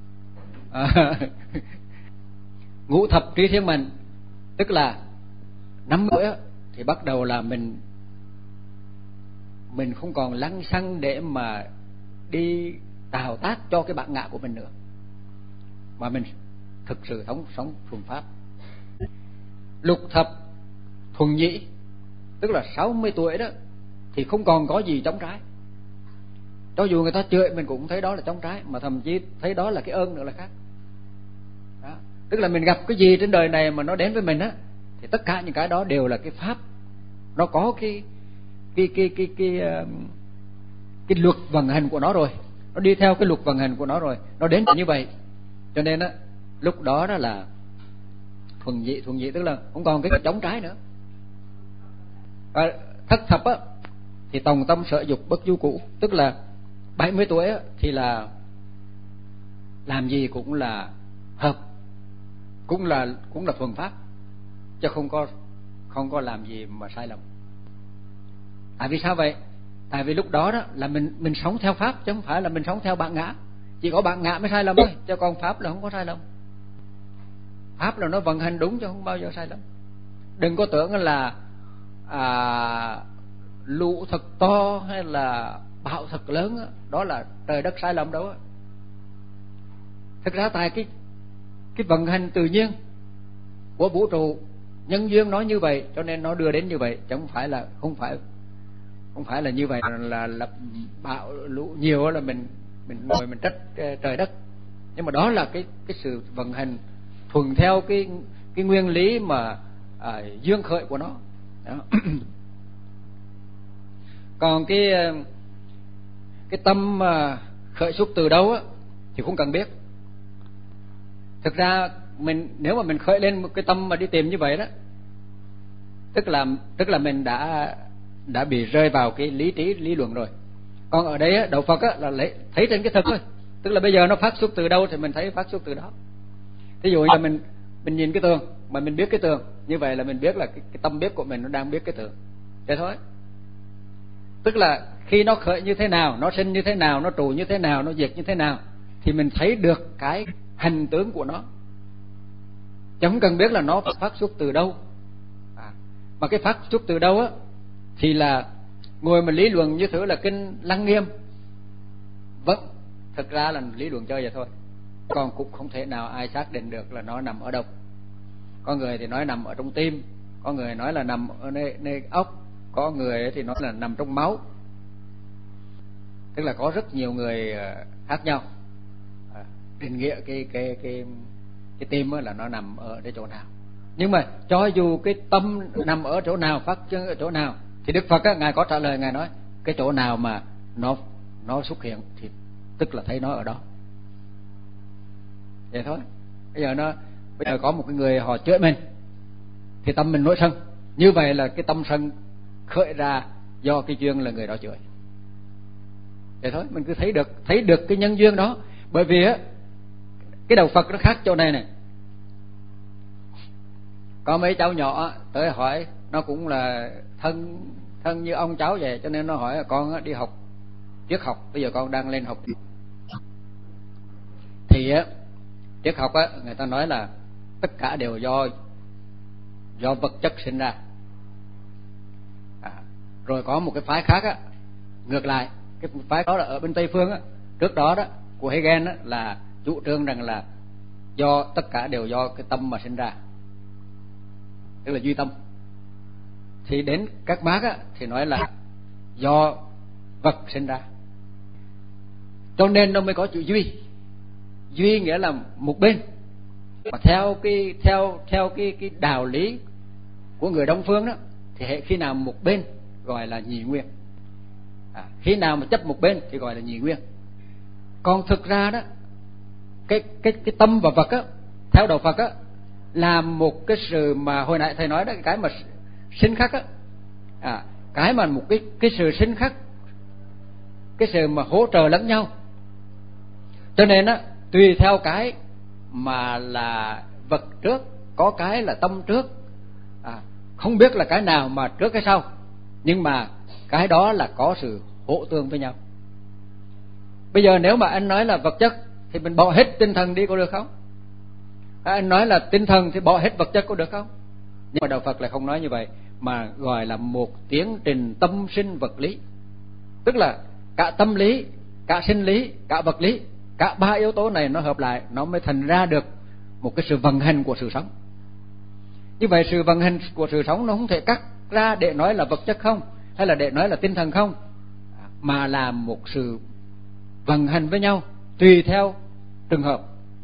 Speaker 1: Ngũ thập tri thiên mệnh tức là 50 tuổi thì bắt đầu là mình mình không còn lăng xăng để mà đi tạo tác cho cái bản ngã của mình nữa, mà mình thực sự sống thuần pháp. Lục thập thuần nhĩ, tức là 60 tuổi đó thì không còn có gì chống trái. Cho dù người ta chửi mình cũng thấy đó là chống trái, mà thậm chí thấy đó là cái ơn nữa là khác đó. Tức là mình gặp cái gì trên đời này mà nó đến với mình á, thì tất cả những cái đó đều là cái pháp, nó có cái luật vận hành của nó rồi, nó đi theo cái luật vận hành của nó rồi, nó đến như vậy. Cho nên á, lúc đó đó là thuần nhị tức là không còn cái chống trái nữa. Và thất thập á thì tòng tâm sở dục bất du cũ, tức là 70 tuổi á thì là làm gì cũng là hợp, cũng là thuần pháp, chứ không có làm gì mà sai lầm. Tại vì sao vậy? Tại vì lúc đó đó là mình sống theo pháp, chứ không phải là mình sống theo bản ngã. Chỉ có bản ngã mới sai lầm thôi, chứ còn pháp là không có sai lầm. Pháp là nó vận hành đúng chứ không bao giờ sai lầm. Đừng có tưởng là lũ thật to hay là bão thật lớn đó là trời đất sai lầm đâu. Thực ra tại cái vận hành tự nhiên của vũ trụ, nhân duyên nói như vậy cho nên nó đưa đến như vậy, chứ không phải là như vậy là bão lũ nhiều là mình ngồi mình trách trời đất. Nhưng mà đó là cái sự vận hành thuần theo cái nguyên lý mà duyên khởi của nó đó. Còn cái tâm khởi xuất từ đâu á thì không cần biết. Thực ra nếu mà mình khởi lên một cái tâm mà đi tìm như vậy đó, tức là mình đã bị rơi vào cái lý trí lý luận rồi. Còn ở đây á, đạo Phật á là thấy trên cái thực thôi, tức là bây giờ nó phát xuất từ đâu thì mình thấy phát xuất từ đó. Ví dụ như là mình nhìn cái tường mà mình biết cái tường, như vậy là mình biết là cái tâm biết của mình nó đang biết cái tường. Thế thôi. Tức là khi nó khởi như thế nào, nó sinh như thế nào, nó trụ như thế nào, nó diệt như thế nào, thì mình thấy được cái hành tướng của nó, chứ không cần biết là nó phát xuất từ đâu. Mà cái phát xuất từ đâu á thì là ngồi mình lý luận như thứ là kinh Lăng Nghiêm, vâng, thực ra là lý luận chơi vậy thôi, còn cũng không thể nào ai xác định được là nó nằm ở đâu. Có người thì nói nằm ở trong tim, có người nói là nằm ở nơi óc, có người thì nói là nằm trong máu. Tức là có rất nhiều người khác nhau định nghĩa cái tim là nó nằm ở cái chỗ nào. Nhưng mà cho dù cái tâm nằm ở chỗ nào, phát chân ở chỗ nào, thì Đức Phật á, ngài có trả lời, ngài nói cái chỗ nào mà nó xuất hiện thì tức là thấy nó ở đó. Vậy thôi. Bây giờ có một cái người họ chửi mình thì tâm mình nổi sân, như vậy là cái tâm sân khởi ra do cái duyên là người đó chửi. Vậy thôi, mình cứ thấy được cái nhân duyên đó. Bởi vì á, cái đạo Phật nó khác chỗ này này. Có mấy cháu nhỏ tới hỏi, nó cũng là thân như ông cháu vậy, cho nên nó hỏi con đi học triết học, bây giờ con đang lên học. Thì á, triết học á, người ta nói là tất cả đều do vật chất sinh ra. Rồi có một cái phái khác á, ngược lại, cái phái đó là ở bên Tây phương á, trước đó đó của Hegel á, là chủ trương rằng là tất cả đều do cái tâm mà sinh ra, tức là duy tâm. Thì đến các Mác á thì nói là do vật sinh ra, cho nên nó mới có chữ duy nghĩa là một bên. Mà theo cái đạo lý của người Đông phương đó, thì khi nào một bên gọi là nhị nguyên, khi nào mà chấp một bên thì gọi là nhị nguyên. Còn thực ra đó, cái tâm và vật á, theo đạo Phật á, là một cái sự mà hồi nãy thầy nói đó, cái mà sinh khắc á, cái mà một cái sự sinh khắc, cái sự mà hỗ trợ lẫn nhau. Cho nên á, tùy theo cái mà là vật trước, có cái là tâm trước, không biết là cái nào mà trước cái sau, nhưng mà cái đó là có sự hỗ tương với nhau. Bây giờ nếu mà anh nói là vật chất thì mình bỏ hết tinh thần đi có được không? Anh nói là tinh thần thì bỏ hết vật chất có được không? Nhưng mà đạo Phật lại không nói như vậy, mà gọi là một tiến trình tâm sinh vật lý. Tức là cả tâm lý, cả sinh lý, cả vật lý, cả ba yếu tố này nó hợp lại, nó mới thành ra được một cái sự vận hành của sự sống. Như vậy sự vận hành của sự sống nó không thể cắt ra để nói là vật chất không, hay là để nói là tinh thần không, mà là một sự vận hành với nhau tùy theo trường hợp.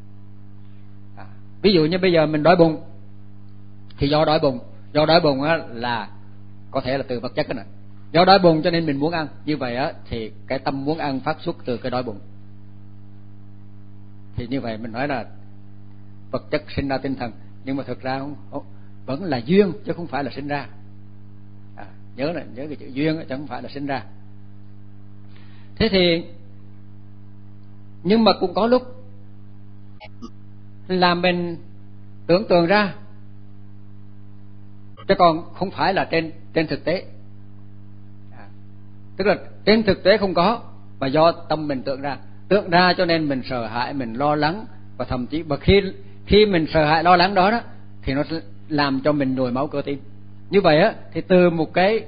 Speaker 1: Ví dụ như bây giờ mình đói bụng thì do đói bụng là có thể là từ vật chất cái này. Do đói bụng cho nên mình muốn ăn, như vậy thì cái tâm muốn ăn phát xuất từ cái đói bụng. Thì như vậy mình nói là vật chất sinh ra tinh thần, nhưng mà thực ra không, vẫn là duyên chứ không phải là sinh ra. Nhớ cái chữ duyên chứ không phải là sinh ra. Thế thì nhưng mà cũng có lúc làm mình tưởng tượng ra, chứ còn không phải là trên thực tế. Tức là trên thực tế không có, mà do tâm mình tưởng ra cho nên mình sợ hãi, mình lo lắng, và thậm chí và khi mình sợ hãi lo lắng đó thì nó làm cho mình nhồi máu cơ tim. Như vậy thì từ một cái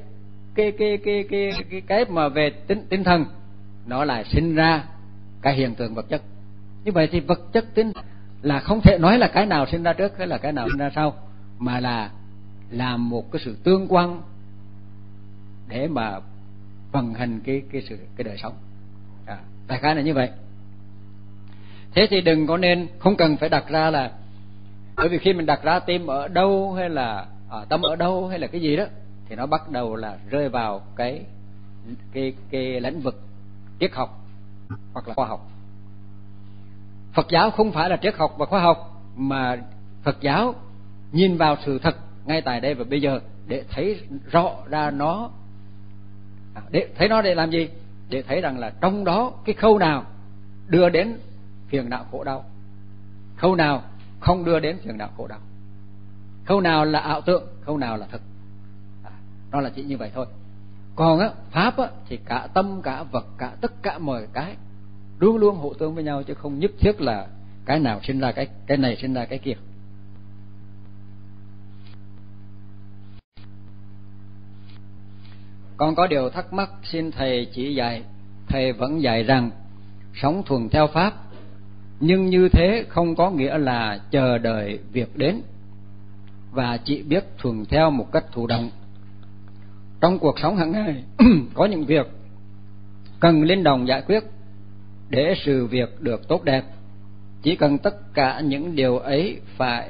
Speaker 1: mà về tinh thần nó lại sinh ra cái hiện tượng vật chất. Như vậy thì vật chất tinh là không thể nói là cái nào sinh ra trước hay là cái nào sinh ra sau, mà là làm một cái sự tương quan để mà vận hành cái đời sống. Đại khái là như vậy. Thế thì đừng có nên, không cần phải đặt ra là, bởi vì khi mình đặt ra tim ở đâu hay là tâm ở đâu hay là cái gì đó, thì nó bắt đầu là rơi vào cái lĩnh vực triết học hoặc là khoa học. Phật giáo không phải là triết học và khoa học, mà Phật giáo nhìn vào sự thật ngay tại đây và bây giờ để thấy rõ ra nó. Để thấy nó để làm gì? Để thấy rằng là trong đó cái khâu nào đưa đến phiền não khổ đau, khâu nào không đưa đến phiền não khổ đau, khâu nào là ảo tưởng, khâu nào là thực. Nó là chỉ như vậy thôi. Còn pháp thì cả tâm, cả vật, cả tất cả mọi cái luôn luôn hỗ tương với nhau, chứ không nhất thiết là cái nào sinh ra cái này sinh ra cái kia. Con có điều thắc mắc xin thầy chỉ dạy. Thầy vẫn dạy rằng sống thuần theo pháp, nhưng như thế không có nghĩa là chờ đợi việc đến và chỉ biết thuần theo một cách thụ động. Trong cuộc sống hàng ngày có những việc cần linh động giải quyết để sự việc được tốt đẹp. Chỉ cần tất cả những điều ấy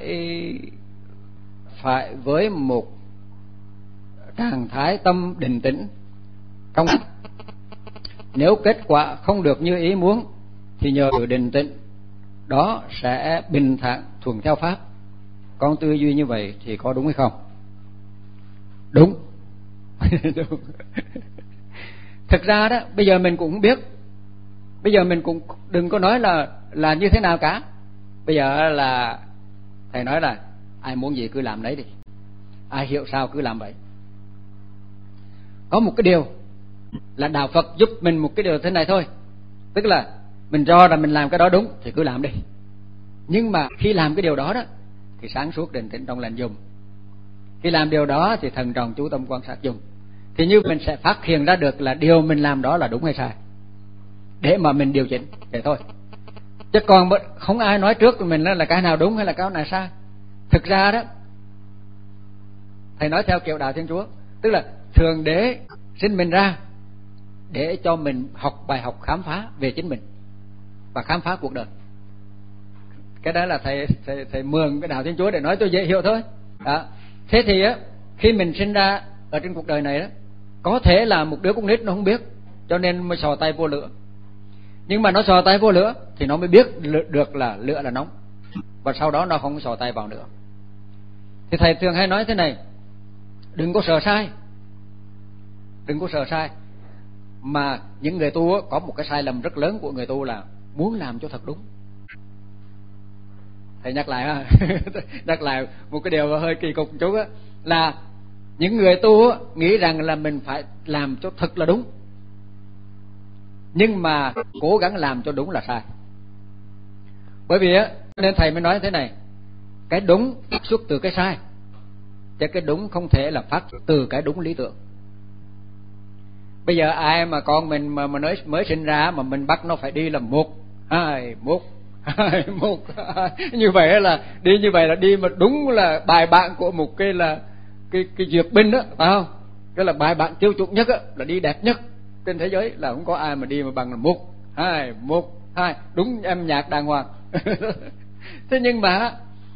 Speaker 1: phải với một trạng thái tâm định tĩnh trong. Nếu kết quả không được như ý muốn thì nhờ sự định tĩnh đó sẽ bình thản thuần theo pháp. Con tư duy như vậy thì có đúng hay không? Đúng. Đúng. Thực ra đó, bây giờ mình cũng biết, bây giờ mình cũng đừng có nói là như thế nào cả. Bây giờ là thầy nói là ai muốn gì cứ làm đấy đi, ai hiểu sao cứ làm vậy. Có một cái điều là đạo Phật giúp mình một cái điều thế này thôi, tức là mình cho là mình làm cái đó đúng thì cứ làm đi. Nhưng mà khi làm cái điều đó thì sáng suốt định tĩnh trong lành dùng. Khi làm điều đó thì thận trọng chú tâm quan sát dùng. Thì như mình sẽ phát hiện ra được là điều mình làm đó là đúng hay sai, để mà mình điều chỉnh để thôi. Chứ còn không ai nói trước mình là cái nào đúng hay là cái nào sai. Thực ra đó, thầy nói theo kiểu đạo Thiên Chúa, tức là Thượng Đế sinh mình ra để cho mình học bài học khám phá về chính mình và khám phá cuộc đời. Cái đó là thầy mượn cái đạo Thiên Chúa để nói cho dễ hiểu thôi. Đó. Thế thì khi mình sinh ra ở trên cuộc đời này đó, có thể là một đứa con nít nó không biết, cho nên mới sò tay vô lửa. Nhưng mà nó sò tay vô lửa thì nó mới biết được là lửa là nóng, và sau đó nó không sò tay vào nữa. Thì thầy thường hay nói thế này: đừng có sợ sai, đừng có sợ sai. Mà những người tu có một cái sai lầm rất lớn của người tu là muốn làm cho thật đúng. Thầy nhắc lại nhắc lại một cái điều hơi kỳ cục một chút là những người tu nghĩ rằng là mình phải làm cho thật là đúng, nhưng mà cố gắng làm cho đúng là sai. Bởi vì nên thầy mới nói thế này: cái đúng phát xuất từ cái sai, chứ cái đúng không thể là phát xuất từ cái đúng lý tưởng. Bây giờ ai mà con mình mà mới sinh ra mà mình bắt nó phải đi là 1, 2, 1, 2, 1 như vậy là đi, như vậy là đi mà đúng là bài bản của một cái là cái duyệt binh đó, phải không? Cái là bài bản tiêu chuẩn nhất á, là đi đẹp nhất trên thế giới, là không có ai mà đi mà bằng là 1, 2, 1, 2, đúng âm nhạc đàng hoàng. Thế nhưng mà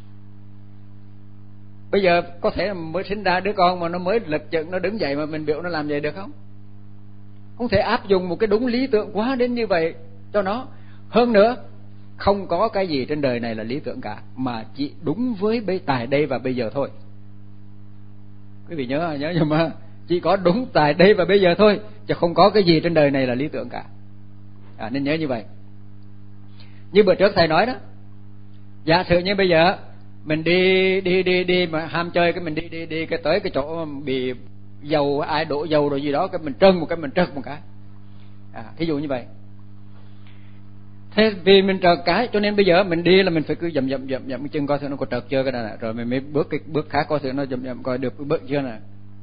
Speaker 1: bây giờ có thể mới sinh ra đứa con mà nó mới lật chừng, nó đứng dậy mà mình biểu nó làm vậy được không? Không thể áp dụng một cái đúng lý tưởng quá đến như vậy cho nó. Hơn nữa, không có cái gì trên đời này là lý tưởng cả, mà chỉ đúng với tại đây và bây giờ thôi. Quý vị nhớ nhưng mà chỉ có đúng tại đây và bây giờ thôi, chứ không có cái gì trên đời này là lý tưởng cả. Nên nhớ như vậy. Như bữa trước thầy nói đó, giả sử như bây giờ mình đi mà ham chơi, cái mình đi cái tới cái chỗ bị dầu, ai đổ dầu rồi gì đó, cái mình trơn một cái, mình trật một cái, thí dụ như vậy. Thế vì mình trật cái cho nên bây giờ mình đi là mình phải cứ dậm cái chân coi thử nó có trật chưa cái này, rồi mình mới bước cái bước khác coi thử nó dậm coi được cái bước chưa nè.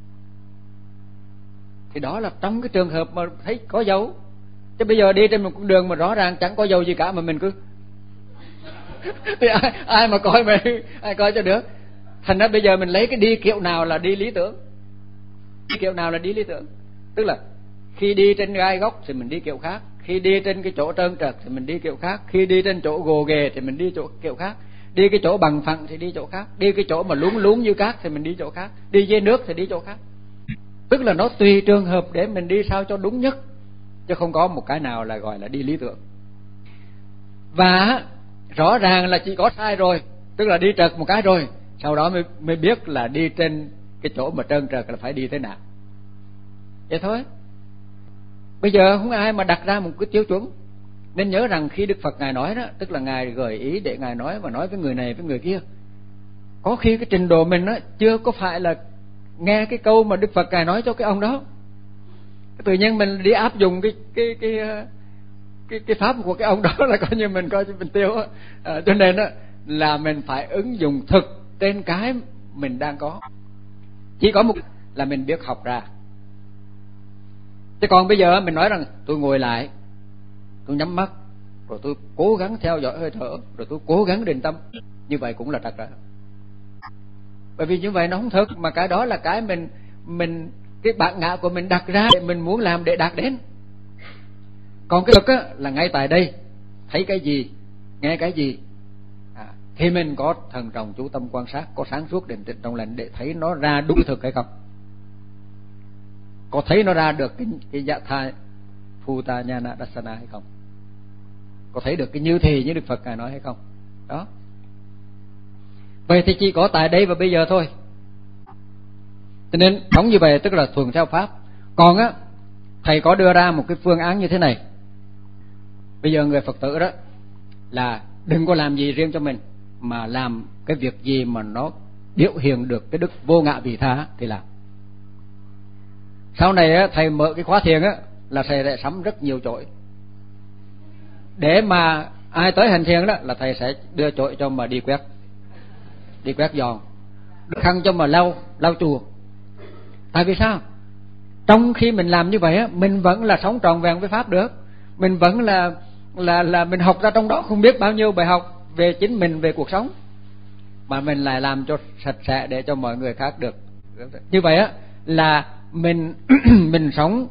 Speaker 1: Thì đó là trong cái trường hợp mà thấy có dấu. Chứ bây giờ đi trên một con đường mà rõ ràng chẳng có dầu gì cả mà mình cứ thì ai mà coi mà ai coi cho được. Thành ra bây giờ mình lấy cái đi kiểu nào là đi lý tưởng, đi kiểu nào là đi lý tưởng. Tức là khi đi trên gai góc thì mình đi kiểu khác, khi đi trên cái chỗ trơn trượt thì mình đi kiểu khác, khi đi trên chỗ gồ ghề thì mình đi chỗ kiểu khác, đi cái chỗ bằng phẳng thì đi chỗ khác, đi cái chỗ mà lún như cát thì mình đi chỗ khác, đi dưới nước thì đi chỗ khác. Tức là nó tùy trường hợp để mình đi sao cho đúng nhất, chứ không có một cái nào là gọi là đi lý tưởng. Và rõ ràng là chỉ có sai rồi, tức là đi trật một cái rồi, sau đó mới biết là đi trên cái chỗ mà trơn trượt là phải đi thế nào. Vậy thôi. Bây giờ không ai mà đặt ra một cái tiêu chuẩn. Nên nhớ rằng khi Đức Phật Ngài nói đó, tức là Ngài gợi ý để Ngài nói, và nói với người này với người kia. Có khi cái trình độ mình đó chưa có phải là nghe cái câu mà Đức Phật Ngài nói cho cái ông đó, tự nhiên mình đi áp dụng cái pháp của cái ông đó là coi như mình coi như mình tiêu á. Cho nên đó là mình phải ứng dụng thực trên cái mình đang có. Chỉ có một là mình biết học ra. Chứ còn bây giờ mình nói rằng tôi ngồi lại, tôi nhắm mắt, rồi tôi cố gắng theo dõi hơi thở, rồi tôi cố gắng định tâm, như vậy cũng là trật rồi. Bởi vì như vậy nó không thực, mà cái đó là cái mình cái bản ngã của mình đặt ra để mình muốn làm để đạt đến. Còn cái thực á là ngay tại đây, thấy cái gì, nghe cái gì, thì mình có thần trọng chú tâm quan sát, có sáng suốt định tĩnh trong lành để thấy nó ra đúng thực hay không, có thấy nó ra được cái dạ thai Phuta Nhana Dassana hay không, có thấy được cái như thì như Đức Phật Ngài nói hay không. Đó. Vậy thì chỉ có tại đây và bây giờ thôi. Cho nên sống như vậy tức là thuần theo pháp. Còn á, thầy có đưa ra một cái phương án như thế này. Bây giờ người Phật tử đó là đừng có làm gì riêng cho mình, mà làm cái việc gì mà nó biểu hiện được cái đức vô ngã vị tha thì làm. Sau này á, thầy mở cái khóa thiền á, là thầy sẽ sắm rất nhiều chổi. Để mà ai tới hành thiền đó là thầy sẽ đưa chổi cho mà đi quét giòn, đưa khăn cho mà lau chùa. Tại vì sao? Trong khi mình làm như vậy á, mình vẫn là sống trọn vẹn với pháp được. Mình vẫn là mình học ra trong đó không biết bao nhiêu bài học về chính mình, về cuộc sống, mà mình lại làm cho sạch sẽ để cho mọi người khác được. Như vậy á là mình mình sống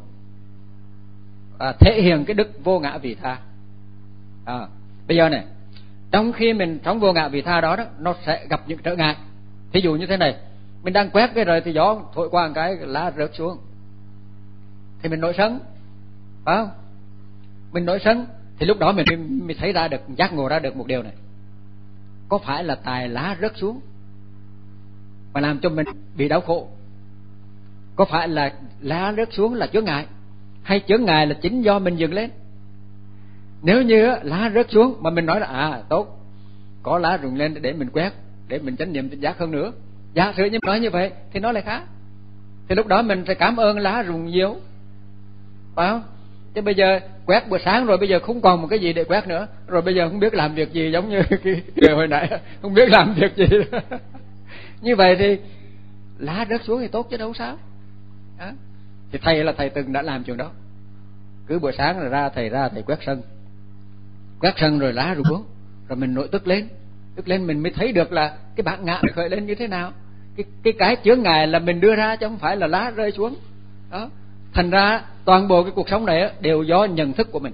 Speaker 1: thể hiện cái đức vô ngã vị tha. Bây giờ này, trong khi mình sống vô ngã vị tha đó, nó sẽ gặp những trở ngại. Ví dụ như thế này, mình đang quét cái rồi thì gió thổi qua một cái lá rớt xuống, thì mình nổi sân, phải không? Mình nổi sân thì lúc đó mình thấy ra được, giác ngộ ra được một điều này: có phải là tài lá rớt xuống mà làm cho mình bị đau khổ? Có phải là lá rớt xuống là chướng ngại, hay chướng ngại là chính do mình dựng lên? Nếu như lá rớt xuống mà mình nói là tốt, có lá rụng lên để mình quét, để mình chánh niệm tỉnh giác hơn nữa, giả sử như nói như vậy thì nó lại khác. Thì lúc đó mình phải cảm ơn lá rụng nhiều, phải không? Chứ bây giờ quét buổi sáng rồi bây giờ không còn một cái gì để quét nữa, rồi bây giờ không biết làm việc gì, giống như cái hồi nãy không biết làm việc gì. Như vậy thì lá rớt xuống thì tốt chứ đâu sao. Thì thầy là thầy từng đã làm chuyện đó. Cứ buổi sáng là thầy quét sân rồi lá rụng xuống, rồi mình nổi tức lên mình mới thấy được là cái bản ngã khởi lên như thế nào. Cái chướng ngại là mình đưa ra chứ không phải là lá rơi xuống đó. Thành ra toàn bộ cái cuộc sống này đều do nhận thức của mình.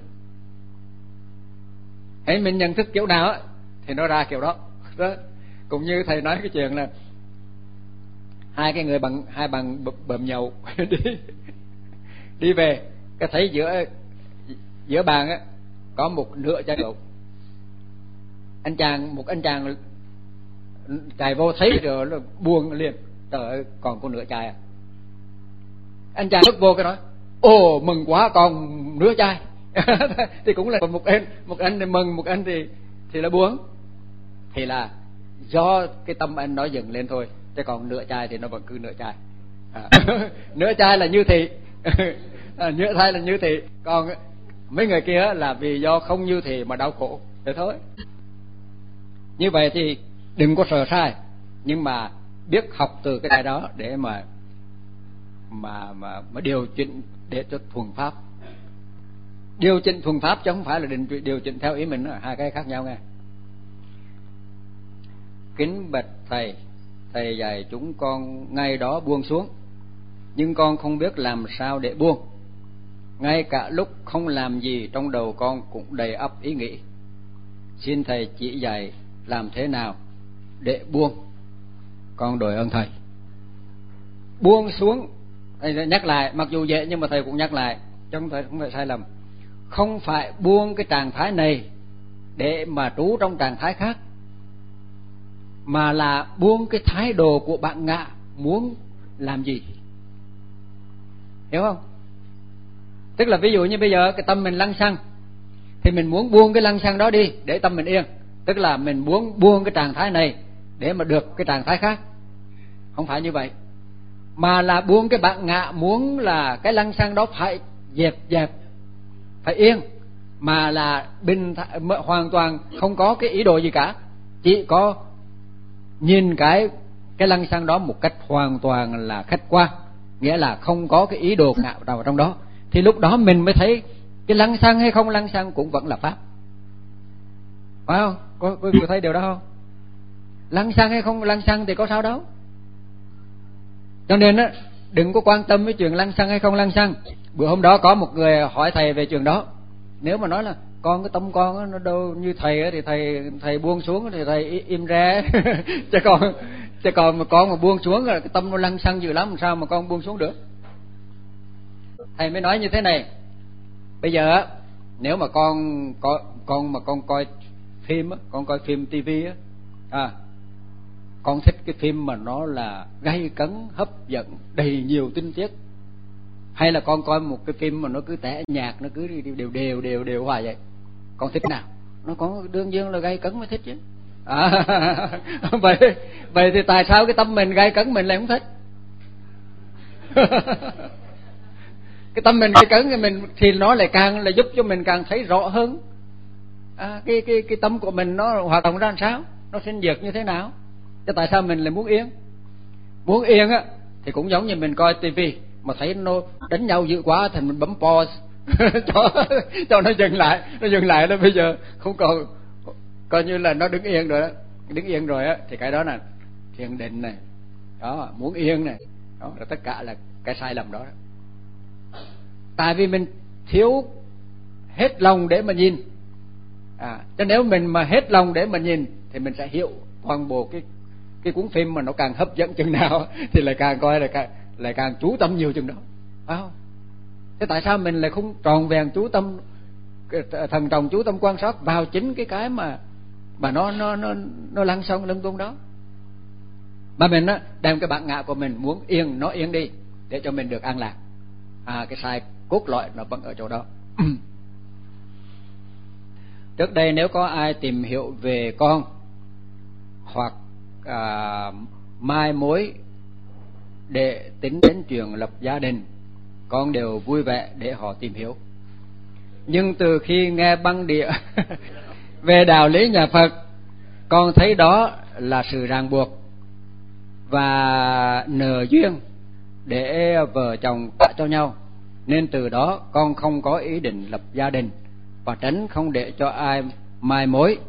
Speaker 1: Hãy mình nhận thức kiểu nào thì nó ra kiểu đó. Cũng như thầy nói cái chuyện là hai bằng bợm nhậu đi về, cái thấy giữa bàn có một nửa chai rượu. Một anh chàng chạy vô thấy rồi nó buông liền, trời ơi còn có nửa chai à. Anh chàng bước vô cái nói ồ mừng quá còn nửa chai thì cũng là một anh thì mừng, một anh thì là buông. Thì là do cái tâm anh nói dừng lên thôi, chứ còn nửa chai thì nó vẫn cứ nửa chai. Nửa chai là như thị nửa chai là như thị, còn mấy người kia là vì do không như thị mà đau khổ thế thôi. Như vậy thì đừng có sợ sai, nhưng mà biết học từ cái đó để mà điều chỉnh để cho thuần pháp. Điều chỉnh thuần pháp chứ không phải là điều chỉnh theo ý mình, hai cái khác nhau nghe. Kính bạch thầy dạy chúng con ngay đó buông xuống, nhưng con không biết làm sao để buông. Ngay cả lúc không làm gì trong đầu con cũng đầy ắp ý nghĩ. Xin thầy chỉ dạy làm thế nào để buông. Con đội ơn thầy. Buông xuống, thầy nhắc lại, mặc dù dễ nhưng mà thầy cũng nhắc lại, chứ không phải sai lầm. Không phải buông cái trạng thái này để mà trú trong trạng thái khác, mà là buông cái thái độ của bạn ngã muốn làm gì. Hiểu không? Tức là ví dụ như bây giờ cái tâm mình lăng xăng, thì mình muốn buông cái lăng xăng đó đi để tâm mình yên. Tức là mình muốn buông cái trạng thái này để mà được cái trạng thái khác. Không phải như vậy, mà là buông cái bạn ngã muốn là cái lăng xăng đó phải dẹp, phải yên, mà là hoàn toàn không có cái ý đồ gì cả, chỉ có nhìn cái lăng xăng đó một cách hoàn toàn là khách quan, nghĩa là không có cái ý đồ nào vào trong đó. Thì lúc đó mình mới thấy cái lăng xăng hay không lăng xăng cũng vẫn là pháp, phải không? Có thấy điều đó không? Lăng xăng hay không lăng xăng thì có sao đâu. Cho nên á, đừng có quan tâm với chuyện lăng xăng hay không lăng xăng. Bữa hôm đó có một người hỏi thầy về chuyện đó. Nếu mà nói là con cái tâm con á, nó đâu như thầy á, thì thầy buông xuống thì thầy im ra chứ còn mà con mà buông xuống là cái tâm nó lăng xăng dữ lắm, làm sao mà con buông xuống được. Thầy mới nói như thế này: bây giờ á, nếu mà con coi phim á, con coi phim tivi á, con thích cái phim mà nó là gay cấn, hấp dẫn, đầy nhiều tình tiết, hay là con coi một cái phim mà nó cứ tẻ nhạc, nó cứ đều hoài vậy, con thích nào? Nó có đương nhiên là gay cấn mới thích chứ. Vậy thì tại sao cái tâm mình gay cấn mình lại không thích? Cái tâm mình gay cấn thì nó lại càng là giúp cho mình càng thấy rõ hơn cái tâm của mình nó hoạt động ra làm sao, nó sinh diệt như thế nào. Chứ tại sao mình lại muốn yên? Muốn yên á thì cũng giống như mình coi tivi mà thấy nó đánh nhau dữ quá thì mình bấm pause cho nó dừng lại đó. Bây giờ không còn, coi như là nó đứng yên rồi á, thì cái đó là thiền định này đó, muốn yên này đó, là tất cả là cái sai lầm đó. Tại vì mình thiếu hết lòng để mà nhìn. Cho nếu mình mà hết lòng để mà nhìn thì mình sẽ hiểu toàn bộ cái cuốn phim mà nó càng hấp dẫn chừng nào thì lại càng coi lại càng chú tâm nhiều chừng đó, phải không? Thế tại sao mình lại không tròn vẹn chú tâm, thần trọng chú tâm quan sát vào chính cái mà nó lăn xăng lung tung đó, mà mình á đem cái bản ngã của mình muốn yên, nó yên đi để cho mình được an lạc. Cái sai cốt lõi nó vẫn ở chỗ đó. Trước đây nếu có ai tìm hiểu về con hoặc mai mối để tính đến chuyện lập gia đình, con đều vui vẻ để họ tìm hiểu. Nhưng từ khi nghe băng địa về đạo lý nhà Phật, con thấy đó là sự ràng buộc và nợ duyên để vợ chồng gả cho nhau, nên từ đó con không có ý định lập gia đình và tránh không để cho ai mai mối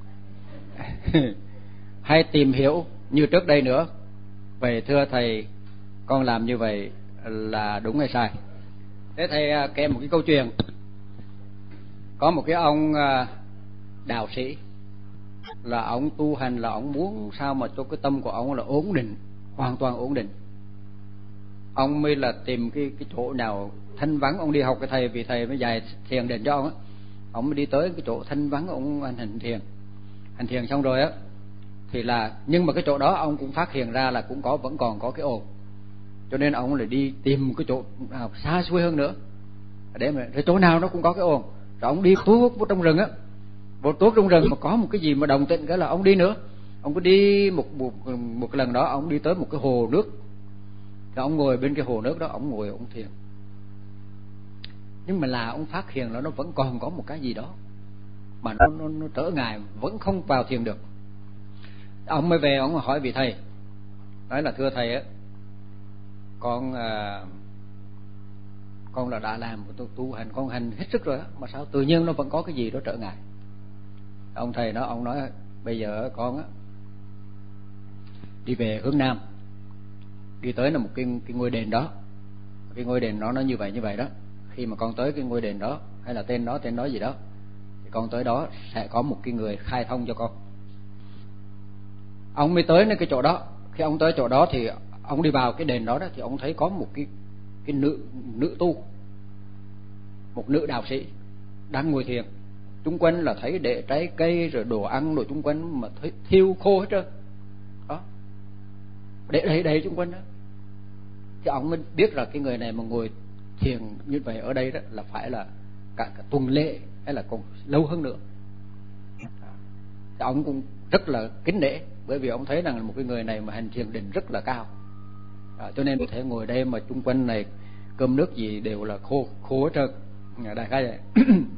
Speaker 1: hay tìm hiểu như trước đây nữa. Vậy thưa thầy, con làm như vậy là đúng hay sai? Thế thầy kể một cái câu chuyện. Có một cái ông đạo sĩ, là ông tu hành, là ông muốn sao mà cho cái tâm của ông là ổn định, hoàn toàn ổn định. Ông mới là tìm cái chỗ nào thanh vắng, ông đi học cái thầy, vì thầy mới dạy thiền định cho ông á. Ông mới đi tới cái chỗ thanh vắng, ông hành thiền xong rồi á, thì là, nhưng mà cái chỗ đó ông cũng phát hiện ra là cũng vẫn còn có cái ồn, cho nên ông lại đi tìm cái chỗ nào xa xôi hơn nữa, để mà cái chỗ nào nó cũng có cái ồn. Rồi ông đi tuốt vô trong rừng á, vô tuốt trong rừng mà có một cái gì mà đồng tĩnh cái là ông đi nữa. Ông cứ đi một lần đó, ông đi tới một cái hồ nước, thì ông ngồi bên cái hồ nước đó, ông ngồi ông thiền. Nhưng mà là ông phát hiện là nó vẫn còn có một cái gì đó mà nó trở ngại, vẫn không vào thiền được. Ông mới về, ông hỏi vị thầy, nói là thưa thầy á, con là đã làm tu hành, con hành hết sức rồi á, mà sao tự nhiên nó vẫn có cái gì đó trở ngại. Ông thầy đó, ông nói bây giờ con á đi về hướng nam, đi tới là một cái ngôi đền đó, cái ngôi đền nó như vậy đó. Khi mà con tới cái ngôi đền đó, hay là tên đó gì đó, thì con tới đó sẽ có một cái người khai thông cho con. Ông mới tới cái chỗ đó. Khi ông tới chỗ đó thì ông đi vào cái đền đó thì ông thấy có một cái nữ tu, một nữ đạo sĩ đang ngồi thiền. Chung quanh là thấy để trái cây rồi đồ ăn rồi chung quanh mà thấy thiêu khô hết trơn đó, để đầy chung quanh đó. Thì ông mới biết là cái người này mà ngồi thiền như vậy ở đây đó là phải là cả tuần lễ hay là còn lâu hơn nữa. Thì ông cũng rất là kính nể, bởi vì ông thấy rằng là một cái người này mà hành thiền định rất là cao, cho nên có thể ngồi đây mà chung quanh này cơm nước gì đều là khô hết trơn, đại khái vậy.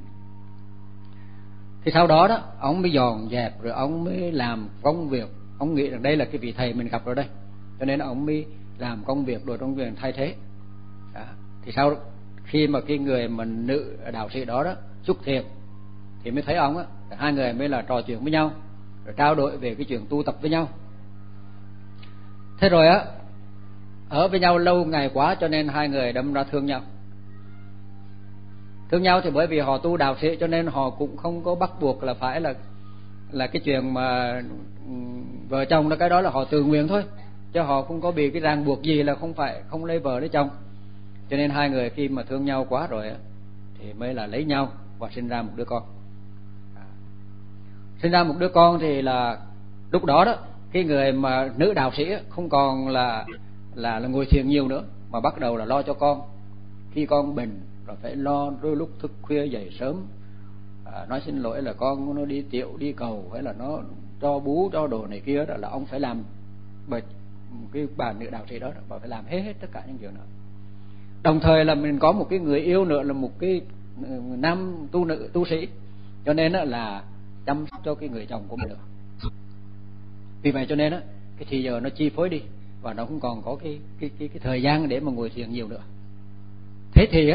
Speaker 1: Thì sau đó đó, ông mới dọn dẹp, rồi ông mới làm công việc. Ông nghĩ rằng đây là cái vị thầy mình gặp ở đây, cho nên ông mới làm công việc rồi trong việc thay thế đó. Thì sau khi mà cái người mà nữ đạo sĩ đó xuất thiền thì mới thấy ông á, hai người mới là trò chuyện với nhau, rồi trao đổi về cái chuyện tu tập với nhau. Thế rồi á, ở với nhau lâu ngày quá cho nên hai người đâm ra thương nhau. Thương nhau thì bởi vì họ tu đạo sĩ cho nên họ cũng không có bắt buộc là phải là cái chuyện mà vợ chồng, là cái đó là họ tự nguyện thôi, chứ họ không có bị cái ràng buộc gì là không lấy vợ lấy chồng. Cho nên hai người khi mà thương nhau quá rồi thì mới là lấy nhau và sinh ra một đứa con. Sinh ra một đứa con thì là lúc đó đó, cái người mà nữ đạo sĩ không còn là ngồi thiền nhiều nữa, mà bắt đầu là lo cho con. Khi con bệnh rồi phải lo, đôi lúc thức khuya dậy sớm, nói xin lỗi là con nó đi tiểu đi cầu, hay là nó cho bú cho đồ này kia đó, là ông phải làm. Bởi cái bà nữ đạo sĩ đó bà phải làm hết tất cả những chuyện đó. Đồng thời là mình có một cái người yêu nữa, là một cái nam tu sĩ, cho nên là chăm sóc cho cái người chồng của mình nữa. Vì vậy cho nên cái thì giờ nó chi phối đi, và nó không còn có cái thời gian để mà ngồi thiền nhiều nữa. Thế thì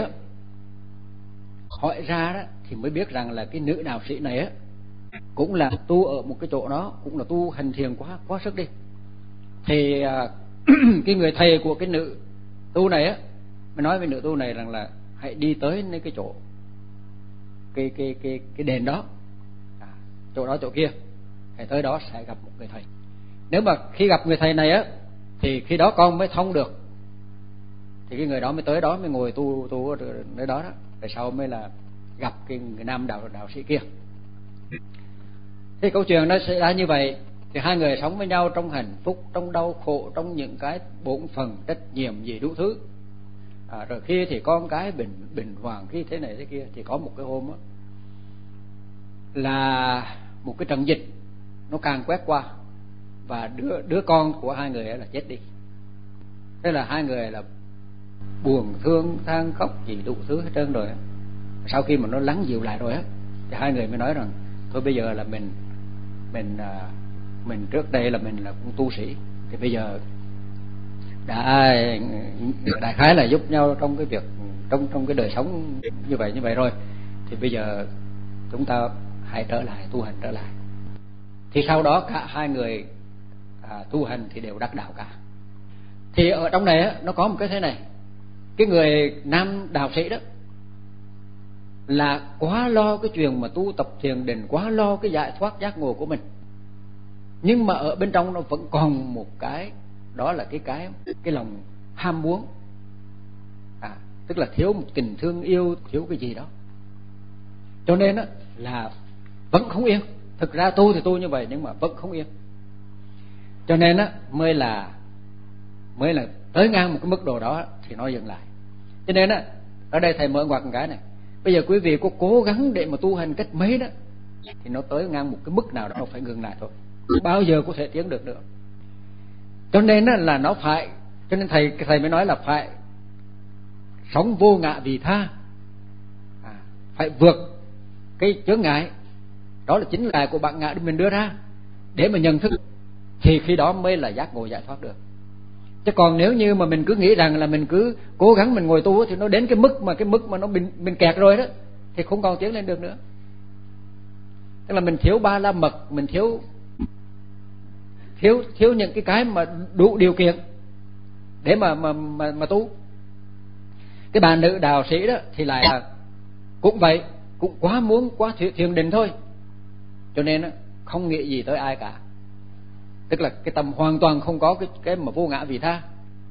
Speaker 1: hỏi ra đó thì mới biết rằng là cái nữ đạo sĩ này cũng là tu ở một cái chỗ đó, cũng là tu hành thiền quá sức đi. Thì cái người thầy của cái nữ tu này mới nói với nữ tu này rằng là hãy đi tới nơi cái chỗ cái đền đó, chỗ đó chỗ kia, hãy tới đó sẽ gặp một người thầy. Nếu mà khi gặp người thầy này thì khi đó con mới thông được. Thì cái người đó mới tới đó, mới ngồi tu ở nơi đó, rồi sau mới là gặp cái người nam đạo sĩ kia. Thì câu chuyện nó sẽ ra như vậy. Thì hai người sống với nhau trong hạnh phúc, trong đau khổ, trong những cái bổn phận trách nhiệm gì đủ thứ. Rồi khi thì con cái bình hoàng, khi thế này thế kia. Thì có một cái hôm là một cái trận dịch nó càng quét qua, và đứa con của hai người là chết đi. Thế là hai người là buồn thương than khóc gì đủ thứ hết trơn rồi. Sau khi mà nó lắng dịu lại rồi thì hai người mới nói rằng thôi bây giờ là mình trước đây là mình là cũng tu sĩ, thì bây giờ đại khái là giúp nhau trong cái việc trong cái đời sống như vậy rồi. Thì bây giờ chúng ta hãy trở lại tu hành trở lại. Thì sau đó cả hai người tu hành thì đều đắc đạo cả. Thì ở trong này á, nó có một cái thế này, cái người nam đạo sĩ đó là quá lo cái chuyện mà tu tập thiền định, quá lo cái giải thoát giác ngộ của mình, nhưng mà ở bên trong nó vẫn còn một cái, đó là cái lòng ham muốn, tức là thiếu một tình thương yêu, thiếu cái gì đó, cho nên á là vẫn không yên. Thực ra tu thì tu như vậy nhưng mà vẫn không yên, cho nên á mới là tới ngang một cái mức độ đó thì nó dừng lại. Cho nên á ở đây thầy mở ngoặt một cái này, bây giờ quý vị có cố gắng để mà tu hành cách mấy đó thì nó tới ngang một cái mức nào đó nó phải ngừng lại thôi, bao giờ có thể tiến được nữa. Cho nên á là nó phải, cho nên thầy mới nói là phải sống vô ngã vị tha, phải vượt cái chướng ngại, đó là chính là của bản ngã mình đưa ra để mà nhận thức, thì khi đó mới là giác ngộ giải thoát được. Chứ còn nếu như mà mình cứ nghĩ rằng là mình cứ cố gắng mình ngồi tu thì nó đến cái mức mà nó mình kẹt rồi đó thì không còn tiến lên được nữa. Tức là mình thiếu ba la mật, mình thiếu những cái mà đủ điều kiện để mà tu. Cái bà nữ đạo sĩ đó thì lại là cũng vậy, cũng quá muốn quá thiền định thôi, cho nên không nghĩ gì tới ai cả, tức là cái tâm hoàn toàn không có cái mà vô ngã vị tha,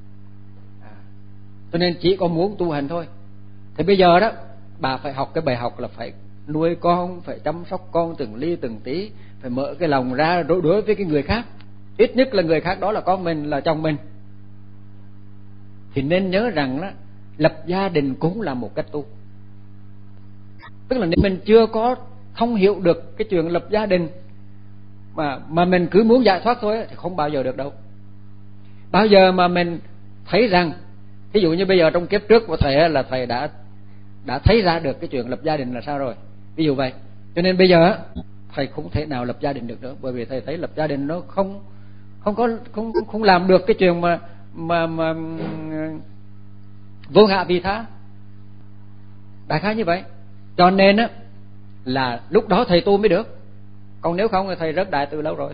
Speaker 1: cho nên chỉ có muốn tu hành thôi. Thì bây giờ đó bà phải học cái bài học là phải nuôi con, phải chăm sóc con từng ly từng tí, phải mở cái lòng ra đối với cái người khác, ít nhất là người khác đó là con mình, là chồng mình. Thì nên nhớ rằng đó, lập gia đình cũng là một cách tu. Tức là nếu mình chưa có thông hiểu được cái chuyện lập gia đình mà mình cứ muốn giải thoát thôi thì không bao giờ được đâu. Bao giờ mà mình thấy rằng, ví dụ như bây giờ trong kiếp trước của thầy là thầy đã thấy ra được cái chuyện lập gia đình là sao rồi, ví dụ vậy. Cho nên bây giờ thầy không thể nào lập gia đình được nữa, bởi vì thầy thấy lập gia đình nó không làm được cái chuyện mà vô ngã vị tha, đại khái như vậy. Cho nên á là lúc đó thầy tu mới được, còn nếu không thì thầy rớt đại từ lâu rồi.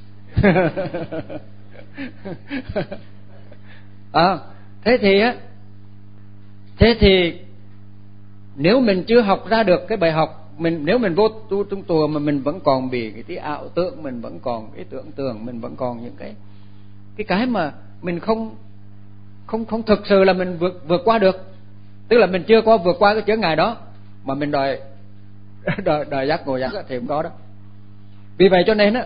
Speaker 1: Thế thì nếu mình chưa học ra được cái bài học, nếu mình vô tu trong chùa mà mình vẫn còn bị cái ảo tưởng, mình vẫn còn cái tưởng tượng, mình vẫn còn những cái mà mình không thực sự là mình vượt qua được, tức là mình chưa có vượt qua cái chướng ngại đó mà mình đòi giác ngộ thì không có đó. Vì vậy cho nên á,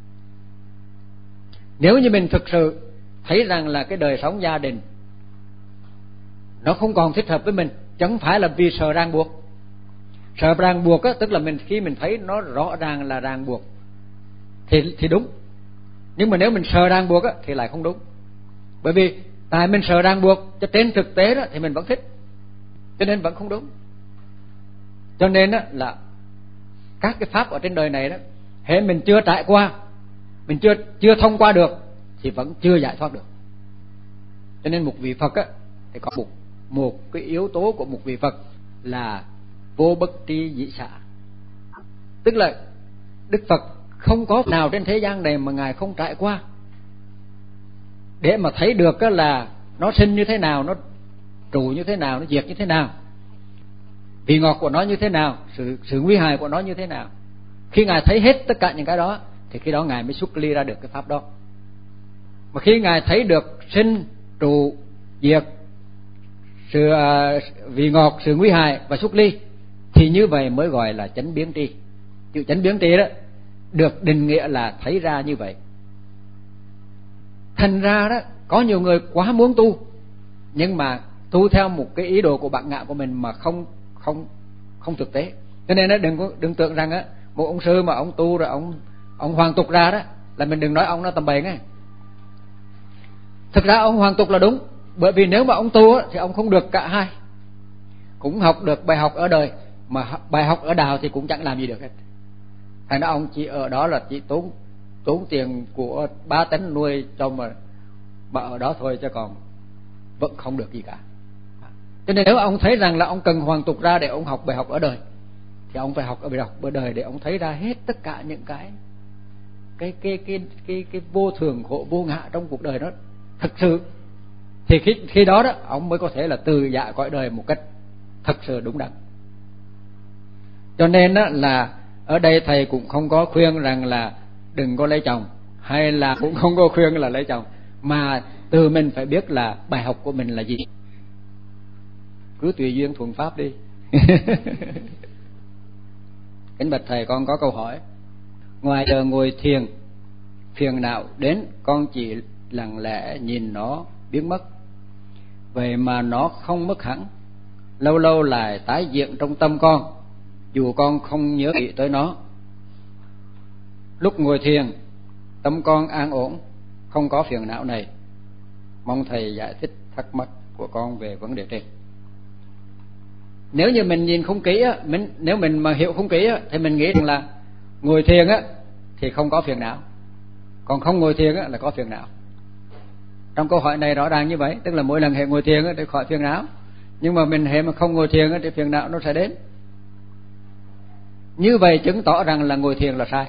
Speaker 1: nếu như mình thực sự thấy rằng là cái đời sống gia đình nó không còn thích hợp với mình, chẳng phải là vì sợ ràng buộc. Sợ ràng buộc á, tức là khi mình thấy nó rõ ràng là ràng buộc thì đúng. Nhưng mà nếu mình sợ ràng buộc á thì lại không đúng. Bởi vì tại mình sợ ràng buộc, cho trên thực tế đó thì mình vẫn thích, cho nên vẫn không đúng. Cho nên á là các cái pháp ở trên đời này đó, hễ mình chưa trải qua, mình chưa thông qua được thì vẫn chưa giải thoát được. Cho nên một vị Phật á thì có một cái yếu tố của một vị Phật là vô bất tri dĩ xả. Tức là Đức Phật không có nào trên thế gian này mà Ngài không trải qua để mà thấy được á là nó sinh như thế nào, nó trụ như thế nào, nó diệt như thế nào, vị ngọt của nó như thế nào, sự nguy hại của nó như thế nào. Khi Ngài thấy hết tất cả những cái đó thì khi đó Ngài mới xuất ly ra được cái pháp đó. Mà khi Ngài thấy được sinh, trụ, diệt, sự vị ngọt, sự nguy hại và xuất ly thì như vậy mới gọi là chánh biến tri. Chữ chánh biến tri đó được định nghĩa là thấy ra như vậy. Thành ra đó có nhiều người quá muốn tu, nhưng mà tu theo một cái ý đồ của bản ngã của mình mà không thực tế. Cho nên đừng tưởng rằng á một ông sư mà ông tu rồi ông hoàn tục ra đó là mình đừng nói ông nó tầm bậy nghe. Thực ra ông hoàn tục là đúng, bởi vì nếu mà ông tu á thì ông không được cả hai, cũng học được bài học ở đời mà bài học ở đạo thì cũng chẳng làm gì được hết. Thành ra ông chỉ ở đó là chỉ tốn tiền của 3 tấn nuôi cho mà ở đó thôi, chứ còn vẫn không được gì cả. Cho nên nếu ông thấy rằng là ông cần hoàn tục ra để ông học bài học ở đời, thì ông phải học ở bài học ở đời để ông thấy ra hết tất cả những cái vô thường khổ vô ngã trong cuộc đời đó thực sự. Thì khi đó đó ông mới có thể là từ dạ cõi đời một cách thật sự đúng đắn. Cho nên đó là ở đây thầy cũng không có khuyên rằng là đừng có lấy chồng, hay là cũng không có khuyên là lấy chồng, mà từ mình phải biết là bài học của mình là gì. Cứ tùy duyên thuận pháp đi. Kính bạch thầy, con có câu hỏi. Ngoài giờ ngồi thiền, phiền não đến con chỉ lặng lẽ nhìn nó biến mất, vậy mà nó không mất hẳn, lâu lâu lại tái hiện trong tâm con, dù con không nhớ nghĩ tới nó. Lúc ngồi thiền, tâm con an ổn, không có phiền não này. Mong thầy giải thích thắc mắc của con về vấn đề trên. Nếu như mình nhìn không kỹ á, nếu mình mà hiểu không kỹ á, thì mình nghĩ rằng là ngồi thiền á thì không có phiền não, còn không ngồi thiền á là có phiền não. Trong câu hỏi này rõ ràng như vậy, tức là mỗi lần hệ ngồi thiền á thì khỏi phiền não, nhưng mà mình hệ mà không ngồi thiền á thì phiền não nó sẽ đến. Như vậy chứng tỏ rằng là ngồi thiền là sai.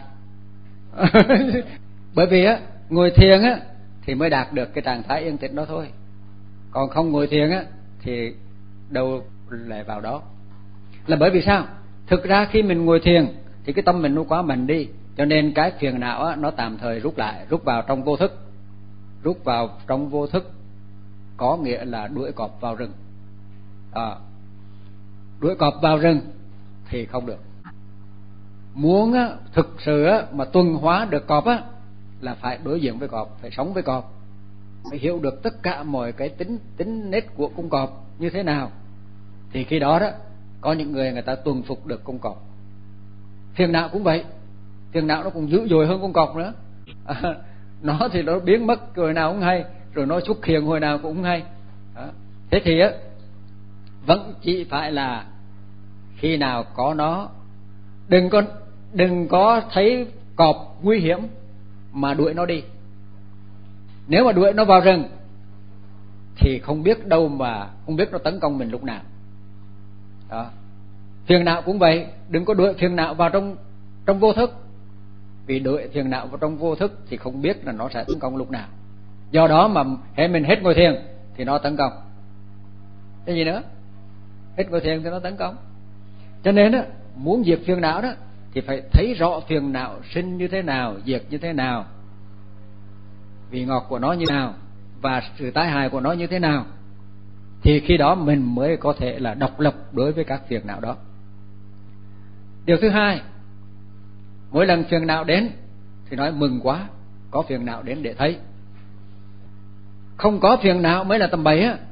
Speaker 1: Bởi vì á ngồi thiền á thì mới đạt được cái trạng thái yên tĩnh đó thôi, còn không ngồi thiền á thì đâu lại vào đó. Là bởi vì sao? Thực ra khi mình ngồi thiền thì cái tâm mình nó quá mạnh đi, cho nên cái phiền não á, nó tạm thời rút lại, rút vào trong vô thức. Rút vào trong vô thức có nghĩa là đuổi cọp vào rừng. Đuổi cọp vào rừng thì không được. Muốn á, thực sự á, mà tuần hóa được cọp á, là phải đối diện với cọp, phải sống với cọp, phải hiểu được tất cả mọi cái tính nết của con cọp như thế nào. Thì khi đó đó có những người ta tuần phục được con cọp. Phiền não cũng vậy, phiền não nó cũng dữ dội hơn con cọp nữa. Nó thì nó biến mất hồi nào cũng hay, rồi nó xuất hiện hồi nào cũng hay. Thế thì á vẫn chỉ phải là khi nào có nó, đừng có thấy cọp nguy hiểm mà đuổi nó đi. Nếu mà đuổi nó vào rừng thì không biết đâu, mà không biết nó tấn công mình lúc nào. Đó. Phiền não cũng vậy, đừng có đuổi phiền não vào trong vô thức, vì đuổi phiền não vào trong vô thức thì không biết là nó sẽ tấn công lúc nào. Do đó mà hễ mình hết ngồi thiền thì nó tấn công. Cái gì nữa? Hết ngồi thiền thì nó tấn công. Cho nên á, muốn diệt phiền não đó thì phải thấy rõ phiền não sinh như thế nào, diệt như thế nào, vị ngọt của nó như thế nào, và sự tai hại của nó như thế nào. Thì khi đó mình mới có thể là độc lập đối với các phiền não đó. Điều thứ hai, mỗi lần phiền não đến thì nói mừng quá, có phiền não đến để thấy. Không có phiền não mới là tầm bậy á.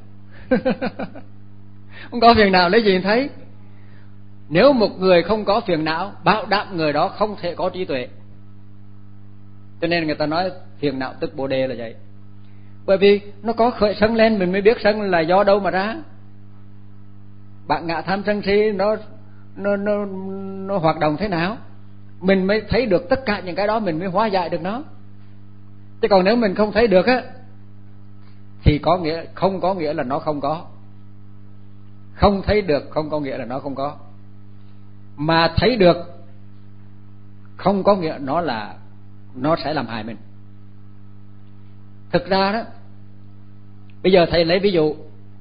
Speaker 1: Không có phiền não lấy gì thấy. Nếu một người không có phiền não, bảo đảm người đó không thể có trí tuệ. Cho nên người ta nói phiền não tức bồ đề là vậy. Bởi vì nó có khởi sân lên mình mới biết sân là do đâu mà ra. Bạn ngã tham sân si nó hoạt động thế nào, mình mới thấy được tất cả những cái đó, mình mới hóa giải được nó. Chứ còn nếu mình không thấy được á thì không có nghĩa là nó không có. Không thấy được không có nghĩa là nó không có, mà thấy được không có nghĩa nó sẽ làm hại mình. Thực ra đó, bây giờ thầy lấy ví dụ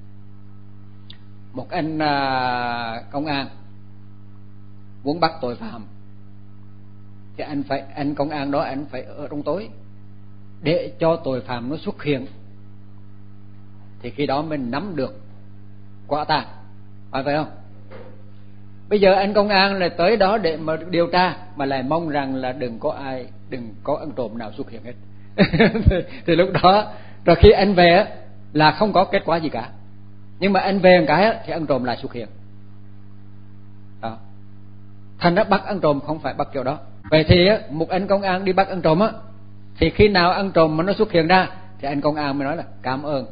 Speaker 1: một anh công an muốn bắt tội phạm, thì anh công an đó anh phải ở trong tối để cho tội phạm nó xuất hiện, thì khi đó mình nắm được quả tang, phải không? Bây giờ anh công an là tới đó để mà điều tra, mà lại mong rằng là đừng có ăn trộm nào xuất hiện hết. Thì lúc đó rồi khi anh về là không có kết quả gì cả, nhưng mà anh về một cái thì ăn trộm lại xuất hiện. Đó. Thành ra bắt ăn trộm không phải bắt kiểu đó. Vậy thì một anh công an đi bắt ăn trộm á, thì khi nào ăn trộm mà nó xuất hiện ra thì anh công an mới nói là cảm ơn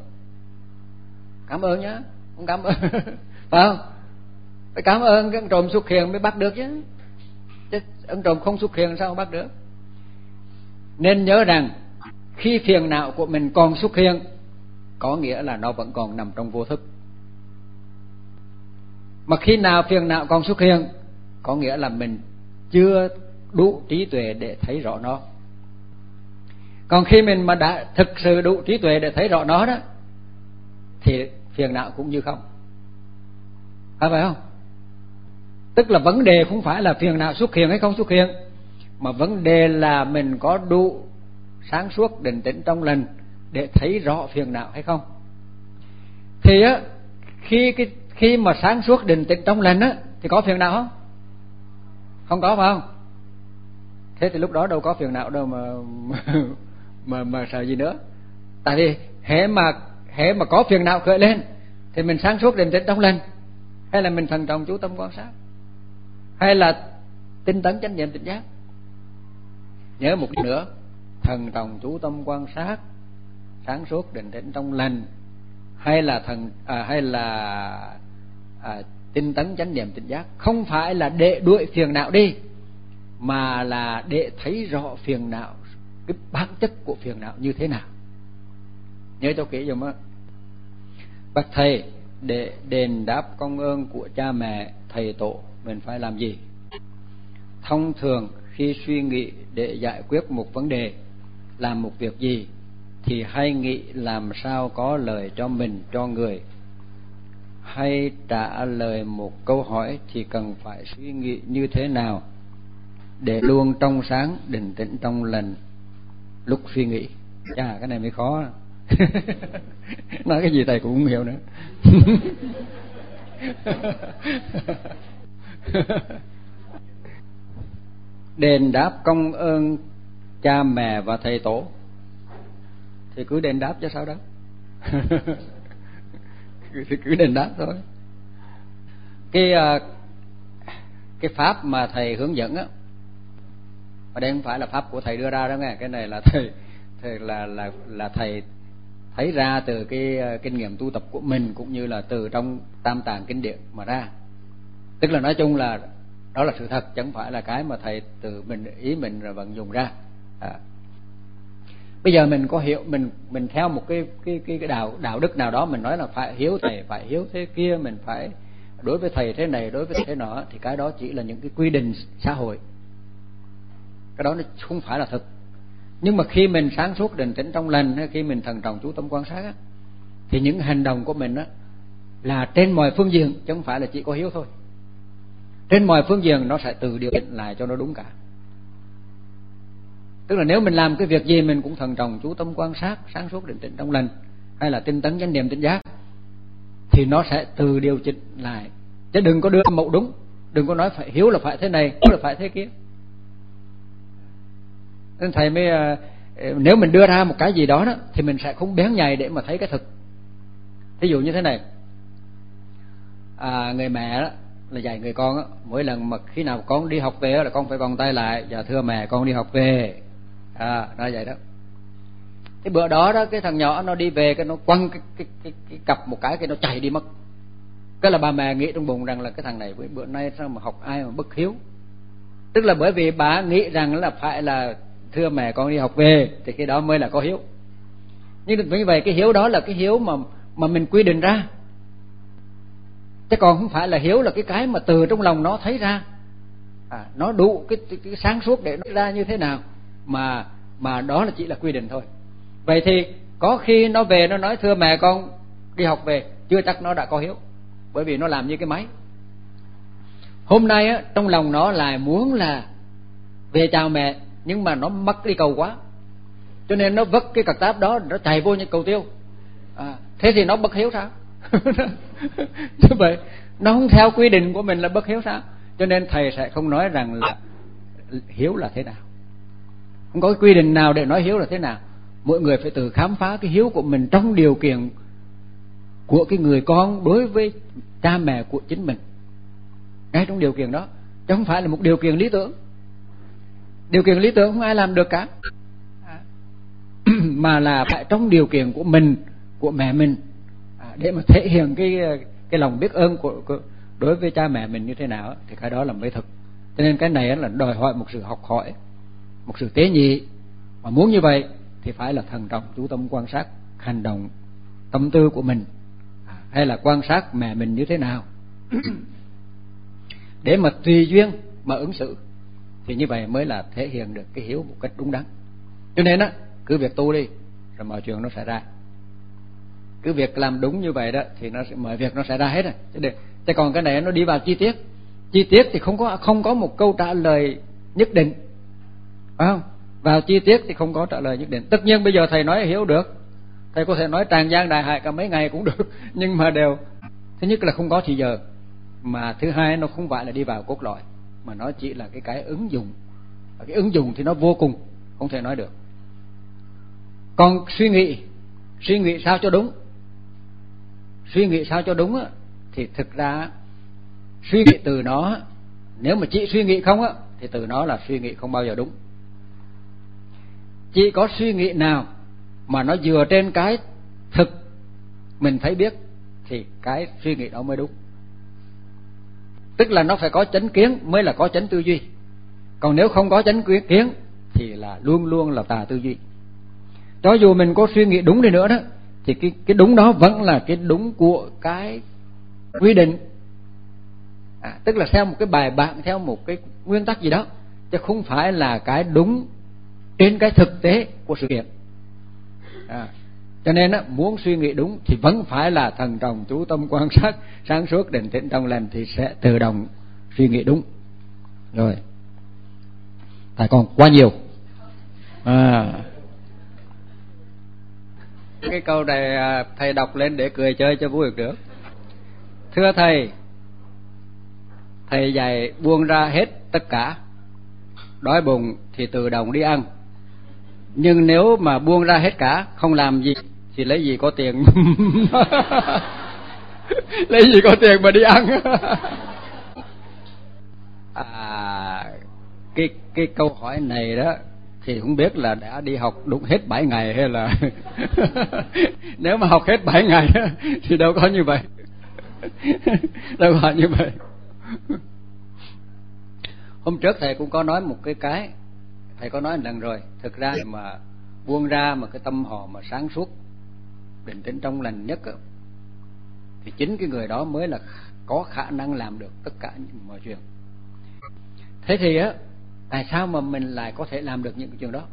Speaker 1: nhá, không cảm ơn. Phải không? Phải cảm ơn cái ăn trộm xuất hiện mới bắt được chứ ăn trộm không xuất hiện sao không bắt được. Nên nhớ rằng khi phiền não của mình còn xuất hiện, có nghĩa là nó vẫn còn nằm trong vô thức. Mà khi nào phiền não còn xuất hiện, có nghĩa là mình chưa đủ trí tuệ để thấy rõ nó. Còn khi mình mà đã thực sự đủ trí tuệ để thấy rõ nó đó, thì phiền não cũng như không. Phải không? Tức là vấn đề không phải là phiền não xuất hiện hay không xuất hiện, mà vấn đề là mình có đủ sáng suốt định tĩnh trong lành để thấy rõ phiền não hay không. Thì á, khi mà sáng suốt định tĩnh trong lành á, thì có phiền não không? Không có, phải không? Thế thì lúc đó đâu có phiền não đâu mà sợ gì nữa. Tại vì hễ mà có phiền não khởi lên thì mình sáng suốt định tĩnh trong lành, hay là mình thận trọng chú tâm quan sát, hay là tinh tấn chánh niệm tỉnh giác. Nhớ một điểm nữa, thận trọng chú tâm quan sát, sáng suốt định tĩnh trong lành, hay là tinh tấn chánh niệm tỉnh giác, không phải là để đuổi phiền não đi, mà là để thấy rõ phiền não, cái bản chất của phiền não như thế nào. Nhớ cho kỹ dùm á. Bạch thầy, để đền đáp công ơn của cha mẹ, thầy tổ, mình phải làm gì? Thông thường khi suy nghĩ để giải quyết một vấn đề, làm một việc gì, thì hay nghĩ làm sao có lời cho mình, cho người. Hay trả lời một câu hỏi thì cần phải suy nghĩ như thế nào để luôn trong sáng, định tĩnh trong lành lúc suy nghĩ. Chà, cái này mới khó. Nói cái gì thầy cũng không hiểu nữa. Đền đáp công ơn cha mẹ và thầy tổ thì cứ đền đáp chứ sao đó. Cứ đền đáp thôi. Cái pháp mà thầy hướng dẫn á, và đây không phải là pháp của thầy đưa ra đó nghe, cái này là thầy là thầy thấy ra từ cái kinh nghiệm tu tập của mình, cũng như là từ trong tam tạng kinh điển mà ra. Tức là nói chung là đó là sự thật, chẳng phải là cái mà thầy từ mình ý mình rồi vận dụng ra. Bây giờ mình có hiểu, mình theo một cái đạo đức nào đó, mình nói là phải hiếu thầy, phải hiếu thế kia, mình phải đối với thầy thế này, đối với thầy thế nọ, thì cái đó chỉ là những cái quy định xã hội, cái đó nó không phải là thực. Nhưng mà khi mình sáng suốt định tĩnh trong lành, hay khi mình thận trọng chú tâm quan sát á, thì những hành động của mình á là trên mọi phương diện, chứ không phải là chỉ có hiếu thôi. Trên mọi phương diện nó sẽ tự điều chỉnh lại cho nó đúng cả. Tức là nếu mình làm cái việc gì mình cũng thận trọng chú tâm quan sát, sáng suốt định tĩnh trong lành, hay là tinh tấn chánh niệm tỉnh giác, thì nó sẽ tự điều chỉnh lại. Chứ đừng có đưa mẫu đúng, đừng có nói phải hiếu là phải thế này, hiếu là phải thế kia. Nên thầy mới nếu mình đưa ra một cái gì đó, thì mình sẽ không bén nhạy để mà thấy cái thực. Ví dụ như thế này, người mẹ đó là dạy người con á, mỗi lần mà khi nào con đi học về là con phải vòng tay lại, dạ thưa mẹ con đi học về, nó vậy đó. Cái bữa đó cái thằng nhỏ nó đi về, cái nó quăng cái cặp một cái nó chạy đi mất. Cái là bà mẹ nghĩ trong bụng rằng là cái thằng này với bữa nay sao mà học ai mà bất hiếu. Tức là bởi vì bà nghĩ rằng là phải là thưa mẹ con đi học về thì cái đó mới là có hiếu. Nhưng như vậy cái hiếu đó là cái hiếu mà mình quy định ra, chứ còn không phải là hiếu là cái mà từ trong lòng nó thấy ra, nó đủ cái sáng suốt để nó ra như thế nào, mà đó là chỉ là quy định thôi. Vậy thì có khi nó về nó nói thưa mẹ con đi học về, chưa chắc nó đã có hiếu, bởi vì nó làm như cái máy. Hôm nay á, trong lòng nó lại muốn là về chào mẹ, nhưng mà nó mắc đi cầu quá, cho nên nó vứt cái cặp táp đó, nó chạy vô những cầu tiêu. Thế thì nó bất hiếu sao? Như vậy nó không theo quy định của mình là bất hiếu sao? Cho nên thầy sẽ không nói rằng là hiếu là thế nào, không có cái quy định nào để nói hiếu là thế nào. Mỗi người phải tự khám phá cái hiếu của mình trong điều kiện của cái người con đối với cha mẹ của chính mình, ngay trong điều kiện đó, chứ không phải là một điều kiện lý tưởng. Điều kiện lý tưởng không ai làm được cả, mà là phải trong điều kiện của mình, của mẹ mình, để mà thể hiện cái lòng biết ơn của đối với cha mẹ mình như thế nào, thì cái đó là mới thực. Cho nên cái này là đòi hỏi một sự học hỏi, một sự tế nhị. Mà muốn như vậy thì phải là thận trọng chú tâm quan sát hành động tâm tư của mình, hay là quan sát mẹ mình như thế nào để mà tùy duyên mà ứng xử, thì như vậy mới là thể hiện được cái hiếu một cách đúng đắn. Cho nên á, cứ việc tu đi rồi mọi chuyện nó sẽ ra. Cứ việc làm đúng như vậy đó thì mọi việc nó sẽ ra hết rồi. Chứ còn cái này nó đi vào chi tiết thì không có một câu trả lời nhất định, phải không? Vào chi tiết thì không có trả lời nhất định. Tất nhiên bây giờ thầy nói hiểu được, thầy có thể nói tràn gian đại hại cả mấy ngày cũng được, nhưng mà đều thứ nhất là không có thì giờ, mà thứ hai nó không phải là đi vào cốt lõi, mà nó chỉ là cái ứng dụng. Cái ứng dụng thì nó vô cùng, không thể nói được. Còn suy nghĩ sao cho đúng, thì thực ra suy nghĩ từ nó, nếu mà chỉ suy nghĩ không á, thì từ nó là suy nghĩ không bao giờ đúng. Chỉ có suy nghĩ nào mà nó dựa trên cái thực mình thấy biết thì cái suy nghĩ đó mới đúng. Tức là nó phải có chánh kiến mới là có chánh tư duy. Còn nếu không có chánh kiến thì là luôn luôn là tà tư duy. Cho dù mình có suy nghĩ đúng đi nữa đó, thì cái đúng đó vẫn là cái đúng của cái quy định, tức là theo một cái bài bản, theo một cái nguyên tắc gì đó, chứ không phải là cái đúng trên cái thực tế của sự kiện. Cho nên á, muốn suy nghĩ đúng thì vẫn phải là thận trọng chú tâm quan sát sáng suốt định tĩnh trong lành, thì sẽ tự động suy nghĩ đúng. Rồi thầy còn quá nhiều. Cái câu này thầy đọc lên để cười chơi cho vui được. Thưa thầy dạy buông ra hết tất cả, đói bụng thì tự động đi ăn. Nhưng nếu mà buông ra hết cả, không làm gì thì lấy gì có tiền lấy gì có tiền mà đi ăn. Cái câu hỏi này đó thì không biết là đã đi học đúng hết 7 ngày hay là nếu mà học hết 7 ngày thì đâu có như vậy. Đâu có như vậy. Hôm trước thầy cũng có nói một cái thầy có nói một lần rồi. Thực ra mà buông ra mà cái tâm họ mà sáng suốt định tĩnh trong lành nhất á, thì chính cái người đó mới là có khả năng làm được tất cả những mọi chuyện. Thế thì á, tại sao mà mình lại có thể làm được những cái chuyện đó?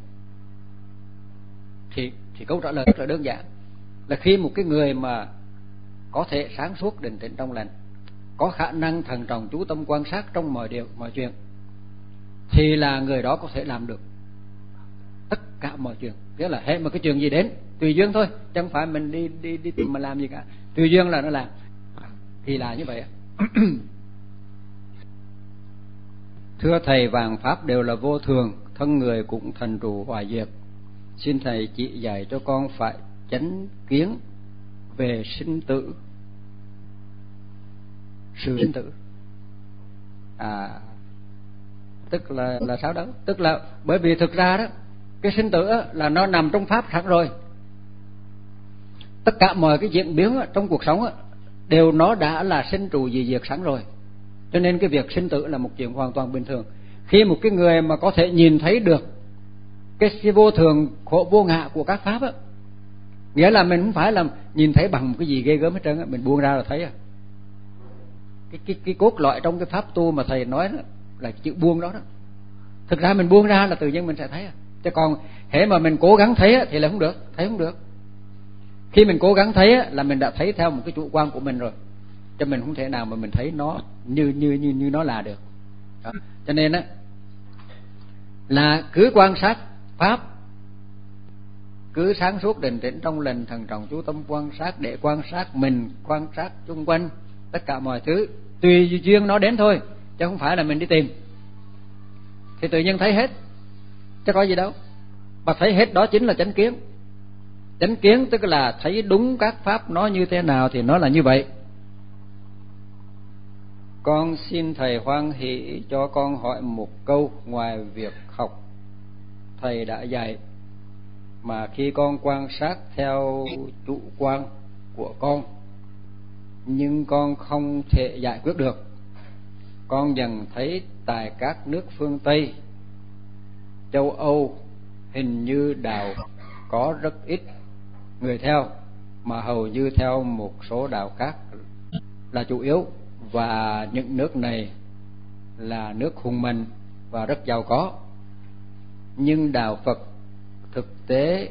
Speaker 1: Thì câu trả lời rất là đơn giản, là khi một cái người mà có thể sáng suốt định tĩnh trong lành, có khả năng thận trọng chú tâm quan sát trong mọi điều mọi chuyện, thì là người đó có thể làm được tất cả mọi chuyện. Nghĩa là hết một cái chuyện gì đến tùy duyên thôi, chẳng phải mình đi tìm mà làm gì cả, tùy duyên là nó làm. Thì là như vậy. Thưa thầy, vạn pháp đều là vô thường, thân người cũng thành trụ hoại diệt. Xin thầy chỉ dạy cho con phải chánh kiến về sinh tử, sự sinh tử. Tức là sao đó? Tức là bởi vì thực ra đó, cái sinh tử là nó nằm trong pháp sẵn rồi. Tất cả mọi cái diễn biến trong cuộc sống đều nó đã là sinh trụ dị diệt sẵn rồi. Cho nên cái việc sinh tử là một chuyện hoàn toàn bình thường. Khi một cái người mà có thể nhìn thấy được cái vô thường khổ vô ngã của các pháp nghĩa là mình không phải là nhìn thấy bằng một cái gì ghê gớm hết trơn mình buông ra là thấy cái cốt lõi trong cái pháp tu mà thầy nói đó là chữ buông đó. Thực ra mình buông ra là tự nhiên mình sẽ thấy. Chứ còn hễ mà mình cố gắng thấy thì là không được, thấy không được. Khi mình cố gắng thấy là mình đã thấy theo một cái chủ quan của mình rồi, cho mình không thể nào mà mình thấy nó như nó là được. Đó. Cho nên là cứ quan sát pháp, cứ sáng suốt định tĩnh trong lành, thận trọng chú tâm quan sát, để quan sát mình, quan sát xung quanh tất cả mọi thứ, tùy duyên nó đến thôi, chứ không phải là mình đi tìm. Thì tự nhiên thấy hết, chứ có gì đâu. Mà thấy hết đó chính là chánh kiến. Chánh kiến tức là thấy đúng các pháp nó như thế nào thì nó là như vậy. Con xin thầy hoan hỷ cho con hỏi một câu. Ngoài việc học thầy đã dạy, mà khi con quan sát theo chủ quan của con, nhưng con không thể giải quyết được. Con dần thấy tại các nước phương Tây, châu Âu hình như đạo có rất ít người theo, mà hầu như theo một số đạo khác là chủ yếu, và những nước này là nước hùng mạnh và rất giàu có. Nhưng đạo Phật thực tế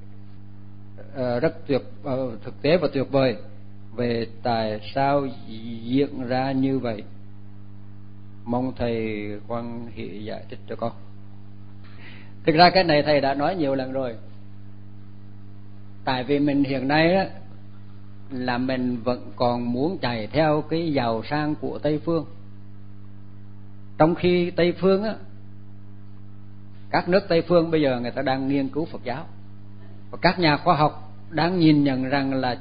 Speaker 1: thực tế và tuyệt vời. Về tại sao diễn ra như vậy, mong thầy Quang Hỷ giải thích cho con. Thực ra cái này thầy đã nói nhiều lần rồi. Tại vì mình hiện nay á, là mình vẫn còn muốn chạy theo cái giàu sang của Tây Phương, trong khi Tây Phương á, các nước Tây Phương bây giờ người ta đang nghiên cứu Phật giáo, và các nhà khoa học đang nhìn nhận rằng là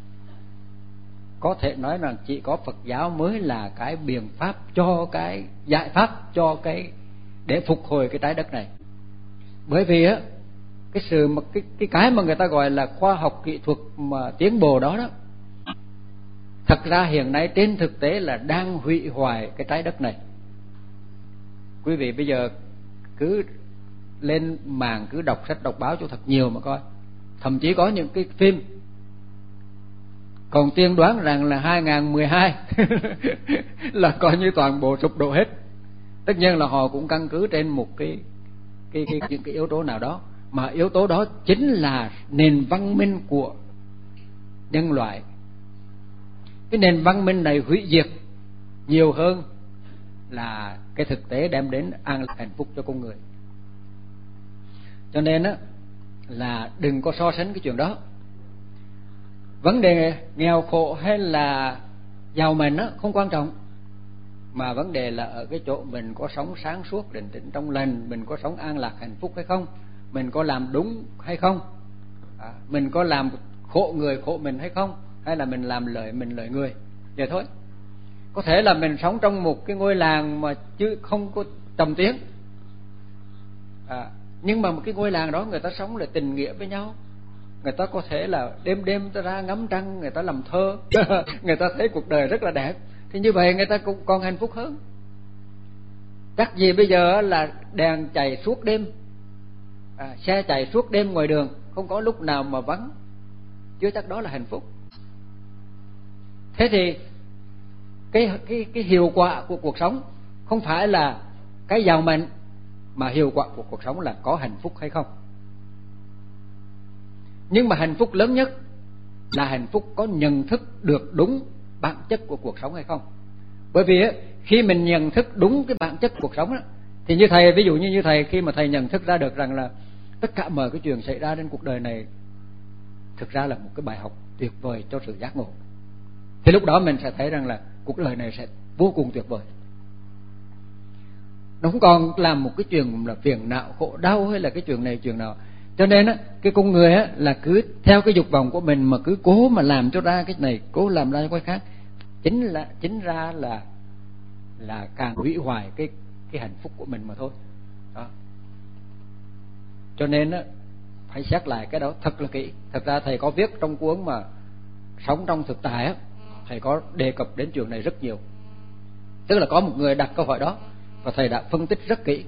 Speaker 1: có thể nói rằng chỉ có Phật giáo mới là cái biện pháp cho cái giải pháp cho cái để phục hồi cái trái đất này. Bởi vì á, cái sự mà cái mà người ta gọi là khoa học kỹ thuật mà tiến bộ đó đó, thật ra hiện nay trên thực tế là đang hủy hoại cái trái đất này. Quý vị bây giờ cứ lên mạng cứ đọc sách đọc báo cho thật nhiều mà coi. Thậm chí có những cái phim còn tiên đoán rằng là 2012 là coi như toàn bộ sụp đổ hết. Tất nhiên là họ cũng căn cứ trên một những cái yếu tố nào đó, mà yếu tố đó chính là nền văn minh của nhân loại. Cái nền văn minh này hủy diệt nhiều hơn là cái thực tế đem đến an lạc hạnh phúc cho con người. Cho nên á, là đừng có so sánh cái chuyện đó. Vấn đề nghèo khổ hay là giàu mạnh á không quan trọng, mà vấn đề là ở cái chỗ mình có sống sáng suốt, định tĩnh trong lành, mình có sống an lạc hạnh phúc hay không, mình có làm đúng hay không, mình có làm khổ người khổ mình hay không, hay là mình làm lợi mình lợi người, vậy thôi. Có thể là mình sống trong một cái ngôi làng mà chứ không có trầm tiếng, nhưng mà một cái ngôi làng đó người ta sống là tình nghĩa với nhau, người ta có thể là đêm đêm ta ra ngắm trăng, người ta làm thơ người ta thấy cuộc đời rất là đẹp, thì như vậy người ta cũng còn hạnh phúc hơn. Chắc gì bây giờ là đèn chạy suốt đêm, xe chạy suốt đêm ngoài đường, không có lúc nào mà vắng, chưa chắc đó là hạnh phúc. Thế thì cái hiệu quả của cuộc sống không phải là cái giàu mạnh, mà hiệu quả của cuộc sống là có hạnh phúc hay không. Nhưng mà hạnh phúc lớn nhất là hạnh phúc có nhận thức được đúng bản chất của cuộc sống hay không. Bởi vì khi mình nhận thức đúng cái bản chất cuộc sống đó, thì như thầy, ví dụ như thầy, khi mà thầy nhận thức ra được rằng là tất cả mọi cái chuyện xảy ra trên cuộc đời này thực ra là một cái bài học tuyệt vời cho sự giác ngộ, thì lúc đó mình sẽ thấy rằng là cuộc đời này sẽ vô cùng tuyệt vời. Nó không còn làm một cái chuyện là phiền não khổ đau hay là cái chuyện này chuyện nào. Cho nên á, cái con người á là cứ theo cái dục vọng của mình mà cứ cố mà làm cho ra cái này, cố làm ra cái khác, chính ra là càng hủy hoại cái hạnh phúc của mình mà thôi. Đó. Cho nên á, phải xét lại cái đó thật là kỹ. Thật ra thầy có viết trong cuốn mà Sống trong thực tại á, thầy có đề cập đến chuyện này rất nhiều. Tức là có một người đặt câu hỏi đó và thầy đã phân tích rất kỹ.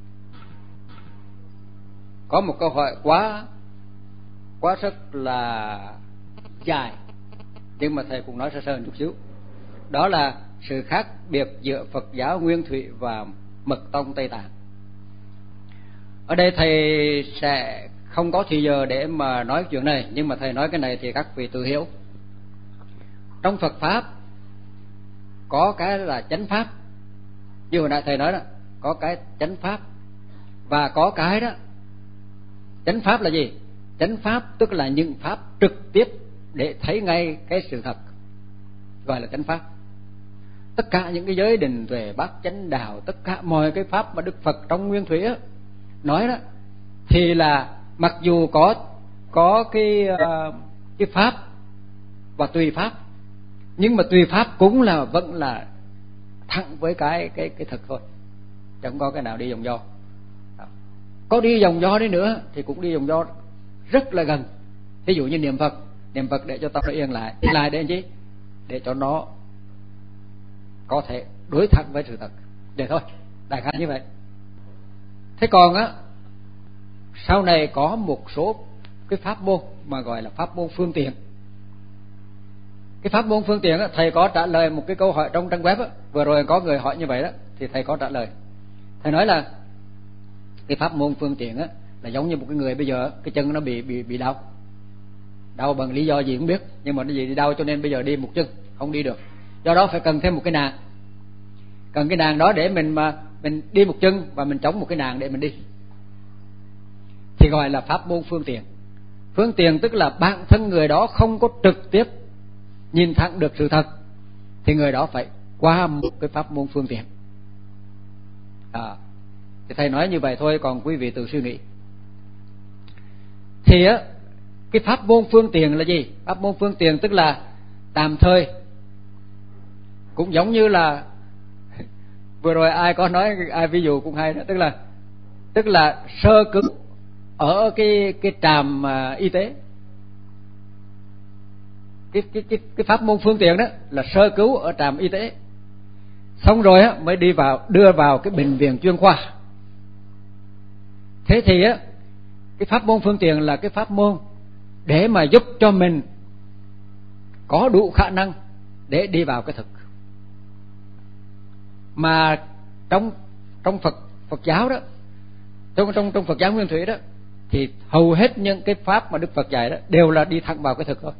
Speaker 1: Có một câu hỏi quá rất là dài, nhưng mà thầy cũng nói sơ sơ một chút xíu. Đó là sự khác biệt giữa Phật giáo Nguyên Thủy và Mật tông Tây Tạng. Ở đây thầy sẽ không có thời giờ để mà nói chuyện này, nhưng mà thầy nói cái này thì các vị tự hiểu. Trong Phật pháp có cái là chánh pháp, như hồi nãy thầy nói đó, có cái chánh pháp và có cái đó. Chánh pháp là gì? Chánh pháp tức là những pháp trực tiếp để thấy ngay cái sự thật, gọi là chánh pháp. Tất cả những cái giới định tuệ bát chánh đạo, tất cả mọi cái pháp mà Đức Phật trong Nguyên Thủy á nói đó, thì là mặc dù có cái pháp và tùy pháp, nhưng mà tùy pháp cũng là vẫn là thẳng với cái thực thôi, chẳng có cái nào đi vòng vo. Có đi vòng vo đi nữa thì cũng đi vòng vo rất là gần. Ví dụ như niệm Phật để cho tâm nó yên lại để chi? Để cho nó có thể đối thẳng với sự thật, để thôi, đại khái như vậy. Thế còn á, sau này có một số cái pháp môn mà gọi là pháp môn phương tiện. Cái pháp môn phương tiện á, thầy có trả lời một cái câu hỏi trong trang web á, vừa rồi có người hỏi như vậy đó, thì thầy có trả lời. Thầy nói là cái pháp môn phương tiện á là giống như một cái người bây giờ cái chân nó bị đau bằng lý do gì không biết, nhưng mà nó gì đau cho nên bây giờ đi một chân không đi được, do đó phải cần thêm một cái nàng, cần cái nàng đó để mình đi một chân và mình chống một cái nàng để mình đi, thì gọi là pháp môn phương tiện. Phương tiện tức là bản thân người đó không có trực tiếp nhìn thẳng được sự thật, thì người đó phải qua một cái pháp môn phương tiện. Thì thầy nói như vậy thôi, còn quý vị tự suy nghĩ. Thì á, cái pháp môn phương tiện là gì? Pháp môn phương tiện tức là tạm thời, cũng giống như là vừa rồi ai có nói, ai ví dụ cũng hay đó, tức là sơ cứu ở cái trạm y tế. Cái pháp môn phương tiện đó là sơ cứu ở trạm y tế, xong rồi á mới đưa vào cái bệnh viện chuyên khoa. Thế thì á, cái pháp môn phương tiện là cái pháp môn để mà giúp cho mình có đủ khả năng để đi vào cái thực. Mà trong Phật giáo đó, trong Phật giáo Nguyên Thủy đó, thì hầu hết những cái pháp mà Đức Phật dạy đó đều là đi thẳng vào cái thực thôi.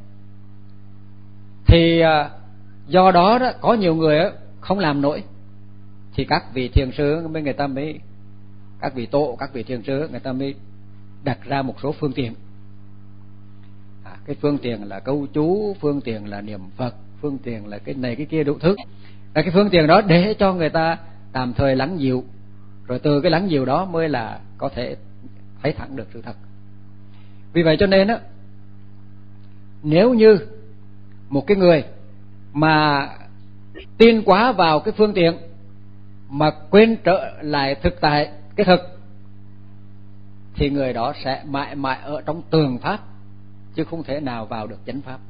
Speaker 1: Thì do đó đó có nhiều người không làm nổi, thì các vị thiền sư người ta mới, các vị tổ, các vị thiền sư người ta mới đặt ra một số phương tiện. Cái phương tiện là câu chú, phương tiện là niệm Phật, phương tiện là cái này cái kia đủ thứ. Là cái phương tiện đó để cho người ta tạm thời lắng dịu, rồi từ cái lắng dịu đó mới là có thể thấy thẳng được sự thật. Vì vậy cho nên á, nếu như một cái người mà tin quá vào cái phương tiện mà quên trở lại thực tại cái thực, thì người đó sẽ mãi mãi ở trong tường pháp, chứ không thể nào vào được chánh pháp.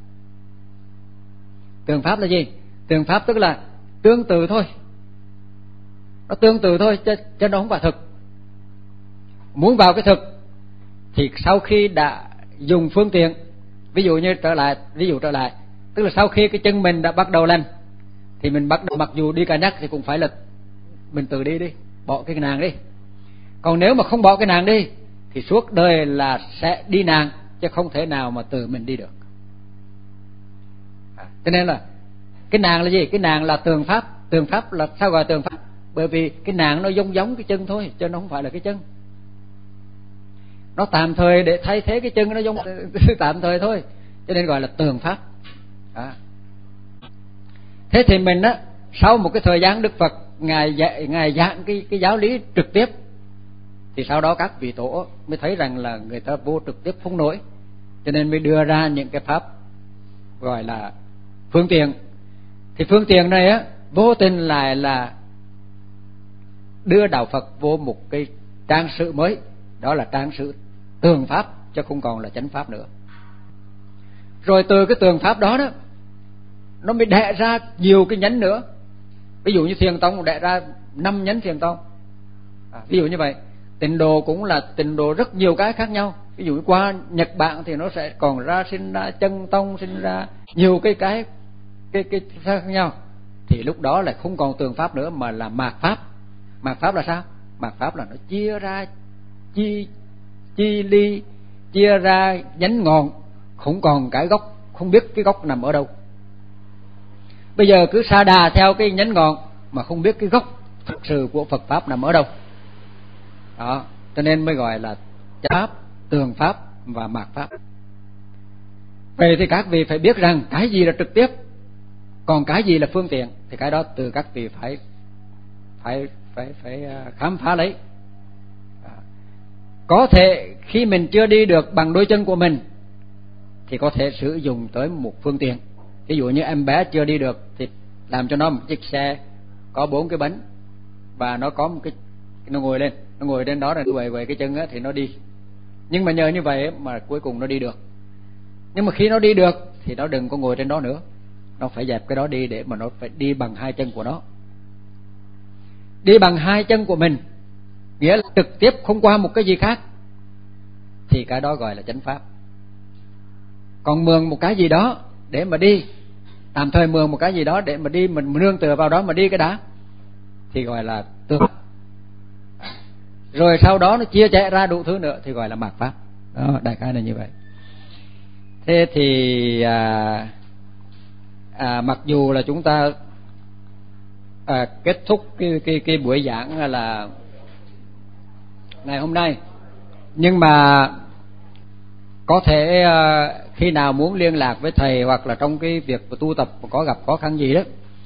Speaker 1: Tường pháp là gì? Tường pháp tức là tương tự thôi, nó tương tự thôi chứ nó không phải thực. Muốn vào cái thực thì sau khi đã dùng phương tiện, ví dụ trở lại, tức là sau khi cái chân mình đã bắt đầu lành, thì mình bắt đầu, mặc dù đi cà nhắc thì cũng phải là mình tự đi, bỏ cái nàng đi. Còn nếu mà không bỏ cái nàng đi thì suốt đời là sẽ đi nàng, chứ không thể nào mà tự mình đi được. Cho nên là cái nàng là gì? Cái nàng là tường pháp. Tường pháp là sao gọi tường pháp? Bởi vì cái nàng nó giống cái chân thôi, chứ nó không phải là cái chân. Nó tạm thời để thay thế cái chân, nó giống tạm thời thôi, cho nên gọi là tường pháp. Thế thì mình á, sau một cái thời gian Đức Phật ngài giảng cái giáo lý trực tiếp, thì sau đó các vị tổ mới thấy rằng là người ta vô trực tiếp không nổi, cho nên mới đưa ra những cái pháp gọi là phương tiện. Thì phương tiện này á, vô tình lại là đưa đạo Phật vô một cái trang sử mới, đó là trang sử tường pháp, chứ không còn là chánh pháp nữa. Rồi từ cái tường pháp đó đó, nó mới đẻ ra nhiều cái nhánh nữa. Ví dụ như Thiền Tông đẻ ra 5 nhánh Thiền Tông, ví dụ như vậy. Tịnh độ cũng là tịnh độ rất nhiều cái khác nhau. Ví dụ qua Nhật Bản thì nó sẽ còn sinh ra Chân Tông, sinh ra nhiều cái khác nhau. Thì lúc đó là không còn tường pháp nữa mà là mạt pháp. Mạt pháp là sao? Mạt pháp là nó chia ra chi ly, chia ra nhánh ngọn, không còn cái gốc, không biết cái gốc nằm ở đâu. Bây giờ cứ sa đà theo cái nhánh ngọn mà không biết cái gốc thực sự của Phật pháp nằm ở đâu. Đó, cho nên mới gọi là chánh pháp, tường pháp và mạt pháp. Vậy thì các vị phải biết rằng cái gì là trực tiếp, còn cái gì là phương tiện, thì cái đó từ các vị phải khám phá lấy. Có thể khi mình chưa đi được bằng đôi chân của mình thì có thể sử dụng tới một phương tiện. Ví dụ như em bé chưa đi được thì làm cho nó một chiếc xe có 4 cái bánh, và nó có một cái, nó ngồi lên đó rồi quầy cái chân á, thì nó đi. Nhưng mà nhờ như vậy mà cuối cùng nó đi được. Nhưng mà khi nó đi được thì nó đừng có ngồi trên đó nữa, nó phải dẹp cái đó đi, để mà nó phải đi bằng 2 chân của nó. Đi bằng 2 chân của mình, nghĩa là trực tiếp không qua một cái gì khác, thì cái đó gọi là chánh pháp. Còn mượn một cái gì đó để mà đi, tạm thời mượn một cái gì đó để mà đi, mình nương tựa vào đó mà đi cái đã, thì gọi là tương pháp. Rồi sau đó nó chia chạy ra đủ thứ nữa thì gọi là mạt pháp. Đó, đại khái là như vậy. Thế thì mặc dù là chúng ta kết thúc cái buổi giảng là ngày hôm nay, nhưng mà có thể khi nào muốn liên lạc với thầy hoặc là trong cái việc tu tập có gặp khó khăn gì đó,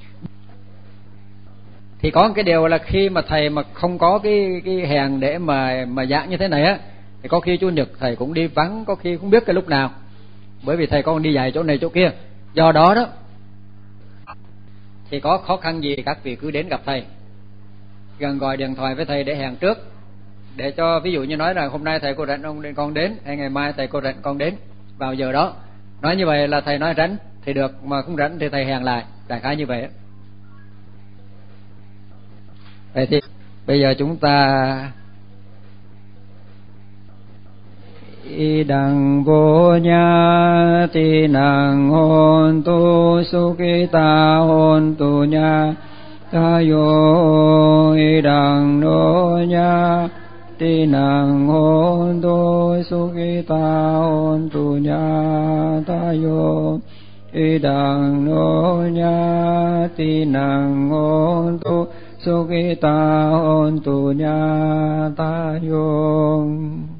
Speaker 1: thì có một cái điều là khi mà thầy mà không có cái hẹn để mà giảng như thế này á, thì có khi Chủ nhật thầy cũng đi vắng, có khi không biết cái lúc nào, bởi vì thầy con đi dạy chỗ này chỗ kia. Do đó đó thì có khó khăn gì các vị cứ đến gặp thầy, gần gọi điện thoại với thầy để hẹn trước, để cho ví dụ như nói là hôm nay thầy cô rảnh ông con đến, hay ngày mai thầy cô rảnh con đến vào giờ đó. Nói như vậy là thầy nói rảnh thì được, mà không rảnh thì thầy hẹn lại, đại khái như vậy. Vậy thì bây giờ chúng ta idang vô nha ti nang hon tu sukita hon tu nha tayo idang no nha ti nang hon tu sukita hon tu nha tayo idang no nha ti nang hon tu sukita hon tu nha tayo.